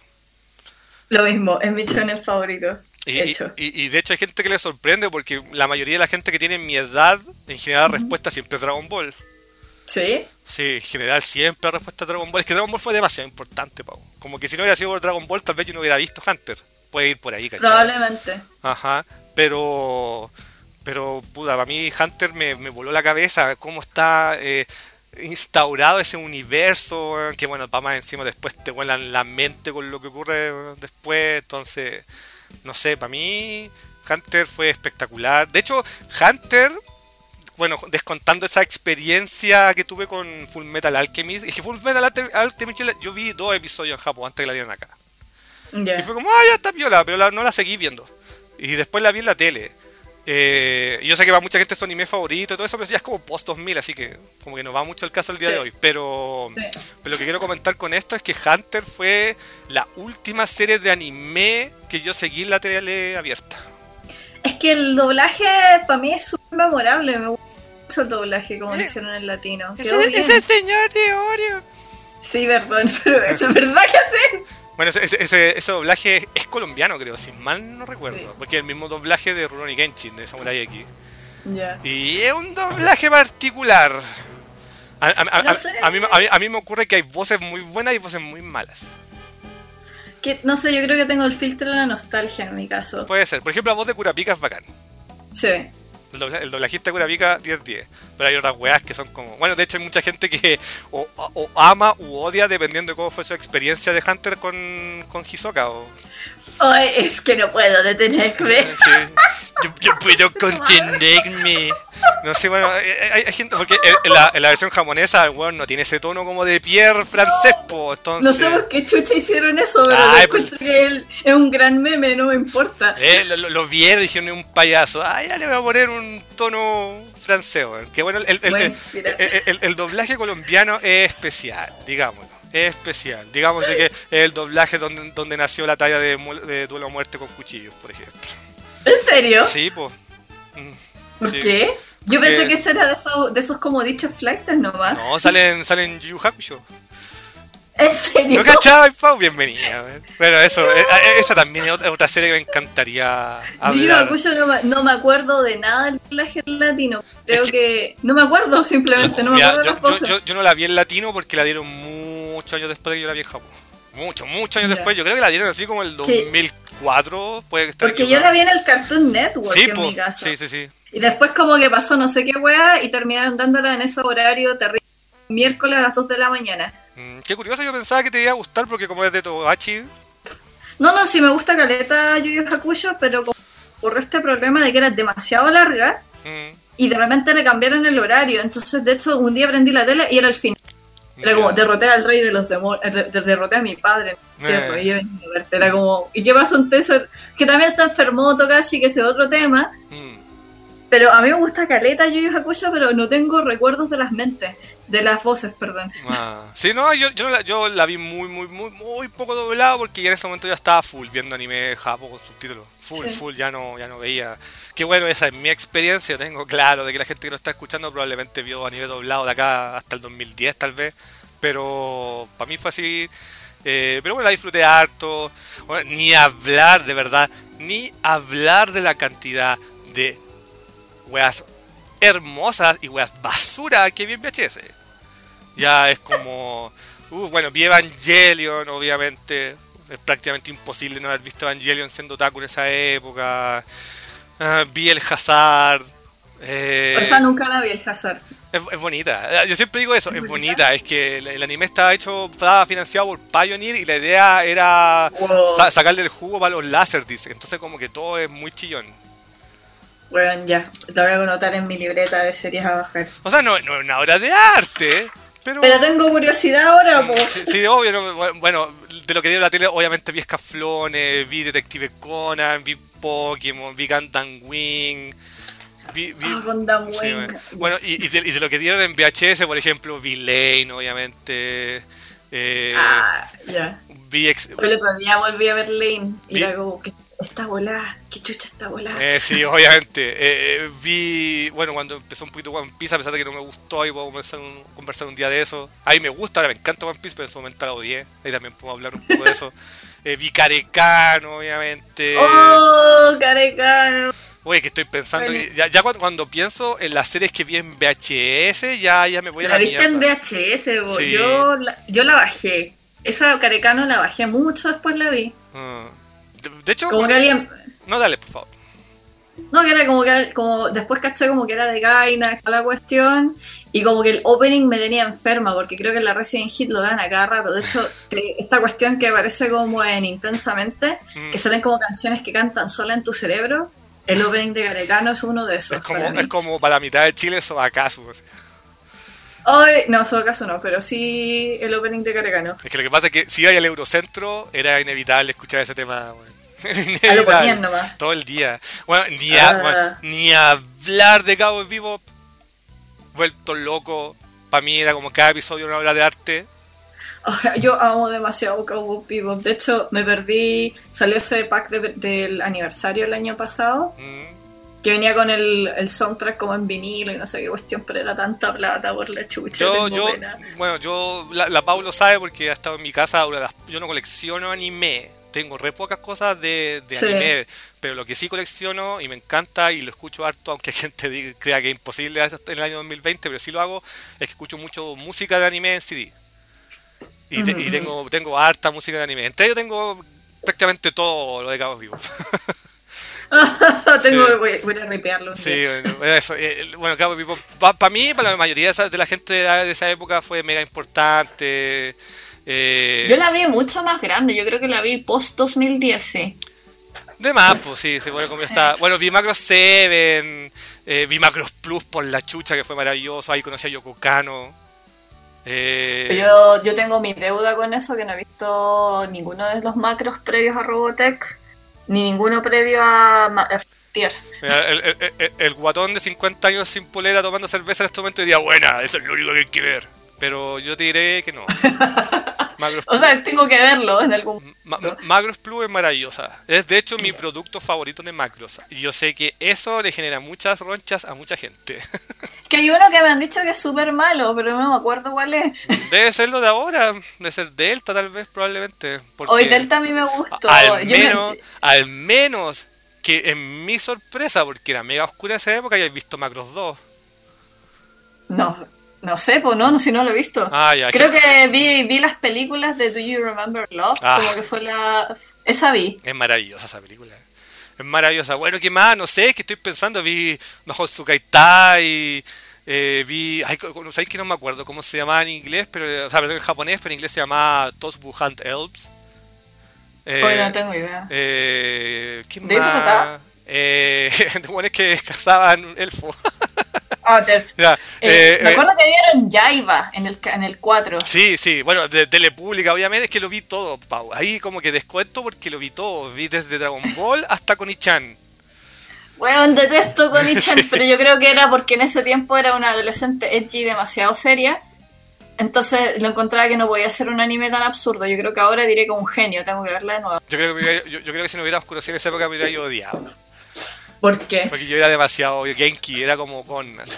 Lo mismo, es mi shonen favorito. Y, y, y, y de hecho hay gente que le sorprende porque la mayoría de la gente que tiene mi edad, en general la respuesta siempre es Dragon Ball. ¿Sí? Sí, en general siempre la respuesta es Dragon Ball. Es que Dragon Ball fue demasiado importante, Pau. Como que si no hubiera sido por Dragon Ball, tal vez yo no hubiera visto Hunter. Puede ir por ahí, ¿cachai? Probablemente. Ajá, pero... Pero, puta, para mí Hunter me, me voló la cabeza. Cómo está eh, instaurado ese universo. Que bueno, para más encima después te vuelan la mente con lo que ocurre después. Entonces, no sé, para mí Hunter fue espectacular. De hecho, Hunter... Bueno, descontando esa experiencia que tuve con Full Metal Alchemist. Es que Full Metal Alchemist yo vi dos episodios en Japón antes que la dieran acá. Yeah. Y fue como, ah, ya está piola, pero la, no la seguí viendo. Y después la vi en la tele. Eh, y yo sé que para mucha gente es su anime favorito y todo eso, pero ya es como post dos mil, así que como que no va mucho el caso el día sí. de hoy. Pero, sí. pero lo que quiero comentar con esto es que Hunter fue la última serie de anime que yo seguí en la tele abierta. Es que el doblaje para mí es súper memorable, me gusta mucho el doblaje como lo hicieron en latino. Ese, ese señor de Oreo. Sí, perdón, pero eso es verdad que haces. Bueno, ese, ese, ese doblaje es colombiano, creo, si mal no recuerdo. Sí. Porque es el mismo doblaje de Rurouni Kenshin, de Samurai X. Yeah. Y es un doblaje particular. A, a, a, no sé. a, a, mí, a, mí, a mí me ocurre que hay voces muy buenas y voces muy malas. Que, no sé, yo creo que tengo el filtro de la nostalgia en mi caso. Puede ser. Por ejemplo, la voz de Kurapika es bacán. Sí. El, dobla, el doblajista de Kurapika, diez diez. Pero hay otras weas que son como... Bueno, de hecho hay mucha gente que o, o ama u odia dependiendo de cómo fue su experiencia de Hunter con, con Hisoka. O... Ay, es que no puedo detenerme. Sí. Yo, yo puedo contenerme. No sé, bueno, hay, hay gente... Porque en la, en la versión japonesa el weón no tiene ese tono como de Pierre francés, po. Entonces... No sé por qué chucha hicieron eso, pero Ay, encuentro pues... que él es un gran meme, no me importa. Eh, lo, lo, lo vieron y dijeron es un payaso. Ah, ya le voy a poner un tono francés, weón. Que bueno, el, el, el, el, el, el doblaje colombiano es especial, digámoslo. Es especial. Digamos de que es el doblaje donde, donde nació la talla de, de duelo a muerte con cuchillos, por ejemplo. ¿En serio? Sí, pues. ¿Por sí. qué? Yo Porque... pensé que ese era de esos, de esos como dichos flights nomás. No, salen, salen Yu Yu Hakusho. ¿En serio? ¿No cachaba, Pau? Bienvenida. Pero eso, eh, eh, esa también es otra, otra serie que me encantaría hablar. Yu Yu Hakusho no, me- no me acuerdo de nada del doblaje en latino. Creo Es que... que- No me acuerdo simplemente, no me Mira, acuerdo de yo, las yo, cosas. yo, yo no la vi en latino porque la dieron muchos años después de que yo la vi en Japón. Muchos, muchos años Ya. después. Yo creo que la dieron así como el dos mil cuatro. Puede estar Porque yo la equivocado. vi en el Cartoon Network Sí, en po, mi casa. sí, sí, sí. Y después como que pasó no sé qué weá y terminaron dándola en ese horario terrible. Miércoles a las dos de la mañana. Mm, qué curioso, yo pensaba que te iba a gustar porque como es de Togashi. No, no, sí me gusta caleta Yu Yu Hakusho, pero como ocurrió este problema de que era demasiado larga Mm, y de repente le cambiaron el horario. Entonces, de hecho, un día prendí la tele y era el fin. Era como, ya. derroté al rey de los demonios, derroté a mi padre, ¿cierto? Eh. Y yo venía a verte, era como, ¿y qué pasó entonces? Que también se enfermó Togashi, que ese es otro tema. Mm. Pero a mí me gusta caleta Yu Yu Hakusho, pero no tengo recuerdos de las mentes, de las voces, perdón. Ah. Sí, no, yo, yo, la, yo la vi muy, muy, muy, muy poco doblado porque ya en ese momento ya estaba full viendo anime japo con subtítulos. Full, Sí. full, ya no, ya no veía. Qué bueno, esa es mi experiencia. Tengo claro de que la gente que lo está escuchando probablemente vio anime doblado de acá hasta el dos mil diez tal vez. Pero para mí fue así. Eh, pero bueno, la disfruté harto. Bueno, ni hablar, de verdad, ni hablar de la cantidad de weas hermosas y weas basura que vi en V H S. Ya es como... Uh, bueno, vi Evangelion, obviamente. Es prácticamente imposible no haber visto Evangelion siendo otaku en esa época. Ah, vi el Hazard. Eh, Por eso nunca la vi el Hazard. es, es bonita. Yo siempre digo eso, es bonita. Es que el, el anime estaba hecho, estaba financiado por Pioneer y la idea era Wow. sa- sacarle el jugo para los Laserdisc. Entonces como que todo es muy chillón. Bueno, ya, lo voy a anotar en mi libreta de series a bajar. O sea, no, no es una obra de arte, pero... Pero tengo curiosidad ahora, po. Sí, sí, obvio, no, bueno, de lo que dio la tele, obviamente vi Escaflones, vi Detective Conan, vi Pokémon, vi Gundam Wing, vi... vi Ah, Gundam sí, Wing. bueno, y, y, de, y de lo que dieron en V H S, por ejemplo, vi Lane, obviamente, eh, Ah, ya. vi... Ex, El otro día volví a ver Lane y Vi- era como que está volada, qué chucha está volada. Eh, sí, obviamente. Eh, eh, vi, bueno, cuando empezó un poquito One Piece, a pesar de que no me gustó, y puedo conversar un, conversar un día de eso. A mí me gusta, ahora me encanta One Piece, pero en su momento la odié. Ahí también puedo hablar un poco de eso. Eh, vi Karekano, obviamente. ¡Oh, Carecano! Oye, que estoy pensando, Bueno. que ya, ya cuando, cuando pienso en las series que vi en V H S, ya, ya me voy a La la viste en mierda. V H S, bo. Sí. Yo, la, yo la bajé. Esa Carecano la bajé mucho después la vi. Ah. De, de hecho, Como que alguien... no, dale, por favor. No, que era como que como después caché como que era de Gainax la cuestión y como que el opening me tenía enferma porque creo que en la Resident Hit lo dan a cada rato. De hecho, te- esta cuestión que aparece como en Intensamente, Mm. que salen como canciones que cantan sola en tu cerebro, el opening de Carecano es uno de esos. Es como, para mí. es como para la mitad de Chile, eso acaso. Ay, no, en todo caso no, pero sí el opening de Carecano. Es que lo que pasa es que si iba al Eurocentro, era inevitable escuchar ese tema. Bueno. Ah, lo Inevitable. ponían nomás. Todo el día. Bueno, ni, a- Ah. bueno, ni hablar de Cabo Vivo. Vuelto loco. Para mí era como cada episodio una obra de arte. Ay, yo amo demasiado Cowboy Bebop. De hecho, me perdí, salió ese pack de- del aniversario el año pasado. Mm. Que venía con el, el soundtrack como en vinilo y no sé qué cuestión, pero era tanta plata por la chucha. Yo, tengo yo, pena. bueno, yo, la, la Pau lo sabe porque ha estado en mi casa. Una de las- yo no colecciono anime. Tengo re pocas cosas de, de Sí. anime. Pero lo que sí colecciono y me encanta y lo escucho harto, aunque gente diga, crea que es imposible hasta en el año dos mil veinte, pero sí lo hago, es que escucho mucho música de anime en C D. Y, te- y Ujú. tengo, tengo harta música de anime. Entre ellos tengo prácticamente todo lo de Cabo Vivo. tengo Sí. que voy, voy a ripearlo. un Sí, día. bueno, eso. eh, Bueno, Cabo Vivo, para mí, para la mayoría de, esa- de la gente de, la- de esa época fue mega importante. Eh, Yo la vi mucho más grande, yo creo que la vi post dos mil diez, sí. De más, pues sí, se puede como está. Bueno, vi Macros siete, eh, vi Macros Plus por la chucha, que fue maravilloso. Ahí conocí a Yoko Kano. Eh, Yo, yo tengo mi deuda con eso, que no he visto ninguno de los macros previos a Robotech, ni ninguno previo a, Ma- a Frontier. mira, el, el- el- el guatón de cincuenta años sin polera tomando cerveza en este momento diría, buena, eso es lo único que hay que ver. Pero yo te diré que no. Macros O sea, tengo que verlo en algún Ma- momento. Macros Plus es maravillosa. Es de hecho mi producto favorito de Macros. Y yo sé que eso le genera muchas ronchas a mucha gente. Que hay uno que me han dicho que es súper malo, pero no me acuerdo cuál es. Debe ser lo de ahora. Debe ser Delta tal vez, probablemente. Porque Hoy Delta a mí me gustó. al Yo menos, me- al menos que en mi sorpresa, porque era mega oscura esa época, hayáis visto Macros dos. No, no sé, pues no, no, si no lo he visto. Ah, ya. Creo que- que vi, vi las películas de Do You Remember Love, Ah. como que fue la... Esa vi. Es maravillosa esa película. Es maravillosa. Bueno, ¿qué más? No sé, es que estoy pensando. Vi Mahotsukai Tai. Eh, vi. Ay, co- co- ¿sabéis que no me acuerdo cómo se llamaba en inglés? Pero, o sea, perdón, en japonés, pero en inglés se llamaba Tosbu Hunt Elves. Eh, Hoy no tengo idea. eh, ¿Qué ¿De eso más? trataba? Eh, de buenos que cazaban elfos. Ah, te- Ya, eh, eh, me eh, acuerdo que dieron Jaiba en el, ca- en el cuatro. Sí, sí, bueno, de Telepública, obviamente, es que lo vi todo, Pau. Ahí como que descuento porque lo vi todo. Vi desde Dragon Ball hasta Konichan. Weón, detesto Konichan, Sí. pero yo creo que era porque en ese tiempo era una adolescente edgy demasiado seria. Entonces lo encontraba que no podía ser un anime tan absurdo. Yo creo que ahora diré que un genio, tengo que verla de nuevo. Yo creo que, me hubiera- yo, yo creo que si no hubiera oscurecido en esa época me hubiera yo odiado. ¿Por qué? Porque yo era demasiado Genki, era como con. así.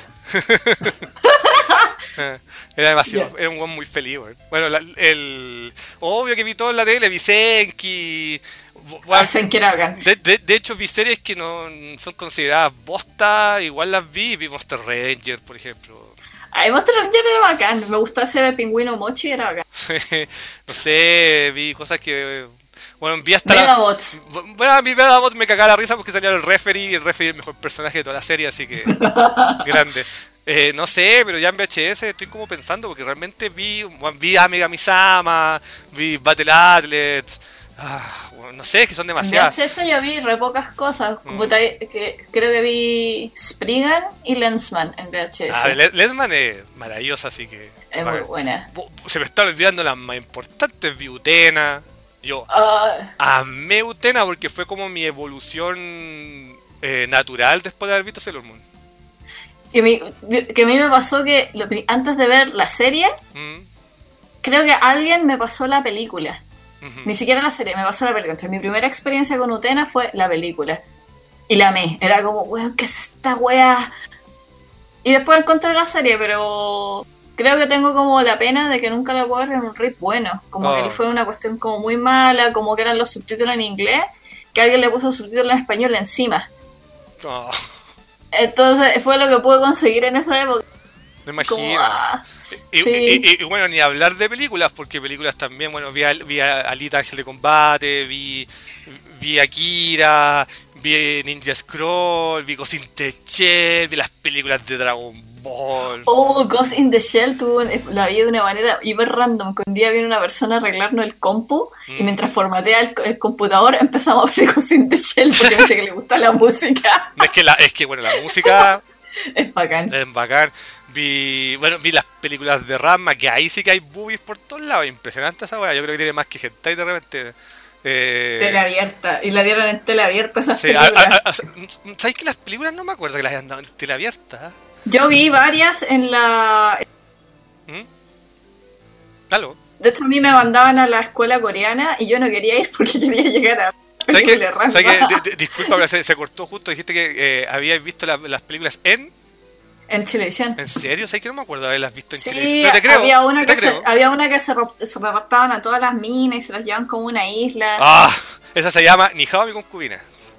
Era demasiado, era un buen muy feliz, güey. Bueno, la- el. Obvio que vi todo en la tele, vi Senki. Bueno, Hacen que era bacán. de, de, de hecho, vi series que no son consideradas bosta, igual las vi. Vi Monster Ranger, por ejemplo. Ay, Monster Ranger era bacán. Me gustaba ese pingüino mochi, era bacán. No sé, vi cosas que. Bueno, vi hasta la. Medabots. Bueno, a mi Medabot me cagaba la risa porque salía el referee y el referee es el mejor personaje de toda la serie, así que. Grande. Eh, no sé, pero ya en V H S estoy como pensando porque realmente vi. bueno, vi a Megami-sama, vi Battle Athletes. Ah, bueno, no sé, es que son En demasiadas. V H S yo vi re pocas cosas. Mm. Puta, que, creo que vi Spriggan y Lensman en V H S. Ah, Le- Lesman es maravillosa, así que. es muy buena. Bu- Se me están olvidando las más importantes. Vi Utena. Yo Ah, amé Utena porque fue como mi evolución eh, natural después de haber visto Sailor Moon. y a mí- que a mí me pasó que lo pri- antes de ver la serie, Mm, creo que alguien me pasó la película. ujú. Ni siquiera la serie, me pasó la película. Entonces mi primera experiencia con Utena fue la película. Y la amé. Era como, weón, ¿qué es esta wea? Y después encontré la serie, pero creo que tengo como la pena de que nunca la puedo ver en un rip bueno. Como Oh. que fue una cuestión como muy mala, como que eran los subtítulos en inglés, que alguien le puso subtítulos en español encima. Oh, Entonces fue lo que pude conseguir en esa época. me Como, imagino. ah, Y, sí. y- y- y bueno, ni hablar de películas, porque películas también, bueno, vi a, vi a Alita Ángel de Combate, vi, vi Akira, vi Ninja Scroll, vi Ghost in the Shell, vi las películas de Dragon Ball. Oh, Ghost in the Shell tuvo un- la vi de una manera hiper random. Que un día viene una persona a arreglarnos el compu y Mm. mientras formatea el, el computador empezamos a ver Ghost in the Shell porque dice que le gusta la música. Es que, la, es que bueno, la música Es bacán. es bacán. Vi, bueno, vi las películas de Ranma, que ahí sí que hay boobies por todos lados. Impresionante esa weá. Yo creo que tiene más que hentai de repente. Eh, Tela abierta. Y la dieron en tela abierta esas sí, a- películas. a- a- ¿sabes que las películas no me acuerdo que las hayan dado en tele abierta? Yo vi varias en la... ¿Mm? ¿Aló? De hecho, a mí me mandaban a la escuela coreana y yo no quería ir porque quería llegar a... ¿Sabes qué? película Ranma. ¿Sabes qué? Di- di- Disculpa, pero se, se cortó justo. Dijiste que eh, habías visto la- las películas en. En televisión. ¿En serio? ¿Sabes que no me acuerdo de haberlas visto en Sí, televisión? Pero te creo. había una te que, se, creo. había una que se, ro- se raptaban a todas las minas y se las llevaban como a una isla. Ah, esa se llama Nihao mi concubina.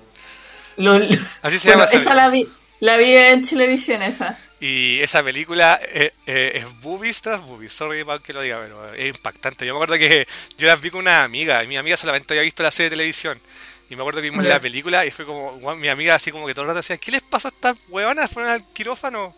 Lol. Así se Bueno, llama esa esa la vi, la vi en televisión esa. Y esa película eh, eh, es boobies tras boobies. Sorry para que lo diga, pero es impactante. Yo me acuerdo que yo las vi con una amiga. Y mi amiga solamente había visto la serie de televisión. Y me acuerdo que vimos Ya. la película y fue como, guau, mi amiga así como que todo el rato decía, ¿qué les pasa a estas huevonas? Fueron al quirófano.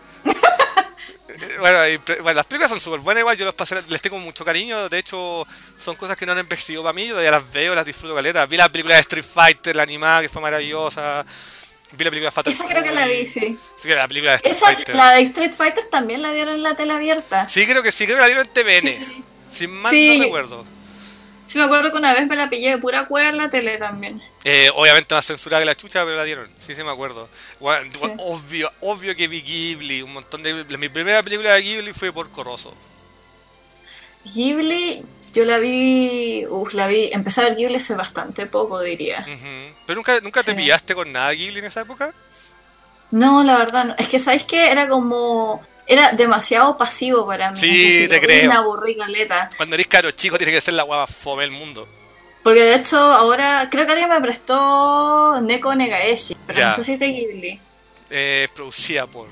Eh, bueno, y pre- bueno, las películas son súper buenas igual, yo los pasé, les tengo mucho cariño, de hecho son cosas que no han envejecido para mí, yo ya las veo, las disfruto caleta. Vi la película de Street Fighter, la animada, que fue maravillosa. Vi la película de Fatal Esa creo que la Fury. vi, sí. Sí, la película de Street Esa, Fighter. la de Street Fighter también la dieron en la tele abierta. Sí, creo que sí, creo que la dieron en T V N. Sí. Si mal Sí. no recuerdo. Sí, me acuerdo que una vez me la pillé de pura cueva en la tele también. Eh, obviamente más censurada que la chucha, pero la dieron. Sí, sí, me acuerdo. Bueno, Sí. Obvio, obvio que vi Ghibli. Un montón de. Mi primera película de Ghibli fue Porco Rosso. Ghibli, Yo la vi, uf, la vi, empecé a ver Ghibli hace bastante poco, diría. Uh-huh. ¿Pero nunca, nunca te Sí. pillaste con nada Ghibli en esa época? No, la verdad, no. Es que, ¿sabéis qué? Era como... Era demasiado pasivo para mí. Sí, Entonces, te yo vi, creo. me aburrí caleta. Cuando eres caro chico tiene que ser la guava fome del mundo. Porque de hecho, ahora creo que alguien me prestó Neko Negaeshi, pero Ya. no sé si es de Ghibli. Eh, es producida por...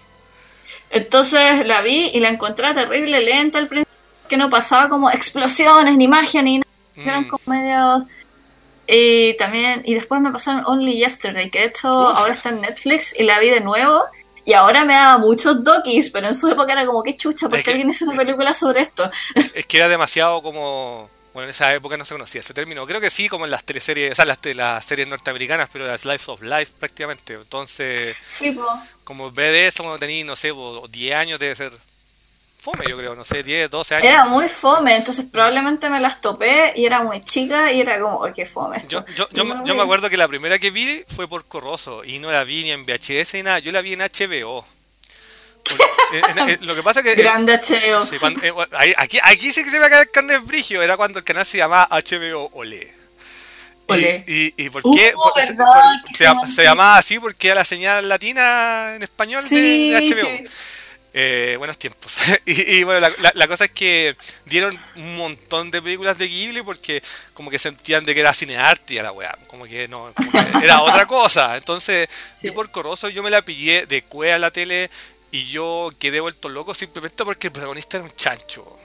Entonces la vi y la encontré terrible lenta al principio, que no pasaba como explosiones, ni magia, ni nada. Mm. Eran como medio... Y también, y después me pasaron Only Yesterday, que de hecho Uf. ahora está en Netflix y la vi de nuevo. Y ahora me daba muchos dokis, pero en su época era como, qué chucha, ¿por Es qué que- alguien hizo una película sobre esto? Es que era demasiado como... Bueno, en esa época no se conocía ese término. Creo que sí, como en las teleseries, o sea, las, te- las series norteamericanas, pero las Slice of Life prácticamente. Entonces, Sí, po. como ver eso cuando tenías, no sé, po, diez años debe ser fome, yo creo, no sé, diez, doce años. Era muy fome, entonces probablemente me las topé y era muy chica y era como, oh, qué fome Yo, esto. yo, Y yo, no me- la yo me vi. acuerdo que la primera que vi fue por Corroso y no la vi ni en V H S ni nada, yo la vi en H B O. Porque, eh, en- eh, lo que pasa es que... eh, Grande H B O. sí, cuando- eh, ahí- aquí, aquí sí que se me cae el carnet brigio, era cuando el canal se llamaba H B O Olé. Y, Olé. y, y por Uh, qué? Por- se, ¿verdad? por- Que se, se llam- llama se así. llamaba así porque era la señal latina en español de- Sí, de, H B O. sí. Eh, buenos tiempos. y, y bueno, la, la- la cosa es que dieron un montón de películas de Ghibli porque como que sentían de que era cinearte y a la weá. Como que no, como que era otra cosa. Entonces, Sí. yo por Corroso yo me la pillé de cueva a la tele y yo quedé vuelto loco simplemente porque el protagonista era un chancho.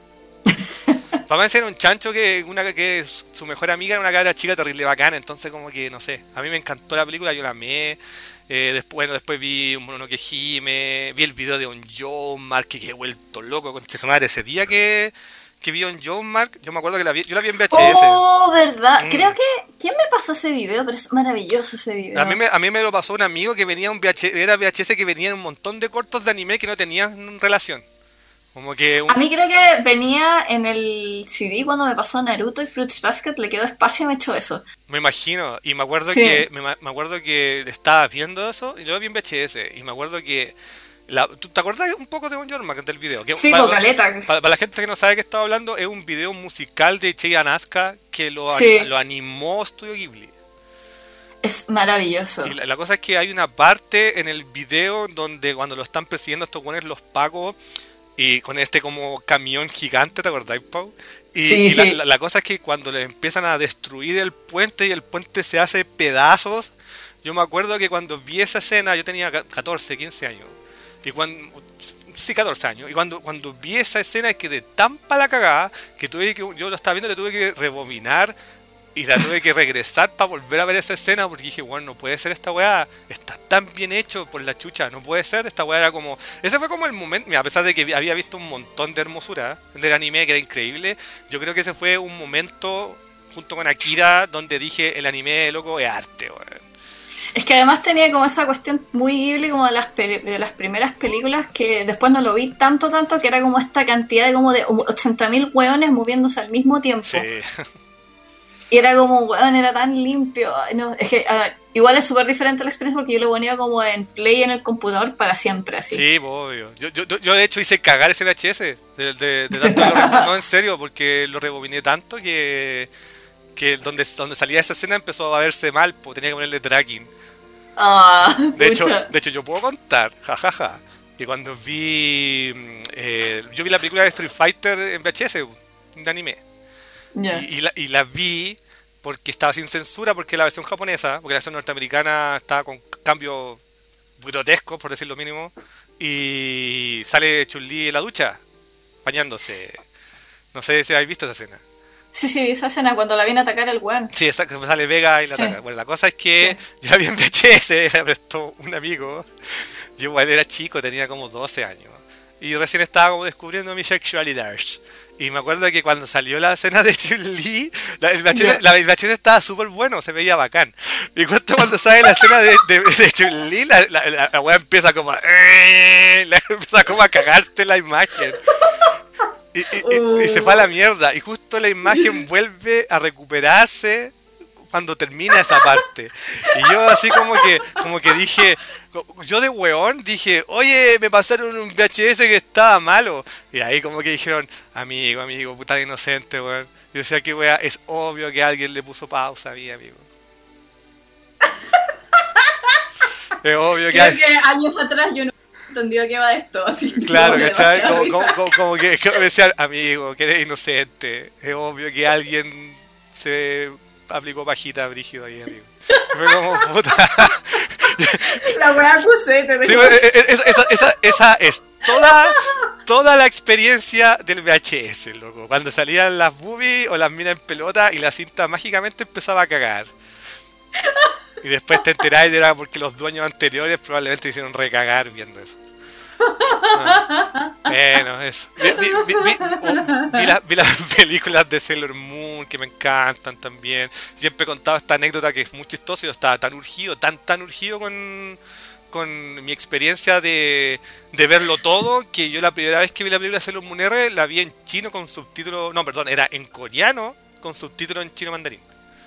Para mí era un chancho que una que su mejor amiga era una cabra chica terrible bacana, entonces como que no sé, a mí me encantó la película, yo la amé. Eh, después, bueno, después vi un mono que gime, vi el video de On John Mark que quedé vuelto loco con su madre ese día que, que vi On John Mark, yo me acuerdo que la vi, yo la vi en V H S. Oh, verdad. Mm. Creo que... ¿Quién me pasó ese video? Pero es maravilloso ese video. A mí, me, a mí me lo pasó un amigo que venía un V H S, era V H S que venía en un montón de cortos de anime que no tenían relación. Como que un- A mí creo que venía en el C D cuando me pasó Naruto y Fruits Basket, le quedó espacio y me echó eso. me imagino, y me acuerdo Sí. que me, ma- me acuerdo que estaba viendo eso y luego vi en V H S y me acuerdo que la, ¿tú te acuerdas un poco de Bon Jorma del video? Que, Sí, pa- po, caleta. Para, para la gente que no sabe qué estaba hablando, es un video musical de Chei Anaska que lo, Sí. ani- lo animó Studio Ghibli. Es maravilloso. Y la, la cosa es que hay una parte en el video donde cuando lo están persiguiendo estos buenos los pacos y con este como camión gigante, ¿te acordás, Pau? Y, Sí, y la, sí. la- la cosa es que cuando le empiezan a destruir el puente y el puente se hace pedazos, yo me acuerdo que cuando vi esa escena, yo tenía ca- catorce, quince años. Y cuando... Sí, catorce años. Y cuando, cuando vi esa escena quedé tan para la cagada que tuve que... Yo lo estaba viendo, le tuve que rebobinar y la tuve que regresar para volver a ver esa escena porque dije, bueno, no puede ser esta weá, está tan bien hecho por la chucha, no puede ser, esta weá era como... Ese fue como el momento, mira, a pesar de que había visto un montón de hermosura del anime que era increíble, yo creo que ese fue un momento, junto con Akira, donde dije, el anime, loco, es arte, weón. Es que además tenía como esa cuestión muy Ghibli como de las, pe- de las primeras películas que después no lo vi tanto, tanto, que era como esta cantidad de como de ochenta mil hueones moviéndose al mismo tiempo. Sí, Y era como, weón, era tan limpio. Ay, no, es que ah, igual es súper diferente la experiencia porque yo lo ponía como en play en el computador para siempre, así. sí, obvio. Yo, yo, yo de hecho hice cagar ese V H S, de, de, de tanto que lo re- no, en serio, porque lo rebobiné tanto que... que donde, donde salía esa escena empezó a verse mal, pues tenía que ponerle tracking. Ah, De hecho, pucha. de hecho, yo puedo contar, jajaja, que cuando vi. eh, yo vi la película de Street Fighter en V H S, de anime. Ya. Y, y la, y la vi porque estaba sin censura, porque la versión japonesa, porque la versión norteamericana estaba con cambios grotescos, por decir lo mínimo. Y sale Chun-Li en la ducha, bañándose. No sé si habéis visto esa escena. Sí, sí, esa escena cuando la viene a atacar el weón. Sí, esa- que sale Vega y la Sí. ataca. Bueno, la cosa es que yo la vi en V H S, me prestó un amigo. Yo igual era chico, tenía como doce años. Y recién estaba como descubriendo mi sexualidad. Y me acuerdo que cuando salió la escena de Chun-Li, la, el V H S, Ya. la, el V H S estaba súper bueno, se veía bacán. Y justo cuando sale la escena de, de, de Chun-Li, la, la, la, la wea empieza como a... eh, la- empieza como a cagarse la imagen. Y, y- y- y se fue a la mierda. Y justo la imagen vuelve a recuperarse cuando termina esa parte. Y yo así como que, como que dije, yo de weón dije, oye, me pasaron un V H S que estaba malo. Y ahí como que dijeron, amigo, amigo, puta inocente, weón. Yo decía que weá, es obvio que alguien le puso pausa a mí, amigo. Es obvio que... Creo que años atrás yo no entendido qué va esto, así. Claro, ¿cachai? Como, como, como, como que, que me decían, amigo, que eres inocente. Es obvio que alguien se aplicó pajita brígido ahí, amigo. Fue como puta. La wea acusé, sí, esa, esa, esa, esa es toda, toda la experiencia del V H S, loco. Cuando salían las boobies o las minas en pelota y la cinta mágicamente empezaba a cagar. Y después te enteráis de era porque los dueños anteriores probablemente hicieron recagar viendo eso. No. Bueno, eso. Vi, vi, vi, vi, oh, vi, la, vi las películas de Sailor Moon que me encantan también. Siempre he contado esta anécdota que es muy chistosa. Yo estaba tan urgido, tan tan urgido con, con mi experiencia de, de verlo todo, que yo la primera vez que vi la película de Sailor Moon R la vi en chino con subtítulos. No, perdón, era en coreano con subtítulos en chino mandarín.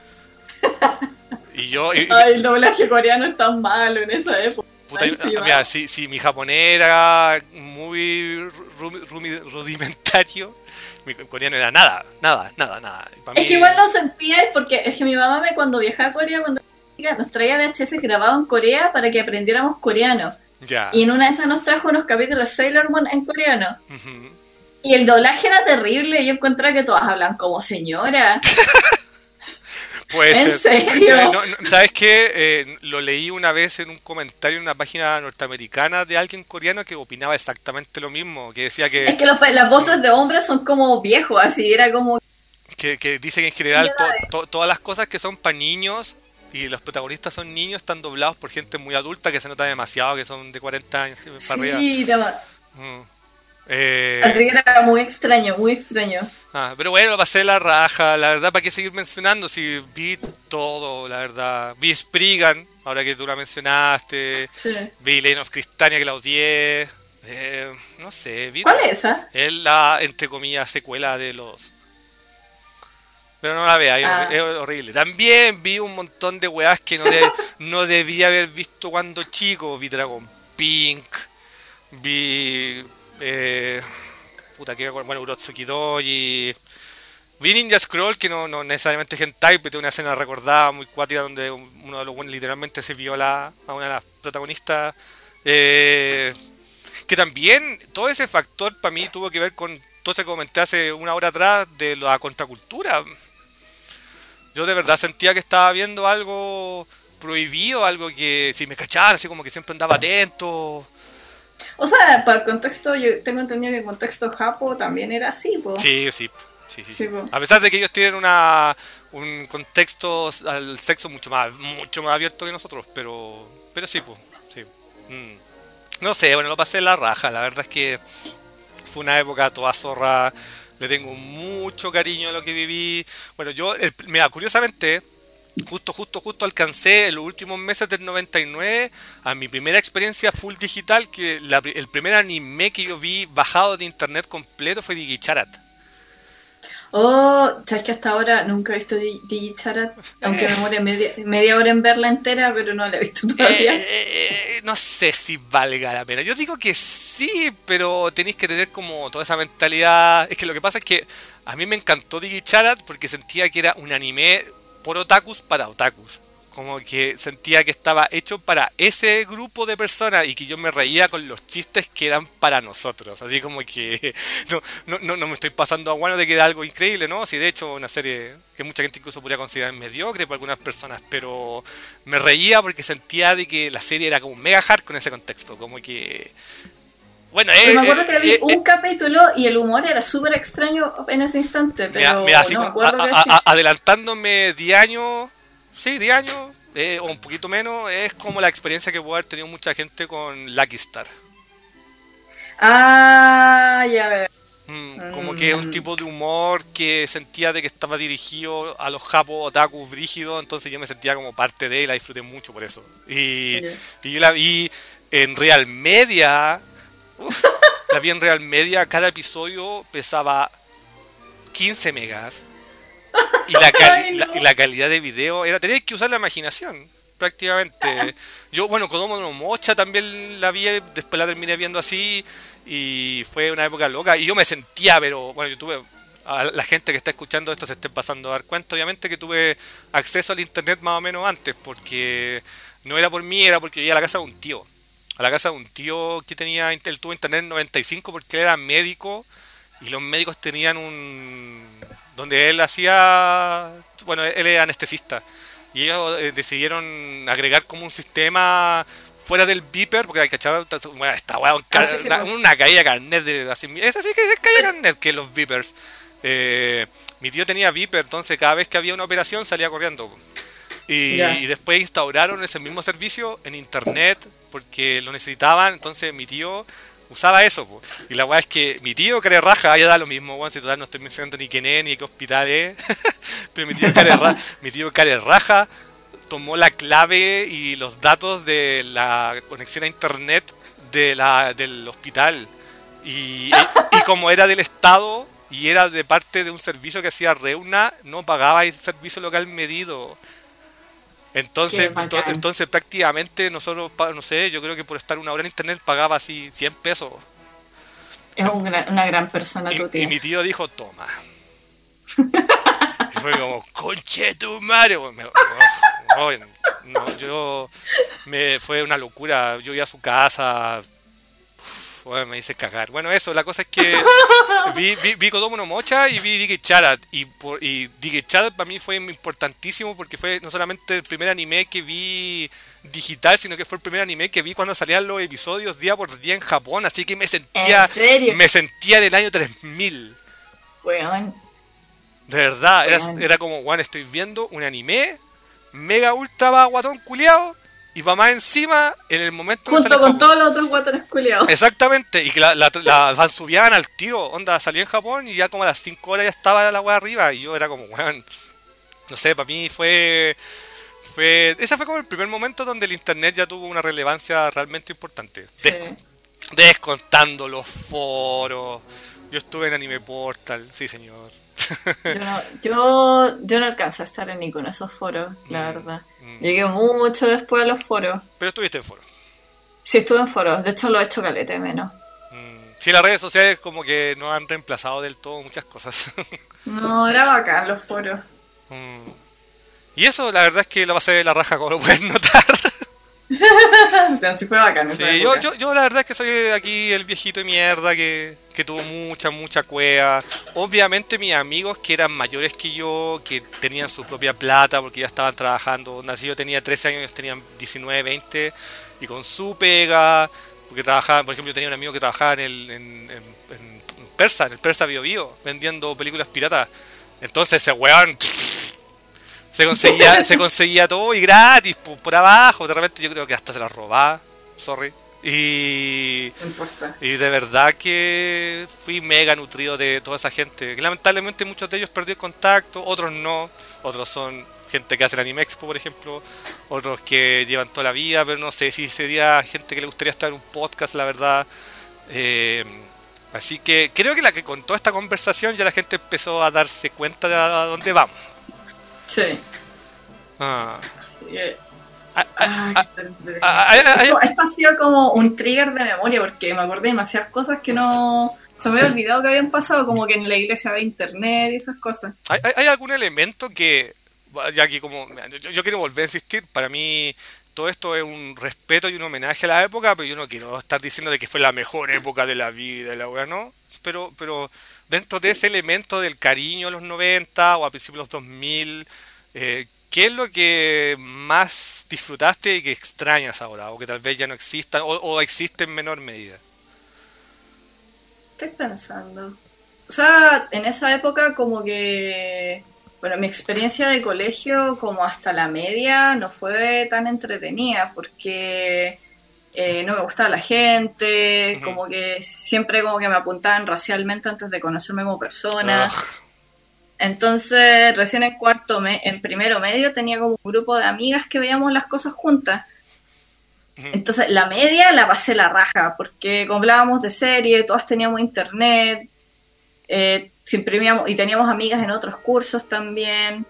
Y yo, y, Ay, el doblaje coreano es tan malo en esa época. Puta, mira, si, si mi japonés era muy ru- ru- rudimentario, mi coreano era nada, nada, nada, nada. Es mí... que igual lo sentía porque es que mi mamá me, cuando viajaba a Corea, cuando nos traía V H S grabado en Corea para que aprendiéramos coreano. Ya. Y en una de esas nos trajo unos capítulos de Sailor Moon en coreano. Uh-huh. Y el doblaje era terrible, yo encontraba que todas hablan como señora. Puede ¿En ser. serio? No, no, ¿sabes qué? Eh, lo leí una vez en un comentario en una página norteamericana de alguien coreano que opinaba exactamente lo mismo, que decía que... Es que los, las voces de hombres son como viejos, así, era como... Que, que dice que en general to, to, todas las cosas que son para niños y los protagonistas son niños están doblados por gente muy adulta que se nota demasiado, que son de cuarenta años para sí, arriba. Sí, mm. Eh... Así que era muy extraño, muy extraño. Ah, pero bueno, lo pasé la raja, la verdad, ¿para qué seguir mencionando? Si vi todo, la verdad. Vi Spriggan, ahora que tú la mencionaste. Sí. Vi Lane of Crystania, que la odié. Eh, no sé, vi... ¿Cuál es esa? Es la, entre comillas, secuela de los... Pero no la veas, ah. es horrible. También vi un montón de weas que no, de, no debía haber visto cuando chico. Vi Dragon Pink, vi... Eh, puta, que bueno, Urotsuki Doji. Vi Ninja Scroll, que no, no necesariamente es hentai, pero tiene una escena recordada muy cuática donde uno de los buenos literalmente se viola a una de las protagonistas. Eh, que también todo ese factor para mí tuvo que ver con todo eso que comenté hace una hora atrás de la contracultura. Yo de verdad sentía que estaba viendo algo prohibido, algo que si me cachaban, así como que siempre andaba atento. O sea, para el contexto, yo tengo entendido que el contexto japo también era así, po. Sí, sí, sí, sí, sí, sí. A pesar de que ellos tienen una un contexto al sexo mucho más mucho más abierto que nosotros, pero pero sí, pues, sí. Mm. No sé, bueno, lo pasé en la raja, la verdad es que fue una época toda zorra, le tengo mucho cariño a lo que viví. Bueno, yo, el, mira, curiosamente, Justo, justo, justo alcancé en los últimos meses del noventa y nueve a mi primera experiencia full digital, que la, el primer anime que yo vi bajado de internet completo fue Digicharat. Oh, sabes que hasta ahora nunca he visto Digicharat, aunque me muere media, media hora en verla entera, pero no la he visto todavía. Eh, eh, no sé si valga la pena. Yo digo que sí, pero tenéis que tener como toda esa mentalidad. Es que lo que pasa es que a mí me encantó Digicharat porque sentía que era un anime por otakus para otakus, como que sentía que estaba hecho para ese grupo de personas y que yo me reía con los chistes que eran para nosotros, así como que no, no, no, no me estoy pasando a guano de que era algo increíble, ¿no? Si de hecho una serie que mucha gente incluso podría considerar mediocre para algunas personas, pero me reía porque sentía de que la serie era como un mega hard con ese contexto, como que... Bueno, eh, me acuerdo que vi eh, un eh, capítulo y el humor era súper extraño en ese instante, pero mira, mira, así no me como, acuerdo a, que a, sí. a, adelantándome diez años, sí, diez años, eh, o un poquito menos, es como la experiencia que puede haber tenido mucha gente con Lucky Star. Ah, ya veo. Mm, como que es un tipo de humor que sentía de que estaba dirigido a los japos otakus brígidos, entonces yo me sentía como parte de él, la disfruté mucho por eso. Y, okay. y yo la vi en Real Media. Uf, la vi en Real Media, cada episodio pesaba quince megas y, la, cali Ay, no. la, y la calidad de video era, tenías que usar la imaginación prácticamente. Yo, bueno, Kodomo no Mocha también la vi, después la terminé viendo así y fue una época loca y yo me sentía, pero bueno, yo tuve, a la gente que está escuchando esto se esté pasando a dar cuenta, obviamente que tuve acceso al internet más o menos antes, porque no era por mí, era porque yo iba a la casa de un tío, a la casa de un tío que tenía, él tuvo internet en noventa y cinco porque él era médico y los médicos tenían un, donde él hacía, bueno, él era anestesista. Y ellos eh, decidieron agregar como un sistema fuera del beeper, porque hay que echar bueno, esta weá, un ah, sí, una, sí, una caída de carnet de así, esa sí que es caída de carnet que los beepers. Eh, mi tío tenía beeper, entonces cada vez que había una operación salía corriendo. Y, yeah. y después instauraron ese mismo servicio en internet porque lo necesitaban, entonces mi tío usaba eso, po. Y la weá es que mi tío care raja, ya da lo mismo, weón, si total no estoy mencionando ni quién es, ni qué hospital es. Pero mi tío care raja, mi tío care raja tomó la clave y los datos de la conexión a internet de la, del hospital. Y, y como era del Estado y era de parte de un servicio que hacía Reuna, no pagaba el servicio local medido. Entonces, ento, entonces prácticamente nosotros, no sé, yo creo que por estar una hora en internet pagaba así cien pesos. Es un gran, una gran persona y, tu tío. Y mi tío dijo, toma. Y fue como, conche tu madre. Me, no, no, yo, me, fue una locura. Yo iba a su casa, uf, me hice cagar. Bueno, eso, la cosa es que vi, vi, vi Kodomo no Mocha y vi Digi Charat. Y, por, y Digi Charat para mí fue importantísimo porque fue no solamente el primer anime que vi digital, sino que fue el primer anime que vi cuando salían los episodios día por día en Japón. Así que me sentía, ¿en serio? Me sentía en el año tres mil. Weón. De verdad, era, era como, bueno, estoy viendo un anime mega ultra guatón culiao. Y va más encima, en el momento junto que con todos los otros guatones culiados. Exactamente, y que la, la, la, la subían al tiro, onda, salía en Japón y ya como a las cinco horas ya estaba la weá arriba. Y yo era como, weón, no sé, para mí fue, fue... Ese fue como el primer momento donde el internet ya tuvo una relevancia realmente importante. Sí. Des, descontando los foros. Yo estuve en Anime Portal, sí señor. Yo no, yo, yo no alcancé a estar ni con esos foros, la mm, verdad. Mm. Llegué mucho después a los foros. ¿Pero estuviste en foros? Sí, estuve en foros. De hecho, lo he hecho calete menos. Mm. Sí, las redes sociales como que no han reemplazado del todo muchas cosas. No, era bacán los foros. Mm. Y eso, la verdad es que lo pasé de la raja, como lo pueden notar. O sea, sí fue bacán. Sí, yo, yo, yo la verdad es que soy aquí el viejito de mierda que, que tuvo mucha, mucha cueva. Obviamente mis amigos que eran mayores que yo, que tenían su propia plata porque ya estaban trabajando. Nací yo tenía trece años, ellos tenían diecinueve, veinte. Y con su pega, porque trabajaban, por ejemplo, yo tenía un amigo que trabajaba en el en, en, en Persa, en el Persa Bio Bio, vendiendo películas piratas. Entonces ese weón... Se conseguía, se conseguía todo y gratis, por, por abajo. De repente yo creo que hasta se la robaba. Sorry. Y, y de verdad que fui mega nutrido de toda esa gente. Que lamentablemente muchos de ellos perdí el contacto, otros no. Otros son gente que hace el Anime Expo, por ejemplo. Otros que llevan toda la vida, pero no sé si sería gente que le gustaría estar en un podcast, la verdad. Eh, así que creo que, la que con toda esta conversación ya la gente empezó a darse cuenta de a dónde vamos. Sí. Ah. Sí. Ah, ah, ah, ah, esto, esto ha sido como un trigger de memoria porque me acordé de demasiadas cosas que no... Se me había olvidado que habían pasado, como que en la iglesia había internet y esas cosas. ¿Hay, hay, hay algún elemento que... Ya que como... Yo, yo quiero volver a insistir, para mí todo esto es un respeto y un homenaje a la época, pero yo no quiero estar diciendo de que fue la mejor época de la vida, la verdad, ¿no? Pero, pero dentro de ese elemento del cariño a los noventa o a principios de los dos mil, eh, ¿qué es lo que más disfrutaste y que extrañas ahora? O que tal vez ya no exista, o, o existe en menor medida. Estoy pensando. O sea, en esa época como que... Bueno, mi experiencia de colegio como hasta la media no fue tan entretenida porque... Eh, no me gustaba la gente, uh-huh. Como que siempre como que me apuntaban racialmente antes de conocerme como persona. Uh. Entonces, recién en cuarto, me, en primero medio tenía como un grupo de amigas que veíamos las cosas juntas. Uh-huh. Entonces, la media la pasé la raja, porque como hablábamos de serie, todas teníamos internet, Eh, si imprimíamos, y teníamos amigas en otros cursos también.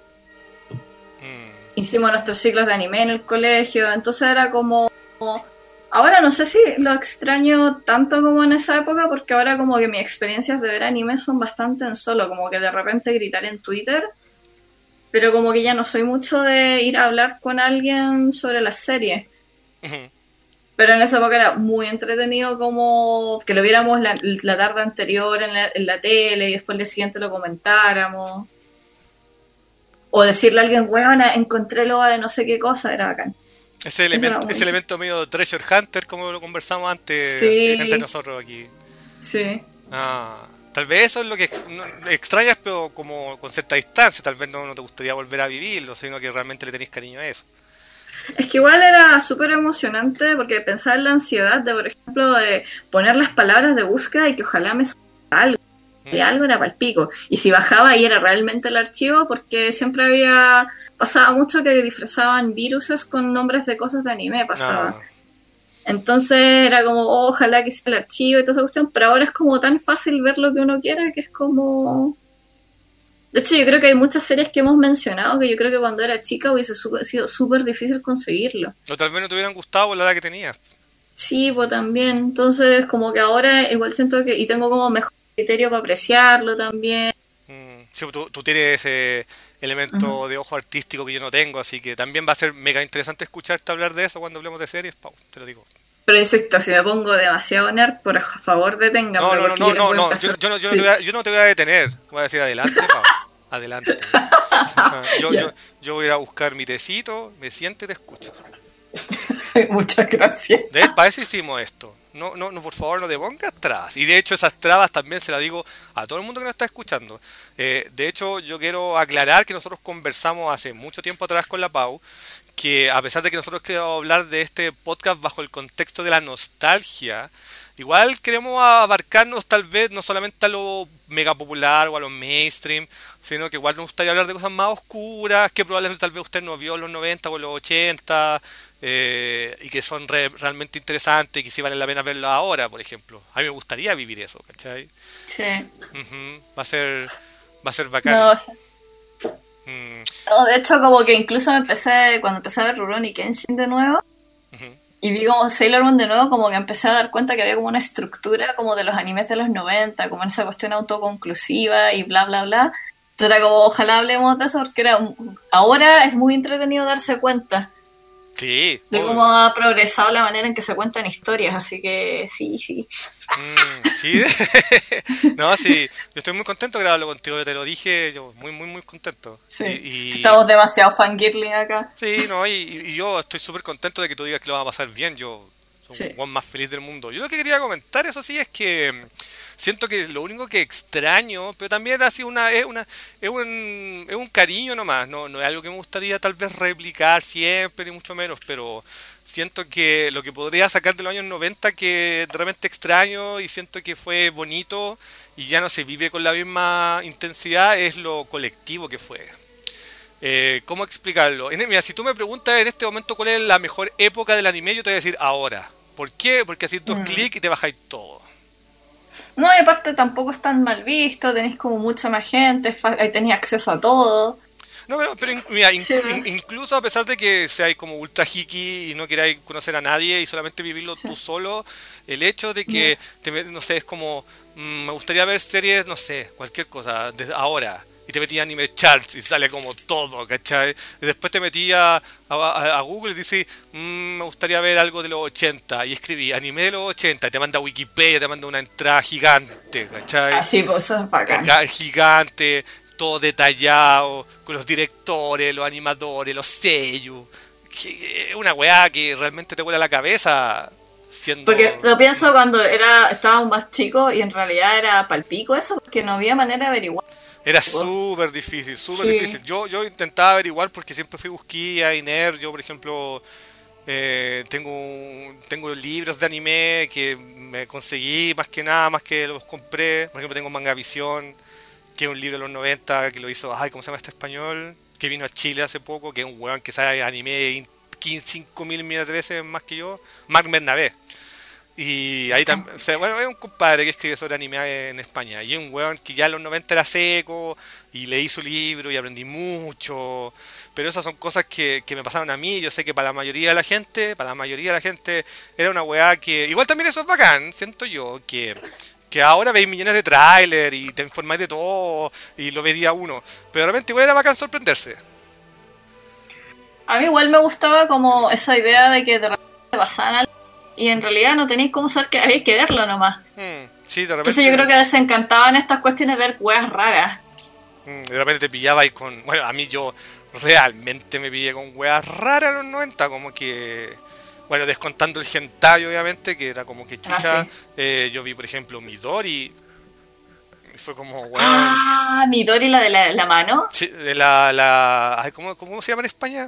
Mm. Hicimos nuestros ciclos de anime en el colegio. Entonces era como... Ahora no sé si lo extraño tanto como en esa época, porque ahora como que mis experiencias de ver anime son bastante en solo, como que de repente gritar en Twitter, pero como que ya no soy mucho de ir a hablar con alguien sobre la serie. Uh-huh. Pero en esa época era muy entretenido como que lo viéramos la, la tarde anterior en la, en la tele y después el día siguiente lo comentáramos. O decirle a alguien, weón, encontré loa de no sé qué cosa, era bacán. Ese elemento, ese elemento medio Treasure Hunter, como lo conversamos antes, sí. entre nosotros aquí. Sí. Ah, tal vez eso es lo que no, extrañas, pero como con cierta distancia. Tal vez no, no te gustaría volver a vivirlo, sino que realmente le tenés cariño a eso. Es que igual era súper emocionante porque pensaba en la ansiedad de, por ejemplo, de poner las palabras de búsqueda y que ojalá me salga algo. Y algo era palpico. Y si bajaba y era realmente el archivo, porque siempre había... Pasaba mucho que disfrazaban viruses con nombres de cosas de anime, pasaba. No. Entonces era como, oh, ojalá que sea el archivo y toda esa cuestión, pero ahora es como tan fácil ver lo que uno quiera que es como... De hecho, yo creo que hay muchas series que hemos mencionado que yo creo que cuando era chica hubiese super, sido súper difícil conseguirlo. O tal vez no te hubieran gustado por la edad que tenías. Sí, pues también. Entonces, como que ahora igual siento que... Y tengo como mejor criterio para apreciarlo también. Mm, sí, tú, tú tienes ese elemento uh-huh. de ojo artístico que yo no tengo, así que también va a ser mega interesante escucharte hablar de eso cuando hablemos de series, Pau, te lo digo. Pero insisto, si me pongo demasiado nerd, por favor deténganme. No, no, no, no, no, no. Yo, yo, no, yo, sí. no te voy a, yo no te voy a detener, voy a decir adelante, Pau, adelante. yo, yo, yo voy a ir a buscar mi tecito, me siento y te escucho. Muchas gracias. De para eso hicimos esto. No, no, no, por favor, no te pongas trabas. Y de hecho esas trabas también se las digo a todo el mundo que nos está escuchando. Eh, de hecho, yo quiero aclarar que nosotros conversamos hace mucho tiempo atrás con la Pau, que a pesar de que nosotros queremos hablar de este podcast bajo el contexto de la nostalgia, igual queremos abarcarnos tal vez no solamente a lo mega popular o a lo mainstream, sino que igual nos gustaría hablar de cosas más oscuras, que probablemente tal vez usted no vio en los noventa o en los ochenta, eh, y que son re, realmente interesantes y que sí vale la pena verlo ahora, por ejemplo. A mí me gustaría vivir eso, ¿cachai? Sí. Uh-huh. Va a ser, va a ser bacán. No, o sea, mm. no, de hecho, como que incluso me empecé, cuando empecé a ver Rurouni Kenshin de nuevo, uh-huh. y vi como Sailor Moon de nuevo, como que empecé a dar cuenta que había como una estructura como de los animes de los noventa, como en esa cuestión autoconclusiva y bla, bla, bla. Entonces era como, ojalá hablemos de eso, porque era, ahora es muy entretenido darse cuenta. Sí. De cómo ha progresado la manera en que se cuentan historias, así que sí, sí. Mm, sí, no, sí, yo estoy muy contento de grabarlo contigo, te lo dije, yo muy, muy, muy contento. Sí, y, y... estamos demasiado fangirling acá. Sí, no, y, y yo estoy súper contento de que tú digas que lo vas a pasar bien, yo soy sí. un guan más feliz del mundo. Yo lo que quería comentar, eso sí, es que siento que lo único que extraño, pero también ha sido una, es una, es un, es un cariño nomás, no, no es algo que me gustaría tal vez replicar siempre, ni mucho menos, pero siento que lo que podría sacar de los años noventa que de repente extraño y siento que fue bonito y ya no se vive con la misma intensidad es lo colectivo que fue. Eh, ¿Cómo explicarlo? Mira, si tú me preguntas en este momento cuál es la mejor época del anime, yo te voy a decir ahora. ¿Por qué? Porque haces dos mm. clics y te bajáis todo. No, y aparte tampoco es tan mal visto, tenés como mucha más gente, tenés acceso a todo. No, pero, pero mira, in, sí. in, incluso a pesar de que seáis como ultra hiki y no queráis conocer a nadie y solamente vivirlo sí. tú solo, el hecho de que, sí. te, no sé, es como, mmm, me gustaría ver series, no sé, cualquier cosa, desde ahora, y te metías Anime Charts y sale como todo, ¿cachai? Y después te metías a, a, a Google y dices, mmm, me gustaría ver algo de los ochenta, y escribí Anime de los ochenta, y te manda Wikipedia, te manda una entrada gigante, ¿cachai? Así, pues eso es bacán. Gigante, todo detallado, con los directores, los animadores, los seiyuu. Una weá que realmente te vuela la cabeza siendo... Porque lo pienso cuando era estábamos más chicos y en realidad era palpico eso, porque no había manera de averiguar. Era súper difícil, súper sí. difícil. Yo, yo intentaba averiguar porque siempre fui busquilla y nerd. Yo, por ejemplo, eh, tengo, tengo libros de anime que me conseguí más que nada, más que los compré. Por ejemplo, tengo Mangavisión, que es un libro de los noventa que lo hizo, ay, ¿cómo se llama este español? Que vino a Chile hace poco, que es un weón que sabe anime cinco mil millones de veces más que yo, Marc Bernabé. Y ahí también, o sea, bueno, hay un compadre que escribe sobre anime en España. Y un weón que ya en los noventa era seco y leí su libro y aprendí mucho. Pero esas son cosas que, que me pasaron a mí. Yo sé que para la mayoría de la gente, para la mayoría de la gente, era una weá que... Igual también eso es bacán, siento yo, que... Que ahora veis millones de trailers y te informáis de todo y lo veis día uno. Pero de repente igual era bacán sorprenderse. A mí igual me gustaba como esa idea de que de repente pasaban algo y en realidad no tenéis cómo saber que había que verlo nomás. Hmm, sí, de repente... Entonces yo creo que desencantaban estas cuestiones de ver weas raras. Hmm, de repente te pillabais con... Bueno, a mí yo realmente me pillé con weas raras en los noventa, como que... Bueno, descontando el hentai, obviamente, que era como que chucha. Ah, sí. eh, yo vi, por ejemplo, Midori. Y fue como, weón... Ah, Midori, la de la, la mano. Sí, de la... la ay, ¿cómo, ¿Cómo se llama en España?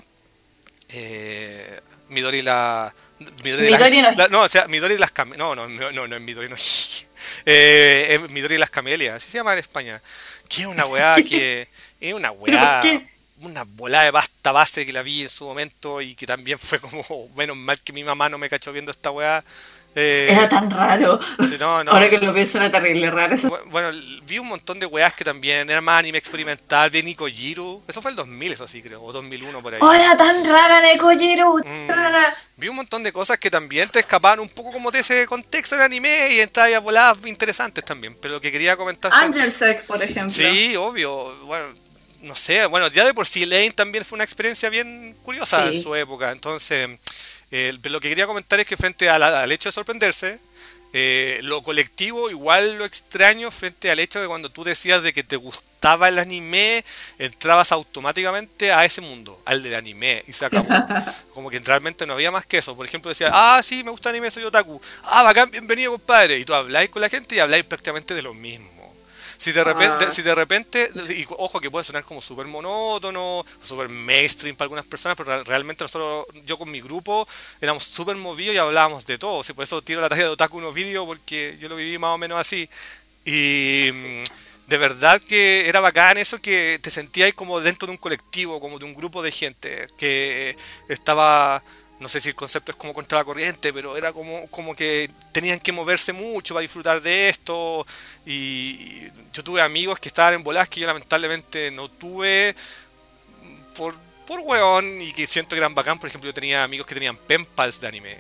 Eh, Midori la... Midori, de Midori las, no. la, no, o sea, Midori de las camelias. No, no, no, no, no es Midori, no. eh, es Midori de las camelias, así se llama en España. Que es una weá que... Es una ¿Pero por weá... qué? Una bola de pasta base que la vi en su momento y que también fue como... Menos mal que mi mamá no me cachó viendo esta weá. Era Eh, tan raro. sí, no, Ahora no. que lo pienso era terrible raro eso. Bu- Bueno, vi un montón de weas que también era más anime experimental, vi Nikojiro, eso fue el dos mil, eso sí creo, o dos mil uno por ahí. Oh, era tan rara Nekojiro, Mm, tan rara. Vi un montón de cosas que también te escapaban un poco como de ese contexto del anime y entraban a voladas interesantes también, pero lo que quería comentar fue... Angelsec, por ejemplo. Sí, obvio, bueno, no sé, bueno, ya de por sí Lane también fue una experiencia bien curiosa Sí. en su época, entonces eh, lo que quería comentar es que frente a la- al hecho de sorprenderse, eh, lo colectivo igual lo extraño frente al hecho de cuando tú decías de que te gustaba el anime, entrabas automáticamente a ese mundo, al del anime, y se acabó. Como que realmente no había más que eso. Por ejemplo, decías, ah, sí, me gusta el anime, soy otaku. Ah, bacán, bienvenido, compadre. Y tú habláis con la gente y habláis prácticamente de lo mismo. Si de repente, Ah. si de repente, y ojo que puede sonar como súper monótono, súper mainstream para algunas personas, pero re- realmente nosotros, yo con mi grupo, éramos súper movidos y hablábamos de todo. Sí, por eso tiro la talla de otaku unos vídeos, porque yo lo viví más o menos así. Y mm, de verdad que era bacán eso, que te sentías como dentro de un colectivo, como de un grupo de gente, que estaba... No sé si el concepto es como contra la corriente, pero era como, como que tenían que moverse mucho para disfrutar de esto. Y yo tuve amigos que estaban en bolas que yo lamentablemente no tuve por, por weón y que siento que eran bacán. Por ejemplo, yo tenía amigos que tenían penpals de anime.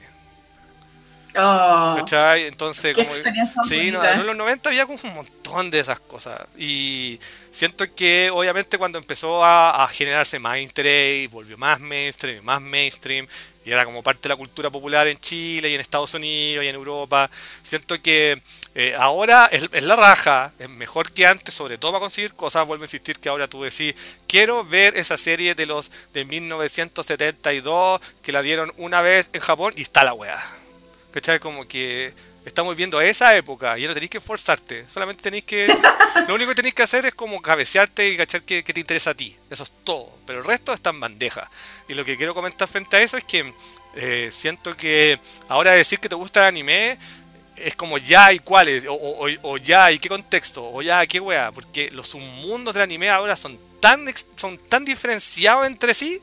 Oh, ¿Cachai? Entonces, qué como... experiencia Sí, no, bonita. en los noventa había como un montón de esas cosas. Y siento que obviamente cuando empezó a, a generarse más interés, volvió más mainstream, más mainstream, y era como parte de la cultura popular en Chile y en Estados Unidos y en Europa, siento que eh, ahora es, es la raja, es mejor que antes, sobre todo para conseguir cosas. Vuelvo a insistir que ahora tú decís, quiero ver esa serie de los de mil novecientos setenta y dos que la dieron una vez en Japón y está la weá. ¿Cachai? Como que estamos viendo esa época y ya no tenéis que esforzarte, solamente tenéis que... Lo único que tenéis que hacer es como cabecearte y cachar qué, qué te interesa a ti, eso es todo, pero el resto está en bandeja. Y lo que quiero comentar frente a eso es que eh, siento que ahora decir que te gusta el anime es como ya y cuáles, o, o, o ya y qué contexto, o ya qué wea, porque los submundos del anime ahora son tan, ex- son tan diferenciados entre sí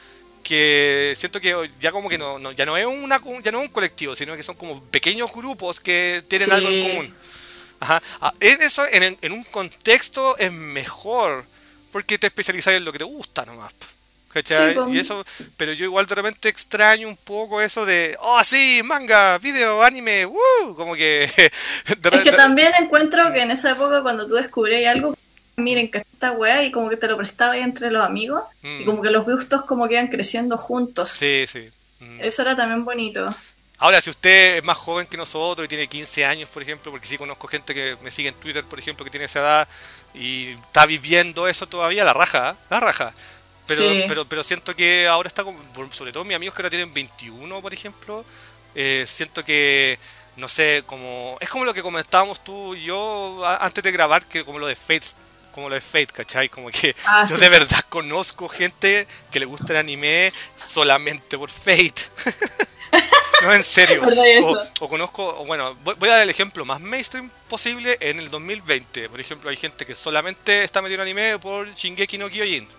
que siento que ya como que no, no ya no es una ya no es un colectivo, sino que son como pequeños grupos que tienen algo en Sí. común. Ajá. Ah, en eso en, el- en un contexto es mejor porque te especializas en lo que te gusta nomás. po, ¿Cachai? Sí, po. Y eso, pero yo igual de repente extraño un poco eso de, oh sí, manga, video, anime, ¡woo! Como que de Es que re- también encuentro que en esa época cuando tú descubrías algo, miren que esta weá y como que te lo prestaba ahí entre los amigos Mm, y como que los gustos como que iban creciendo juntos. sí, sí. Mm. Eso era también bonito. Ahora, si usted es más joven que nosotros y tiene quince años, por ejemplo, porque sí conozco gente que me sigue en Twitter, por ejemplo, que tiene esa edad y está viviendo eso todavía, la raja, ¿eh? La raja. Pero, Sí. pero, pero siento que ahora está, como- por- sobre todo mis amigos que ahora tienen veintiuno, por ejemplo, eh, siento que, no sé, como es como lo que comentábamos tú y yo a- antes de grabar, que como lo de Fate, como lo de Fate, ¿cachai? Como que Ah, yo sí. de verdad conozco gente que le gusta el anime solamente por Fate. No, en serio. ¿Verdad O, eso? o conozco, o bueno, voy, voy a dar el ejemplo más mainstream posible en el dos mil veinte. Por ejemplo, hay gente que solamente está metido en anime por Shingeki no Kyojin.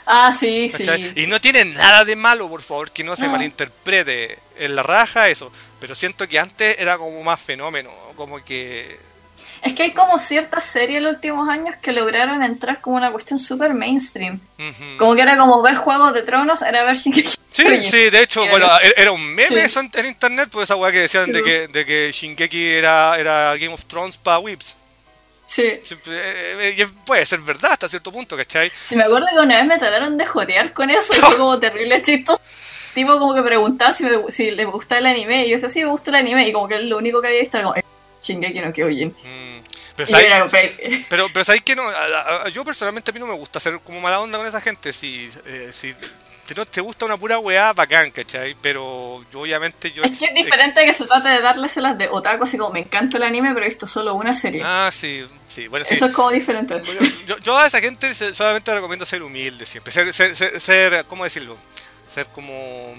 Ah, sí, ¿cachai? sí. Y no tiene nada de malo, por favor, que no se No. malinterprete en la raja eso. Pero siento que antes era como más fenómeno, como que... Es que hay como ciertas series en los últimos años que lograron entrar como una cuestión súper mainstream. Ujú. Como que era como ver Juegos de Tronos, era ver Shingeki. Sí, Oye, sí, de hecho, y bueno, era- e- era un meme Sí. eso en, en internet, pues esa weá que decían de que, de que Shingeki era, era Game of Thrones para whips. Sí. Siempre, eh, eh, y puede ser verdad hasta cierto punto, ¿cachai? Sí, me acuerdo que una vez me trataron de jotear con eso, y fue como terrible chistoso. Tipo como que preguntaba si, me, si le gustaba el anime, y yo decía, sí, me gusta el anime, y como que lo único que había visto era como, "Eh, Shingeki no Kyojin". Mm, pero Y yo sabes, era como, pero, pero sabes que no, a- a- yo personalmente a mí no me gusta hacer como mala onda con esa gente, si, eh, si te, no te gusta una pura weá, bacán, ¿cachai? Pero yo obviamente yo... es que es ex- diferente que se trate de dárleselas de otaku, así como, me encanta el anime, pero he visto solo una serie. Ah, sí, sí, bueno, sí. Eso es como diferente. Bueno, Yo, yo a esa gente se- solamente recomiendo ser humilde siempre, ser, ser, ser, ser- ¿cómo decirlo? Ser como...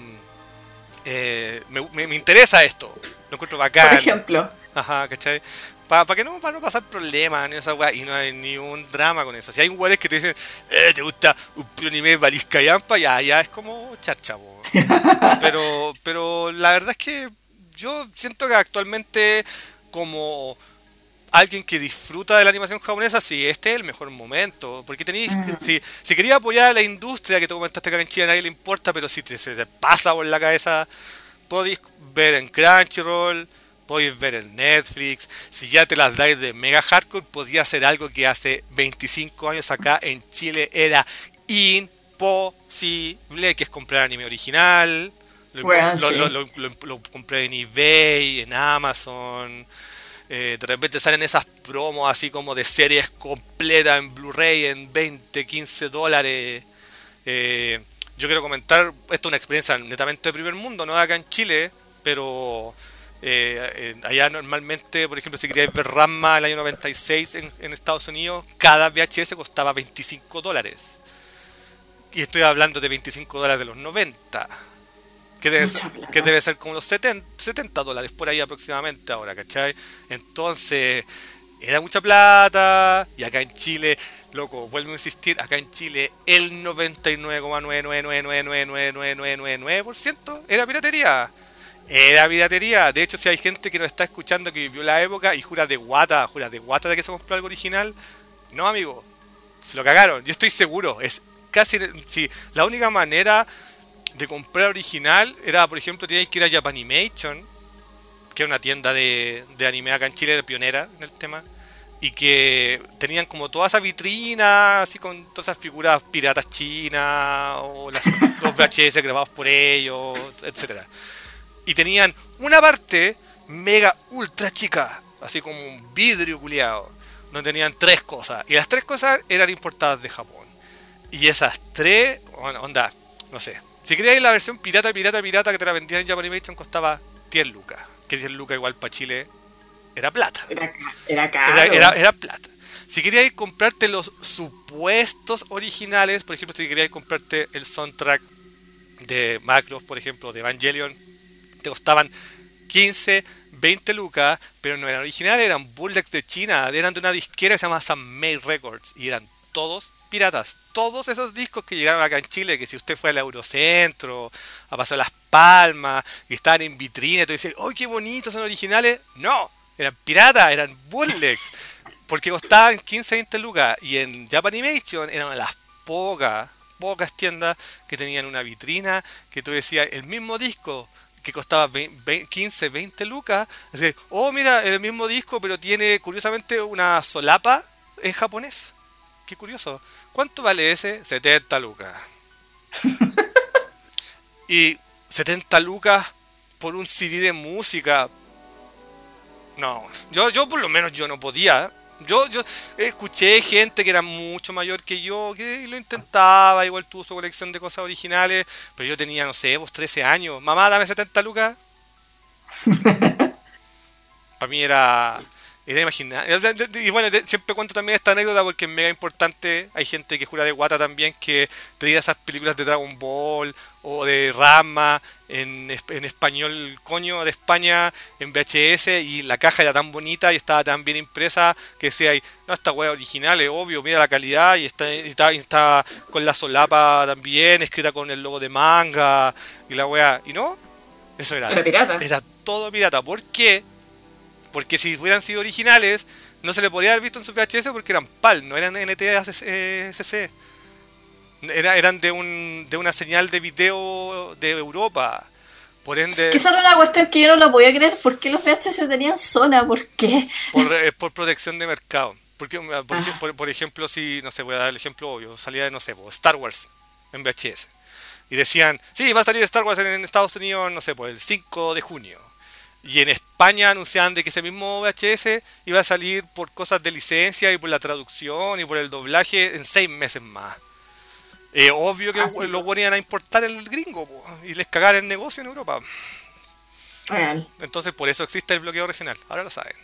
eh, me, me, me interesa esto, lo encuentro bacán. Por ejemplo. Ajá, ¿cachai? Para pa que no, para no pasar problemas ni esa weá, y no hay ni un drama con eso. Si hay weones que te dicen, eh, ¿te gusta un anime Barisca Yampa? Ya, ya es como charcha, po. Pero, pero la verdad es que yo siento que actualmente como alguien que disfruta de la animación japonesa, sí, este es el mejor momento. Porque tenéis, Mm. si, si quería apoyar a la industria, que tú comentaste que acá en Chile a nadie le importa, pero si te, se te pasa por la cabeza, podéis ver en Crunchyroll, podéis ver en Netflix. Si ya te las dais de mega hardcore, podía hacer algo que hace veinticinco años acá en Chile era imposible, que es comprar anime original. Lo, Bueno, lo- sí. lo- lo- lo- lo compré en eBay, en Amazon. Eh, de repente salen esas promos así como de series completas en Blu-ray en veinte, quince dólares. Eh, yo quiero comentar, esto es una experiencia netamente de primer mundo, no acá en Chile, pero eh, eh, allá normalmente, por ejemplo, si queríais ver Ranma el año noventa y seis en, en Estados Unidos, cada V H S costaba veinticinco dólares. Y estoy hablando de veinticinco dólares de los noventa. Que debe, Mucha ser, plata. que debe ser como los setenta, setenta dólares por ahí aproximadamente ahora, ¿cachai? Entonces, era mucha plata. Y acá en Chile, loco, vuelvo a insistir, acá en Chile el noventa y nueve coma nueve nueve nueve nueve nueve nueve nueve nueve nueve nueve por ciento era piratería. Era piratería. De hecho, si hay gente que nos está escuchando que vivió la época y jura de guata, jura de guata de que se compró algo original, no, amigo, se lo cagaron. Yo estoy seguro. Es casi, sí, la única manera de comprar original era, por ejemplo, teníais que ir a Japanimation, que es una tienda de, de anime acá en Chile, de pionera en el tema, y que tenían como toda esa vitrina, así con todas esas figuras piratas chinas, o las, los V H S grabados por ellos, etcétera. Y tenían una parte mega ultra chica, así como un vidrio culiado, donde tenían tres cosas, y las tres cosas eran importadas de Japón. Y esas tres, onda, no sé. Si queríais la versión pirata, pirata, pirata que te la vendían en Japanimation costaba diez lucas. Que diez lucas igual para Chile era plata. Era, ca- era caro. Era, era, era plata. Si queríais comprarte los supuestos originales, por ejemplo, si queríais comprarte el soundtrack de Macross, por ejemplo, de Evangelion, te costaban quince, veinte lucas, pero no eran originales, eran bootlegs de China, eran de una disquera que se llama Sunmei Records, y eran todos piratas. Todos esos discos que llegaron acá en Chile, que si usted fue al Eurocentro, a Paso de las Palmas, y estaban en vitrina, y tú dices, ¡oh, qué bonitos son originales! No, eran piratas, eran bootlegs, porque costaban quince, veinte lucas, y en Japanimation eran las pocas, pocas tiendas que tenían una vitrina, que tú decías, el mismo disco, que costaba quince, veinte lucas, así, oh, mira, el mismo disco, pero tiene, curiosamente, una solapa en japonés. Qué curioso. ¿Cuánto vale ese? setenta lucas. Y setenta lucas por un C D de música. No, yo, yo por lo menos yo no podía. Yo, yo escuché gente que era mucho mayor que yo, que lo intentaba, igual tuvo su colección de cosas originales, pero yo tenía, no sé, pues trece años. Mamá, dame setenta lucas. Para mí era... Era imaginar. Y bueno, siempre cuento también esta anécdota porque es mega importante. Hay gente que jura de guata también que tenía esas películas de Dragon Ball o de Rama en, en español, coño, de España, en V H S, y la caja era tan bonita y estaba tan bien impresa que decía, no, esta wea original, es obvio, mira la calidad, y está, y está, y está con la solapa también, escrita con el logo de manga, y la wea, y no, eso era, era pirata. Era todo pirata. ¿Por qué? Porque si hubieran sido originales, no se le podría haber visto en su V H S porque eran P A L, no eran N T S C. Era, eran de un de una señal de video de Europa. Por ende. Que esa era una cuestión que yo no la podía creer. ¿Por qué los V H S tenían zona? ¿Por qué? Por, eh, por protección de mercado. Porque, por, ah. por, por ejemplo, si, no sé, voy a dar el ejemplo obvio, salía de, no sé, Star Wars en V H S. Y decían, sí, va a salir Star Wars en Estados Unidos, no sé, pues el cinco de junio. Y en España anunciaban de que ese mismo V H S iba a salir por cosas de licencia y por la traducción y por el doblaje en seis meses más. Eh, obvio que ah, sí, los buenos iban a importar el gringo, po, y les cagar el negocio en Europa. Real. Entonces por eso existe el bloqueo regional, ahora lo saben.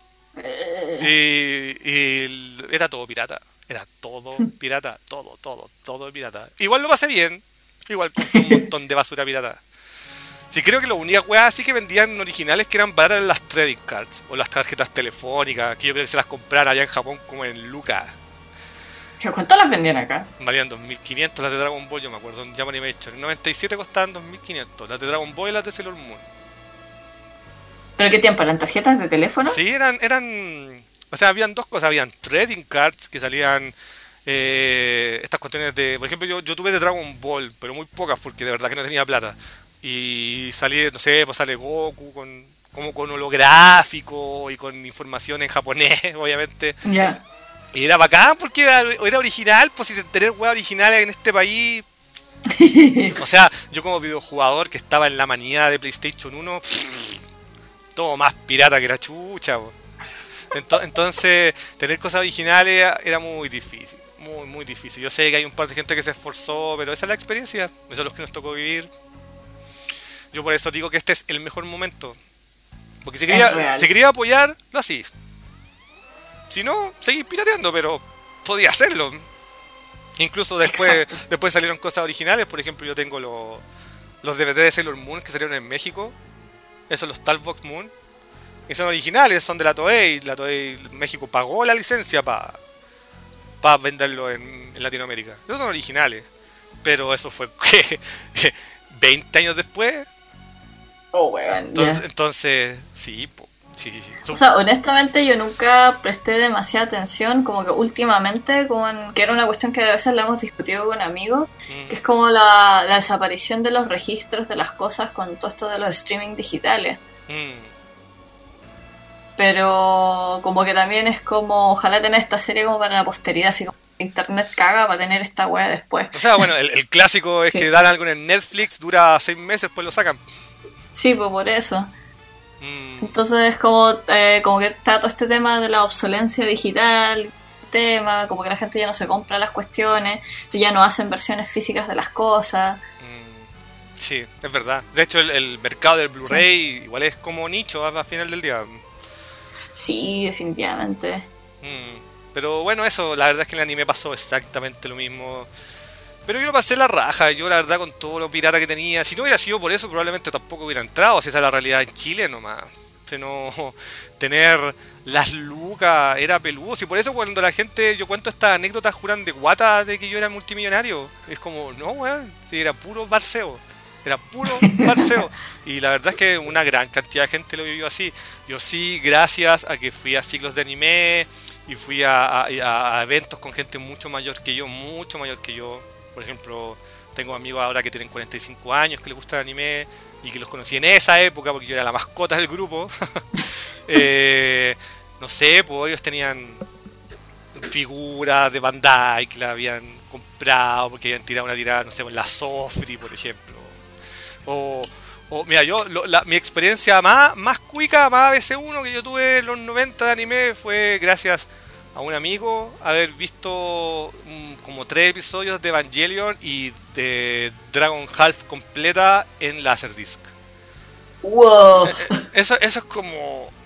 Eh. Y, y era todo pirata, era todo pirata, todo, todo, todo pirata. Igual lo pasé bien, igual compré un montón de basura pirata. Sí, creo que lo únicas weas así que vendían originales que eran baratas eran las trading cards o las tarjetas telefónicas, que yo creo que se las compraron allá en Japón como en lucas. ¿Cuánto las vendían acá? Valían dos mil quinientos las de Dragon Ball, yo me acuerdo, en Japan Animation. En noventa y siete costaban dos mil quinientos, las de Dragon Ball y las de Sailor Moon. ¿Pero qué tiempo? ¿Eran tarjetas de teléfono? Sí, eran, eran... O sea, habían dos cosas, habían trading cards que salían... Eh, estas cuestiones de... Por ejemplo, yo, yo tuve de Dragon Ball, pero muy pocas porque de verdad que no tenía plata. Y salí, no sé, pues sale Goku con, como con holográfico y con información en japonés, obviamente. Ya. Yeah. Y era bacán porque era, era original, pues si tener weas originales en este país. O sea, yo como videojugador que estaba en la manía de PlayStation uno, pff, todo más pirata que la chucha. Entonces, entonces, tener cosas originales era muy difícil, muy, muy difícil. Yo sé que hay un par de gente que se esforzó, pero esa es la experiencia, eso es lo que nos tocó vivir. Yo por eso digo que este es el mejor momento. Porque si quería, si quería apoyar, lo hacía. Si no, seguí pirateando, pero podía hacerlo. Incluso después después salieron cosas originales. Por ejemplo, yo tengo los, los D V D de Sailor Moon que salieron en México. Esos, los Talbox Moon. Y son originales, son de la Toei. La Toei México pagó la licencia para pa venderlo en, en Latinoamérica. Esos son originales. Pero eso fue que veinte años después. Oh, weón. Entonces, yeah. entonces sí, po. Sí, sí, sí. O sea, honestamente yo nunca presté demasiada atención, como que últimamente, con, que era una cuestión que a veces la hemos discutido con amigos, mm. que es como la, la desaparición de los registros de las cosas con todo esto de los streaming digitales. Mm. Pero como que también es como, ojalá tener esta serie como para la posteridad, así como internet caga para tener esta wea después. O sea, bueno, el, el clásico es sí. que dan algo en Netflix, dura seis meses, después lo sacan. Sí, pues por eso. Entonces es como, eh, como que está todo este tema de la obsolencia digital, tema, como que la gente ya no se compra las cuestiones, ya no hacen versiones físicas de las cosas. Sí, es verdad. De hecho el, el mercado del Blu-ray sí. igual es como nicho a, a final del día. Sí, definitivamente. Pero bueno, eso, la verdad es que en el anime pasó exactamente lo mismo. Pero yo lo pasé la raja, yo la verdad con todo lo pirata que tenía, si no hubiera sido por eso probablemente tampoco hubiera entrado, si esa es la realidad en Chile nomás. O sea, no, tener las lucas era peludo, y por eso cuando la gente, yo cuento estas anécdotas juran de guata de que yo era multimillonario, es como, no weón, si era puro barseo, era puro barseo. Y la verdad es que una gran cantidad de gente lo vivió así. Yo sí, gracias a que fui a ciclos de anime y fui a, a, a eventos con gente mucho mayor que yo, mucho mayor que yo. Por ejemplo, tengo amigos ahora que tienen cuarenta y cinco años que les gusta el anime y que los conocí en esa época porque yo era la mascota del grupo. eh, no sé, pues ellos tenían figuras de Bandai que la habían comprado porque habían tirado una tirada, no sé, en la Sofri, por ejemplo. O, o mira, yo, lo, la, mi experiencia más, más cuica, más A B C uno que yo tuve en los noventa de anime fue gracias a un amigo haber visto um, como tres episodios de Evangelion y de Dragon Half completa en Laserdisc. Wow. Eso, eso es como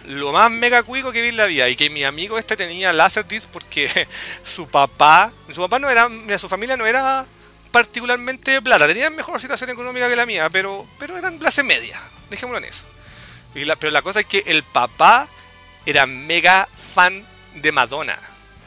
lo más mega cuico que vi en la vida. Y que mi amigo este tenía Laserdisc porque su papá, su papá no era, mira, su familia no era particularmente de plata, tenían mejor situación económica que la mía, pero, pero eran clase media, dejémoslo en eso. Y la, pero la cosa es que el papá era mega fan de Madonna.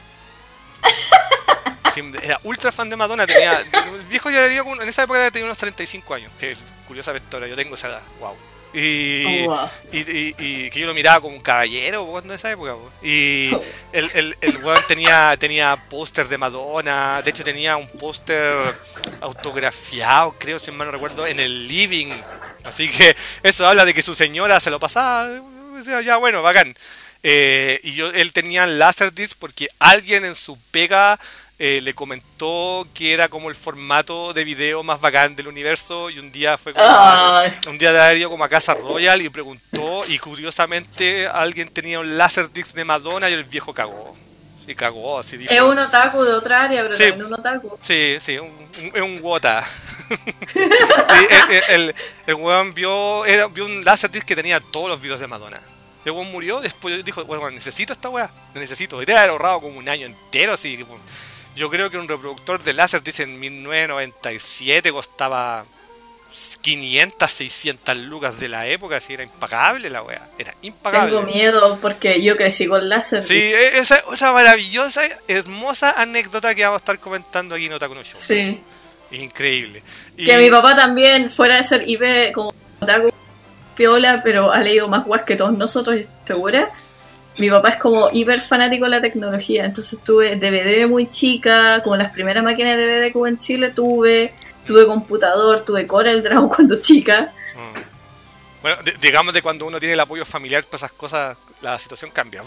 Sí, era ultra fan de Madonna, tenía, el viejo ya tenía, en esa época tenía unos treinta y cinco años, que es curiosa historia, yo tengo esa edad, wow. Y, oh, wow. y, y, y que yo lo miraba como un caballero cuando en esa época. Y el, el, el weón tenía, tenía póster de Madonna, de hecho tenía un póster autografiado, creo, si mal no recuerdo, en el living. Así que eso habla de que su señora se lo pasaba, o sea, ya bueno, bacán. Eh, y yo, él tenía Laserdisc porque alguien en su pega eh, le comentó que era como el formato de video más bacán del universo, y un día fue como a, un día de haber ido como a Casa Royal y preguntó, y curiosamente alguien tenía un Laserdisc de Madonna y el viejo cagó. Y cagó, así dijo. Es un otaku de otra área, pero sí, también un otaku. Sí, sí, es un, un, un wota. el, el, el, el weón vio, era, vio un Laserdisc que tenía todos los videos de Madonna. El weón murió, después dijo, bueno, necesito esta weá, necesito. Y te haber ahorrado como un año entero, así. Yo creo que un reproductor de Laserdisc en mil novecientos noventa y siete costaba quinientas, seiscientas lucas de la época, así era impagable la weá, era impagable. Tengo miedo porque yo crecí con Laserdisc. Sí, esa, esa maravillosa, hermosa anécdota que vamos a estar comentando aquí en Otaku no Show. Sí. Increíble. Y... que mi papá también, fuera de ser I P como otaku piola, pero ha leído más guas que todos nosotros, estoy segura. Mi papá es como hiper fanático de la tecnología, entonces tuve D V D muy chica, como las primeras máquinas de D V D que hubo en Chile tuve, tuve computador, tuve CorelDRAW cuando chica. Mm. Bueno, d- digamos de cuando uno tiene el apoyo familiar para esas cosas, la situación cambia.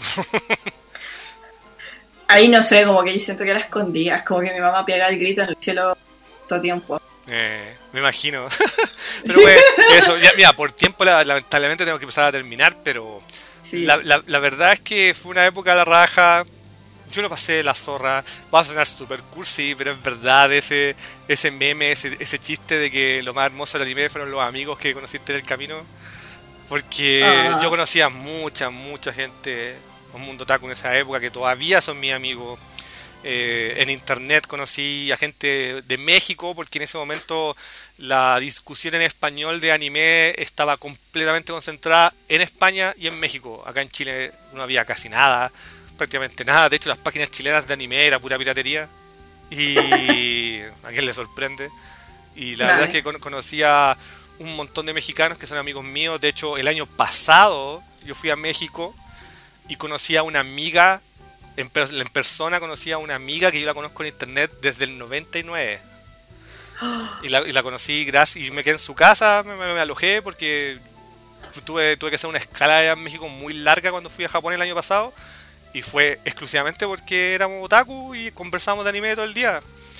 Ahí no sé, como que yo siento que era escondida, como que mi mamá pegaba el grito en el cielo todo tiempo. Eh, me imagino. Pero bueno, eso, ya, mira, por tiempo la, lamentablemente tengo que empezar a terminar, pero sí. la, la, la verdad es que fue una época a la raja. Yo lo pasé de la zorra. Va a sonar super cursi, pero es verdad ese, ese meme, ese, ese chiste de que lo más hermoso del anime fueron los amigos que conociste en el camino. Porque ah. yo conocía mucha, mucha gente, un mundo otaku en esa época que todavía son mis amigos. Eh, en internet conocí a gente de México, porque en ese momento la discusión en español de anime estaba completamente concentrada en España y en México. Acá en Chile no había casi nada, prácticamente nada. De hecho, las páginas chilenas de anime era pura piratería. Y a quién le sorprende. Y la vale. verdad es que con- conocí a un montón de mexicanos que son amigos míos. De hecho, el año pasado yo fui a México y conocí a una amiga. En, per- en persona conocí a una amiga que yo la conozco en internet desde el noventa y nueve. Y la, y la conocí gracias y me quedé en su casa, me, me, me alojé porque tuve, tuve que hacer una escala allá en México muy larga cuando fui a Japón el año pasado. Y fue exclusivamente porque éramos otaku y conversábamos de anime todo el día.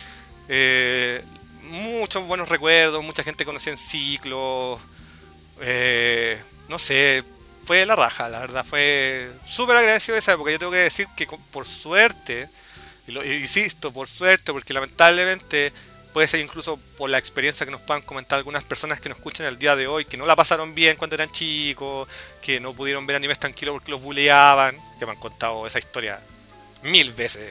Eh, muchos buenos recuerdos, mucha gente conocí en ciclos. Eh, no sé... Fue la raja, la verdad, fue súper agradecido de esa época. Yo tengo que decir que por suerte, y lo y insisto, por suerte, porque lamentablemente puede ser incluso por la experiencia que nos puedan comentar algunas personas que nos escuchan el día de hoy, que no la pasaron bien cuando eran chicos, que no pudieron ver animes tranquilos porque los buleaban, que me han contado esa historia mil veces.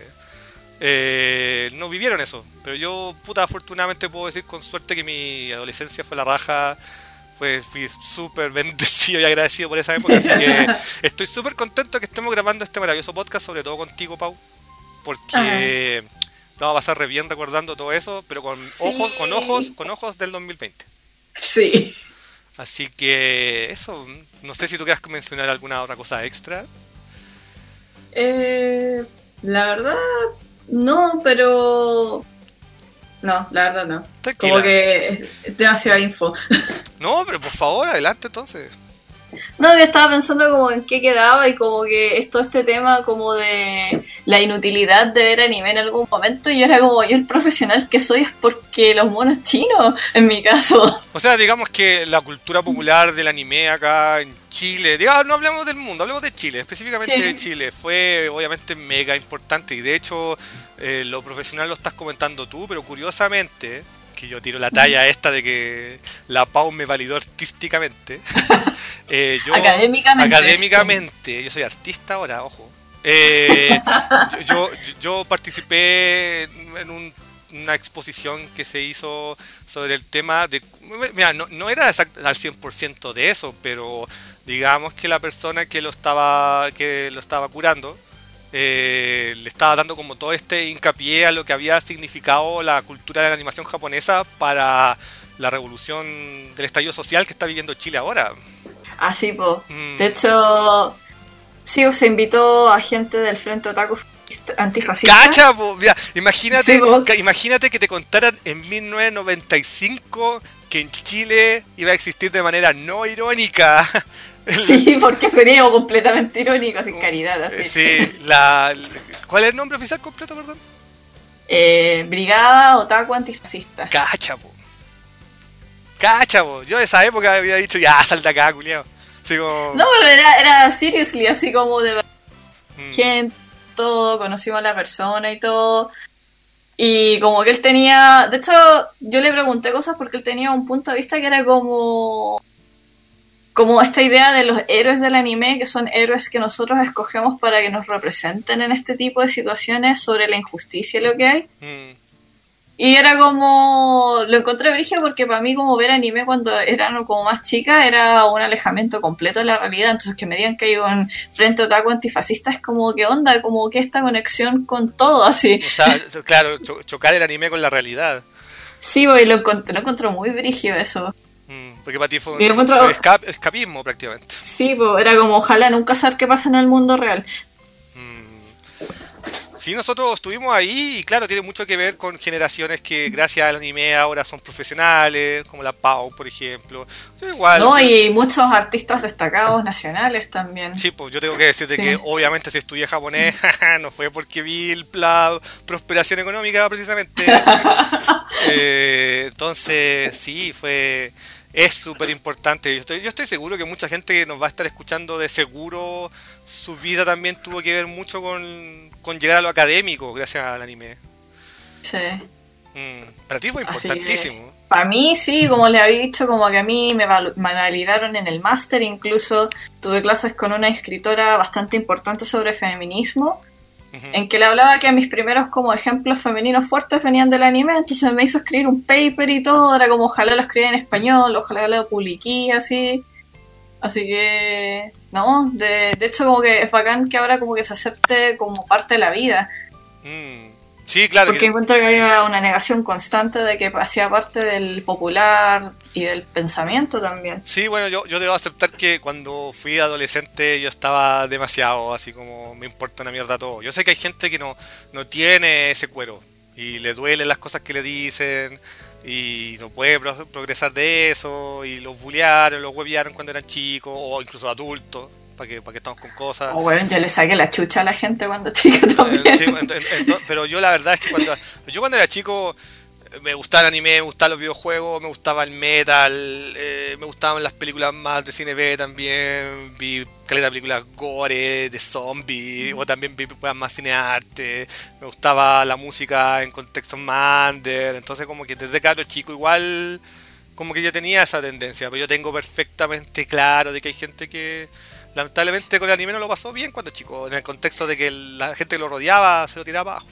Eh, no vivieron eso, pero yo, puta, afortunadamente puedo decir con suerte que mi adolescencia fue la raja. Fue, fui súper bendecido y agradecido por esa época, así que estoy súper contento que estemos grabando este maravilloso podcast, sobre todo contigo, Pau, porque uh-huh. lo vamos a pasar re bien recordando todo eso, pero con sí. ojos, con ojos, con ojos del dos mil veinte. Sí. Así que eso, no sé si tú quieras mencionar alguna otra cosa extra. Eh, la verdad, no, pero... No, la verdad no. Tranquila. Como que es demasiada info. No, pero por favor, adelante entonces. No, que estaba pensando como en qué quedaba y como que es todo este tema como de la inutilidad de ver anime en algún momento, y yo era como, yo el profesional que soy es porque los monos chinos, en mi caso. O sea, digamos que la cultura popular del anime acá en Chile, digamos, no hablemos del mundo, hablemos de Chile, específicamente sí. de Chile, fue obviamente mega importante, y de hecho eh, lo profesional lo estás comentando tú, pero curiosamente que yo tiro la talla esta de que la Pau me validó artísticamente. eh, yo, académicamente. Académicamente, yo soy artista ahora, ojo. Eh, yo, yo, yo participé en un, una exposición que se hizo sobre el tema de... Mira, no, no era exact, al cien por ciento de eso, pero digamos que la persona que lo estaba, que lo estaba curando eh, le estaba dando como todo este hincapié a lo que había significado la cultura de la animación japonesa para la revolución del estallido social que está viviendo Chile ahora. Ah, sí, po. Mm. De hecho... Sí, se invitó a gente del Frente Otaku Antifascista. ¡Cacha, po! Mira, imagínate, sí, que, imagínate que te contaran en mil novecientos noventa y cinco que en Chile iba a existir de manera no irónica. Sí, porque sería completamente irónico, sin caridad. Así. Sí, la, ¿cuál es el nombre oficial completo, perdón? Eh, Brigada Otaku Antifascista. ¡Cacha, po! ¡Cacha, po! Yo de esa época había dicho, ya, sal de acá, culiao. Como... No, pero era, era seriously, así como de mm. gente, todo, conocimos a la persona y todo. Y como que él tenía... De hecho, yo le pregunté cosas porque él tenía un punto de vista que era como... Como esta idea de los héroes del anime, que son héroes que nosotros escogemos para que nos representen en este tipo de situaciones sobre la injusticia y lo que hay. Mm. Y era como... Lo encontré brígido porque para mí como ver anime cuando era como más chica era un alejamiento completo de la realidad. Entonces que me digan que hay un Frente Otaku Antifascista es como que onda, como que esta conexión con todo así. O sea, claro, cho- chocar el anime con la realidad. Sí, pues, lo encontré, lo encontré muy brígido eso. Mm, porque para ti fue un, encuentro... fue escap- escapismo prácticamente. Sí, pues era como ojalá nunca saber qué pasa en el mundo real. Sí, nosotros estuvimos ahí y claro, tiene mucho que ver con generaciones que gracias al anime ahora son profesionales, como la Pau, por ejemplo. Igual, no, y muchos artistas destacados nacionales también. Sí, pues yo tengo que decirte sí. que obviamente si estudié japonés, no fue porque vi la prosperación económica precisamente. eh, entonces, sí, fue... Es súper importante. Yo estoy, yo estoy seguro que mucha gente que nos va a estar escuchando de seguro su vida también tuvo que ver mucho con, con llegar a lo académico gracias al anime. Sí. Mm, para ti fue importantísimo. Que, para mí sí, como le había dicho, como que a mí me, val- me validaron en el máster, incluso tuve clases con una escritora bastante importante sobre feminismo. En que le hablaba que mis primeros como ejemplos femeninos fuertes venían del anime, entonces me hizo escribir un paper y todo, era como ojalá lo escribía en español, ojalá lo publiqué así, así que no, de, de hecho como que es bacán que ahora como que se acepte como parte de la vida. Mm. Sí, claro. Porque que... encuentro que había una negación constante de que hacía parte del popular y del pensamiento también. Sí, bueno, yo, yo debo aceptar que cuando fui adolescente yo estaba demasiado así como me importa una mierda todo. Yo sé que hay gente que no, no tiene ese cuero y le duelen las cosas que le dicen y no puede pro- progresar de eso y los bullearon, los huevearon cuando eran chicos o incluso adultos. Para que, para que estamos con cosas. Oh, bueno, yo le saqué la chucha a la gente cuando chica también. Eh, sí, ent- ent- pero yo la verdad es que cuando yo cuando era chico me gustaba el anime, me gustaban los videojuegos, me gustaba el metal, eh, me gustaban las películas más de cine B también, vi caleta de películas gore, de zombies, o también vi películas más cinearte, me gustaba la música en contextos más under, entonces como que desde cabro chico igual como que yo tenía esa tendencia, pero yo tengo perfectamente claro de que hay gente que lamentablemente con el anime no lo pasó bien cuando chico, en el contexto de que la gente que lo rodeaba se lo tiraba abajo.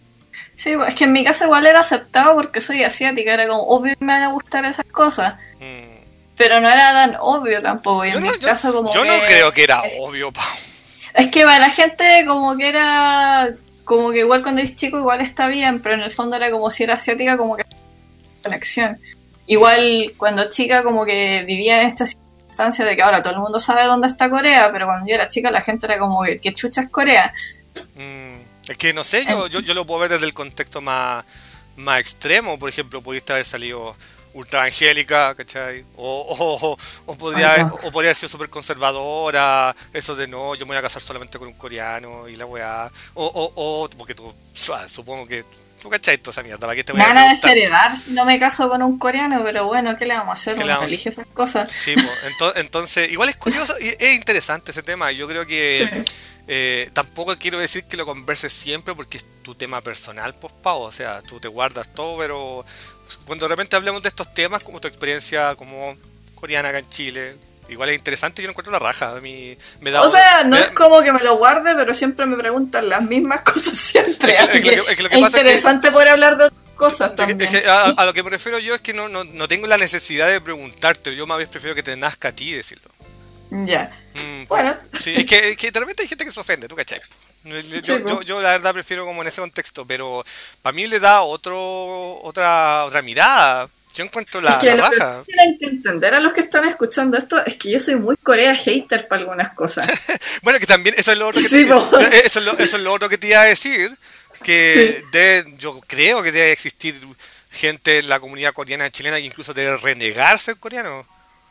Sí, es que en mi caso igual era aceptado porque soy asiática, era como obvio que me van a gustar esas cosas. Mm. Pero no era tan obvio tampoco. Y en no, mi caso como yo que, no creo que era obvio, Pau. Es que para la gente como que era... Como que igual cuando eres chico igual está bien, pero en el fondo era como si era asiática como que... Conexión. Igual cuando chica como que vivía en esta circunstancia de que ahora todo el mundo sabe dónde está Corea, pero cuando yo era chica la gente era como que ¿qué chucha es Corea? Mm. Es que no sé, yo, yo, yo lo puedo ver desde el contexto más, más extremo. Por ejemplo, pudiste haber salido Ultra Angélica, ¿cachai? O, o, o, o, podría, haber, o podría haber sido súper conservadora, eso de no, yo me voy a casar solamente con un coreano y la weá. O, o, o, porque tú, supongo que tú cachai toda esa mierda, ¿para qué te voy a preguntar? Nada de desheredar si no me caso con un coreano, pero bueno, ¿qué le vamos a hacer? Uno elige esas cosas. Sí, pues, ento, entonces, igual es curioso y es interesante ese tema. Yo creo que... Sí. Eh, tampoco quiero decir que lo converses siempre porque es tu tema personal, pues Pau, o sea, tú te guardas todo, pero cuando de repente hablemos de estos temas, como tu experiencia como coreana acá en Chile, igual es interesante, yo lo encuentro la raja, a mí me da... O sea, no me, es como que me lo guarde, pero siempre me preguntan las mismas cosas siempre, es, así que, es, que, es, que lo que es interesante es que, poder hablar de otras cosas también. Es que a, a lo que me refiero yo es que no, no, no tengo la necesidad de preguntarte, yo más bien prefiero que te nazca a ti decirlo. Ya. Mm, bueno. Sí, es que, es que de repente hay gente que se ofende, ¿tú cachai? Yo, sí, yo, yo, yo la verdad prefiero como en ese contexto, pero para mí le da otro otra otra mirada. Yo encuentro la, es que la lo raja. Que tienen que entender a los que están escuchando esto es que yo soy muy Corea hater para algunas cosas. Bueno, que también eso es lo otro que sí, te, eso, es lo, eso es lo otro que te iba a decir, que sí. de, yo creo que debe existir gente en la comunidad coreana chilena que incluso debe renegarse el coreano.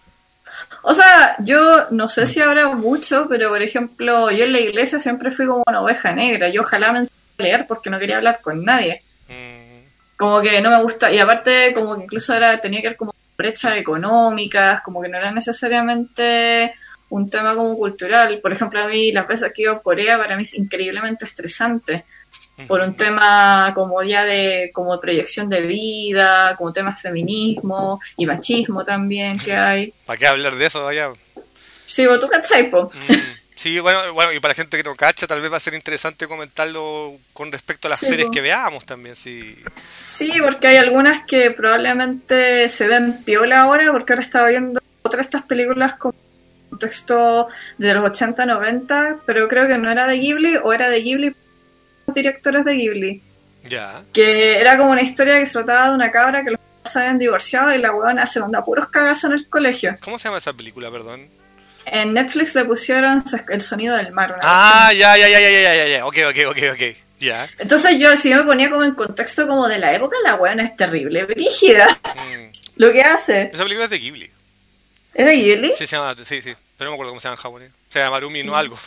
O sea, yo no sé si habrá mucho, pero por ejemplo, yo en la iglesia siempre fui como una oveja negra. Yo ojalá me enseñara a leer porque no quería hablar con nadie. Mm. Como que no me gusta, y aparte como que incluso era, tenía que ver como brechas económicas, como que no era necesariamente un tema como cultural. Por ejemplo, a mí las veces que iba a Corea para mí es increíblemente estresante. Por un tema como ya de como de proyección de vida, como temas feminismo y machismo también que hay. ¿Para qué hablar de eso allá? Sí, vos tú cachai, po. Mm, sí, bueno, bueno, y para la gente que no cacha, tal vez va a ser interesante comentarlo con respecto a las sí, series po. que veamos también, sí. Sí, porque hay algunas que probablemente se ven piola ahora, porque ahora estaba viendo otras de estas películas con contexto de los ochenta, noventa, pero creo que no era de Ghibli, o era de Ghibli directores de Ghibli. Ya. Que era como una historia que se trataba de una cabra que los padres se habían divorciado y la huevona se manda puros cagazos en el colegio. ¿Cómo se llama esa película, perdón? En Netflix le pusieron El sonido del mar. Ah, ya, ya, ya, ya, ya, ya, ya, ok, ok, ok, ok, ya. Entonces yo, si yo me ponía como en contexto como de la época, la huevona es terrible, brígida. Mm. Lo que hace. Esa película es de Ghibli. ¿Es de Ghibli? Sí, se llama, sí, sí, pero no me acuerdo cómo se llama en japonés. Se llama Marumi no algo.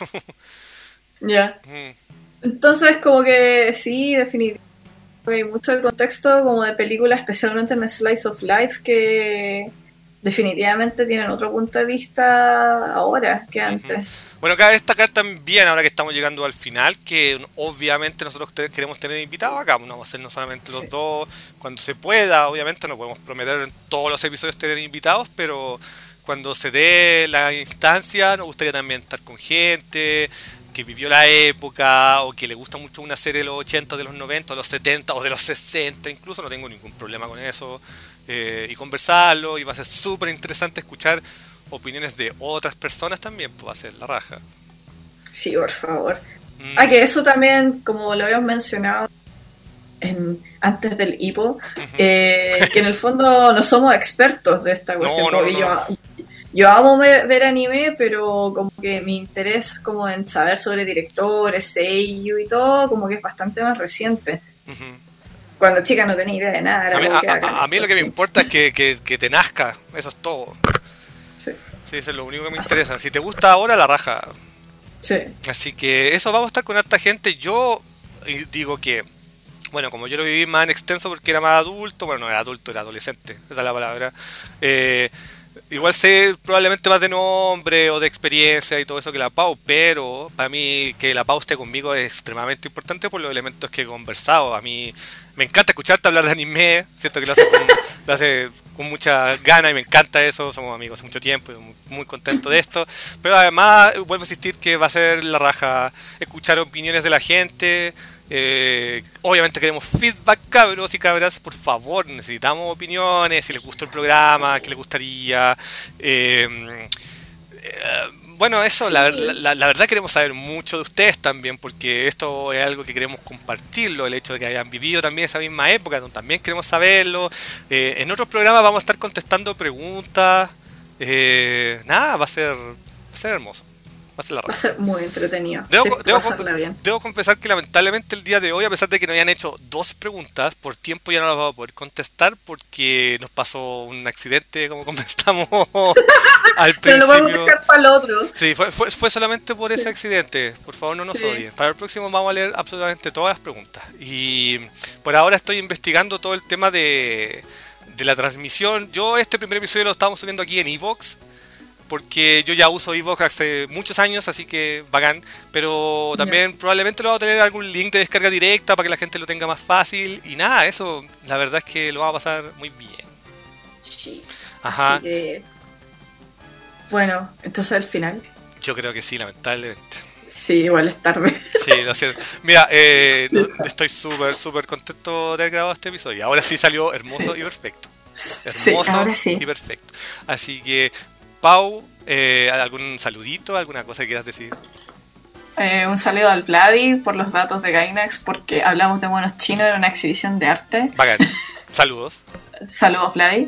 Ya. Yeah. Mm. Entonces, como que sí, definitivamente hay mucho del contexto como de películas, especialmente en Slice of Life, que definitivamente tienen otro punto de vista ahora que antes. Uh-huh. Bueno, cabe destacar también, ahora que estamos llegando al final, que obviamente nosotros te- queremos tener invitados acá, no vamos a ser no solamente los sí. dos, cuando se pueda, obviamente no podemos prometer en todos los episodios tener invitados, pero cuando se dé la instancia nos gustaría también estar con gente que vivió la época o que le gusta mucho una serie de los ochenta, de los noventa, de los setenta o de los sesenta, incluso no tengo ningún problema con eso, eh, y conversarlo, y va a ser súper interesante escuchar opiniones de otras personas también, pues va a ser la raja. Sí, por favor. Mm. Ah, que eso también, como lo habíamos mencionado en, antes del hipo, uh-huh. eh, que en el fondo no somos expertos de esta cuestión. No, no, no, yo, no. Yo amo ver, ver anime, pero como que mi interés como en saber sobre directores, seiyuu y todo, como que es bastante más reciente. Uh-huh. Cuando chica no tenía idea de nada. A mí, a, a, a mí lo que me importa es que, que, que te nazca, eso es todo. Sí. Sí, eso es lo único que me interesa. Si te gusta ahora, la raja. Sí. Así que eso, vamos a estar con harta gente. Yo digo que, bueno, como yo lo viví más en extenso porque era más adulto, bueno, no era adulto, era adolescente, esa es la palabra. Eh... Igual sé probablemente más de nombre o de experiencia y todo eso que la Pau, pero para mí que la Pau esté conmigo es extremadamente importante por los elementos que he conversado. A mí me encanta escucharte hablar de anime, siento que lo hace con, lo hace con mucha gana y me encanta eso, somos amigos hace mucho tiempo y muy, muy contento de esto. Pero además vuelvo a insistir que va a ser la raja escuchar opiniones de la gente. Eh, obviamente queremos feedback, cabros y cabras, por favor, necesitamos opiniones, si les gustó el programa, qué les gustaría. Eh, eh, bueno, eso, sí. la, la, la verdad queremos saber mucho de ustedes también, porque esto es algo que queremos compartirlo, el hecho de que hayan vivido también esa misma época, también queremos saberlo. Eh, en otros programas vamos a estar contestando preguntas. Eh, nada, va a ser, va a ser hermoso. Va a ser, la va a ser muy entretenido. Debo, sí, debo, bien. debo confesar que lamentablemente el día de hoy, a pesar de que nos hayan hecho dos preguntas, por tiempo ya no las vamos a poder contestar porque nos pasó un accidente, como comentamos al principio. Pero lo vamos a dejar para el otro. Sí, fue, fue, fue solamente por ese accidente. Por favor, no nos sí. odien. Para el próximo vamos a leer absolutamente todas las preguntas. Y por ahora estoy investigando todo el tema de, de la transmisión. Yo este primer episodio lo estamos subiendo aquí en iVoox. porque yo ya uso iVoox hace muchos años, así que bacán, pero también no. probablemente lo vamos a tener algún link de descarga directa para que la gente lo tenga más fácil, y nada, eso, la verdad es que lo va a pasar muy bien. Sí. Ajá. Así que... Bueno, entonces el final. Yo creo que sí, lamentablemente. Sí, igual es tarde. Sí, lo siento. Mira, eh, no, estoy súper, súper contento de haber grabado este episodio. Ahora sí salió hermoso sí. y perfecto. Hermoso sí, ahora sí. y perfecto. Así que, Pau, eh, ¿algún saludito, alguna cosa que quieras decir? Eh, un saludo al Vladi por los datos de Gainax, porque hablamos de monos chinos en una exhibición de arte. Bacán. Saludos. Saludos, Vladi.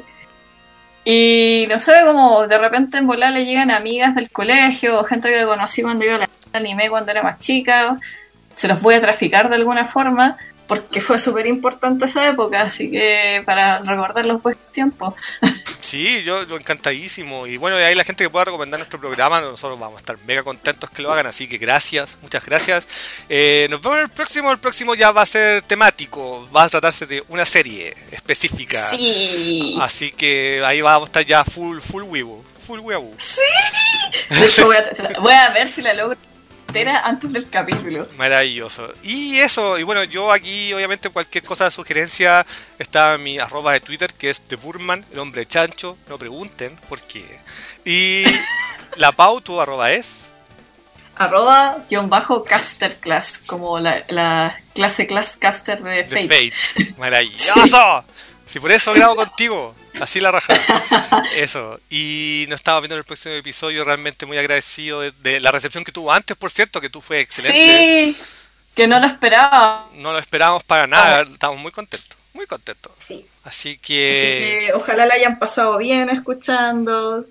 Y no sé, como de repente en volar le llegan amigas del colegio o gente que conocí cuando iba a la anime cuando era más chica. Se los voy a traficar de alguna forma porque fue súper importante esa época, así que para recordar los buenos tiempos. Sí, yo, yo encantadísimo. Y bueno, ahí la gente que pueda recomendar nuestro programa, nosotros vamos a estar mega contentos que lo hagan, así que gracias, muchas gracias. Eh, nos vemos en el próximo, el próximo ya va a ser temático, va a tratarse de una serie específica. Sí. Así que ahí vamos a estar ya full, full wibu, full wibu. Sí. De hecho, voy a, voy a ver si la logro antes del capítulo. Maravilloso. Y eso, y bueno, yo aquí obviamente cualquier cosa de sugerencia está en mi arroba de Twitter, que es The Burman, el hombre chancho, no pregunten por qué. Y la Pau, tu arroba es arroba guión bajo caster class, como la, la clase class caster de Fate. De Fate. Maravilloso. Si por eso grabo contigo, así la raja. Eso. Y nos estamos viendo en el próximo episodio. Realmente muy agradecido de, de la recepción que tuvo antes, por cierto, que tú fue excelente. Sí, que no lo esperaba. No lo esperábamos para nada. Estamos muy contentos, muy contentos. Sí. Así que... Así que ojalá la hayan pasado bien escuchando.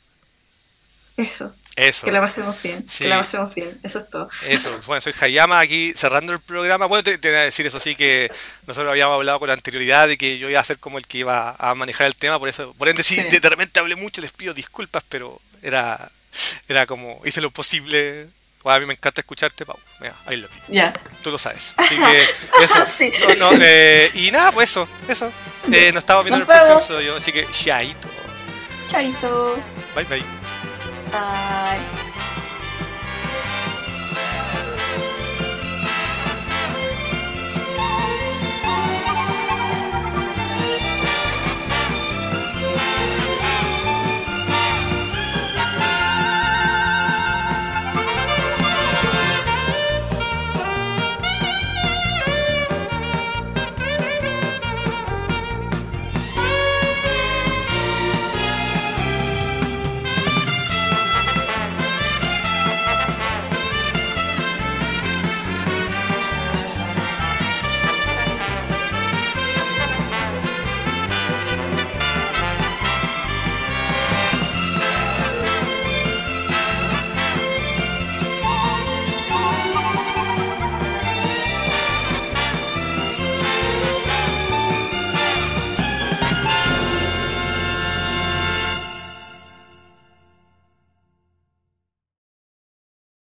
Eso. Eso. Que la pasemos bien, sí. que la pasemos bien, eso es todo. Eso, bueno, soy Hayama aquí cerrando el programa. Bueno, te, te voy a decir eso sí, que nosotros habíamos hablado con anterioridad de que yo iba a ser como el que iba a manejar el tema, por eso, por ende, si sí. de, de repente hablé mucho, les pido disculpas, pero era, era como, hice lo posible. Bueno, a mí me encanta escucharte, Pau. Mira, I love you. Ya. Yeah. Tú lo sabes. Así que, eso. sí. no, no, eh, y nada, pues eso, eso. Eh, nos estamos viendo nos en el próximo episodio, así que, chaito. Chaito. Bye, bye. Uh...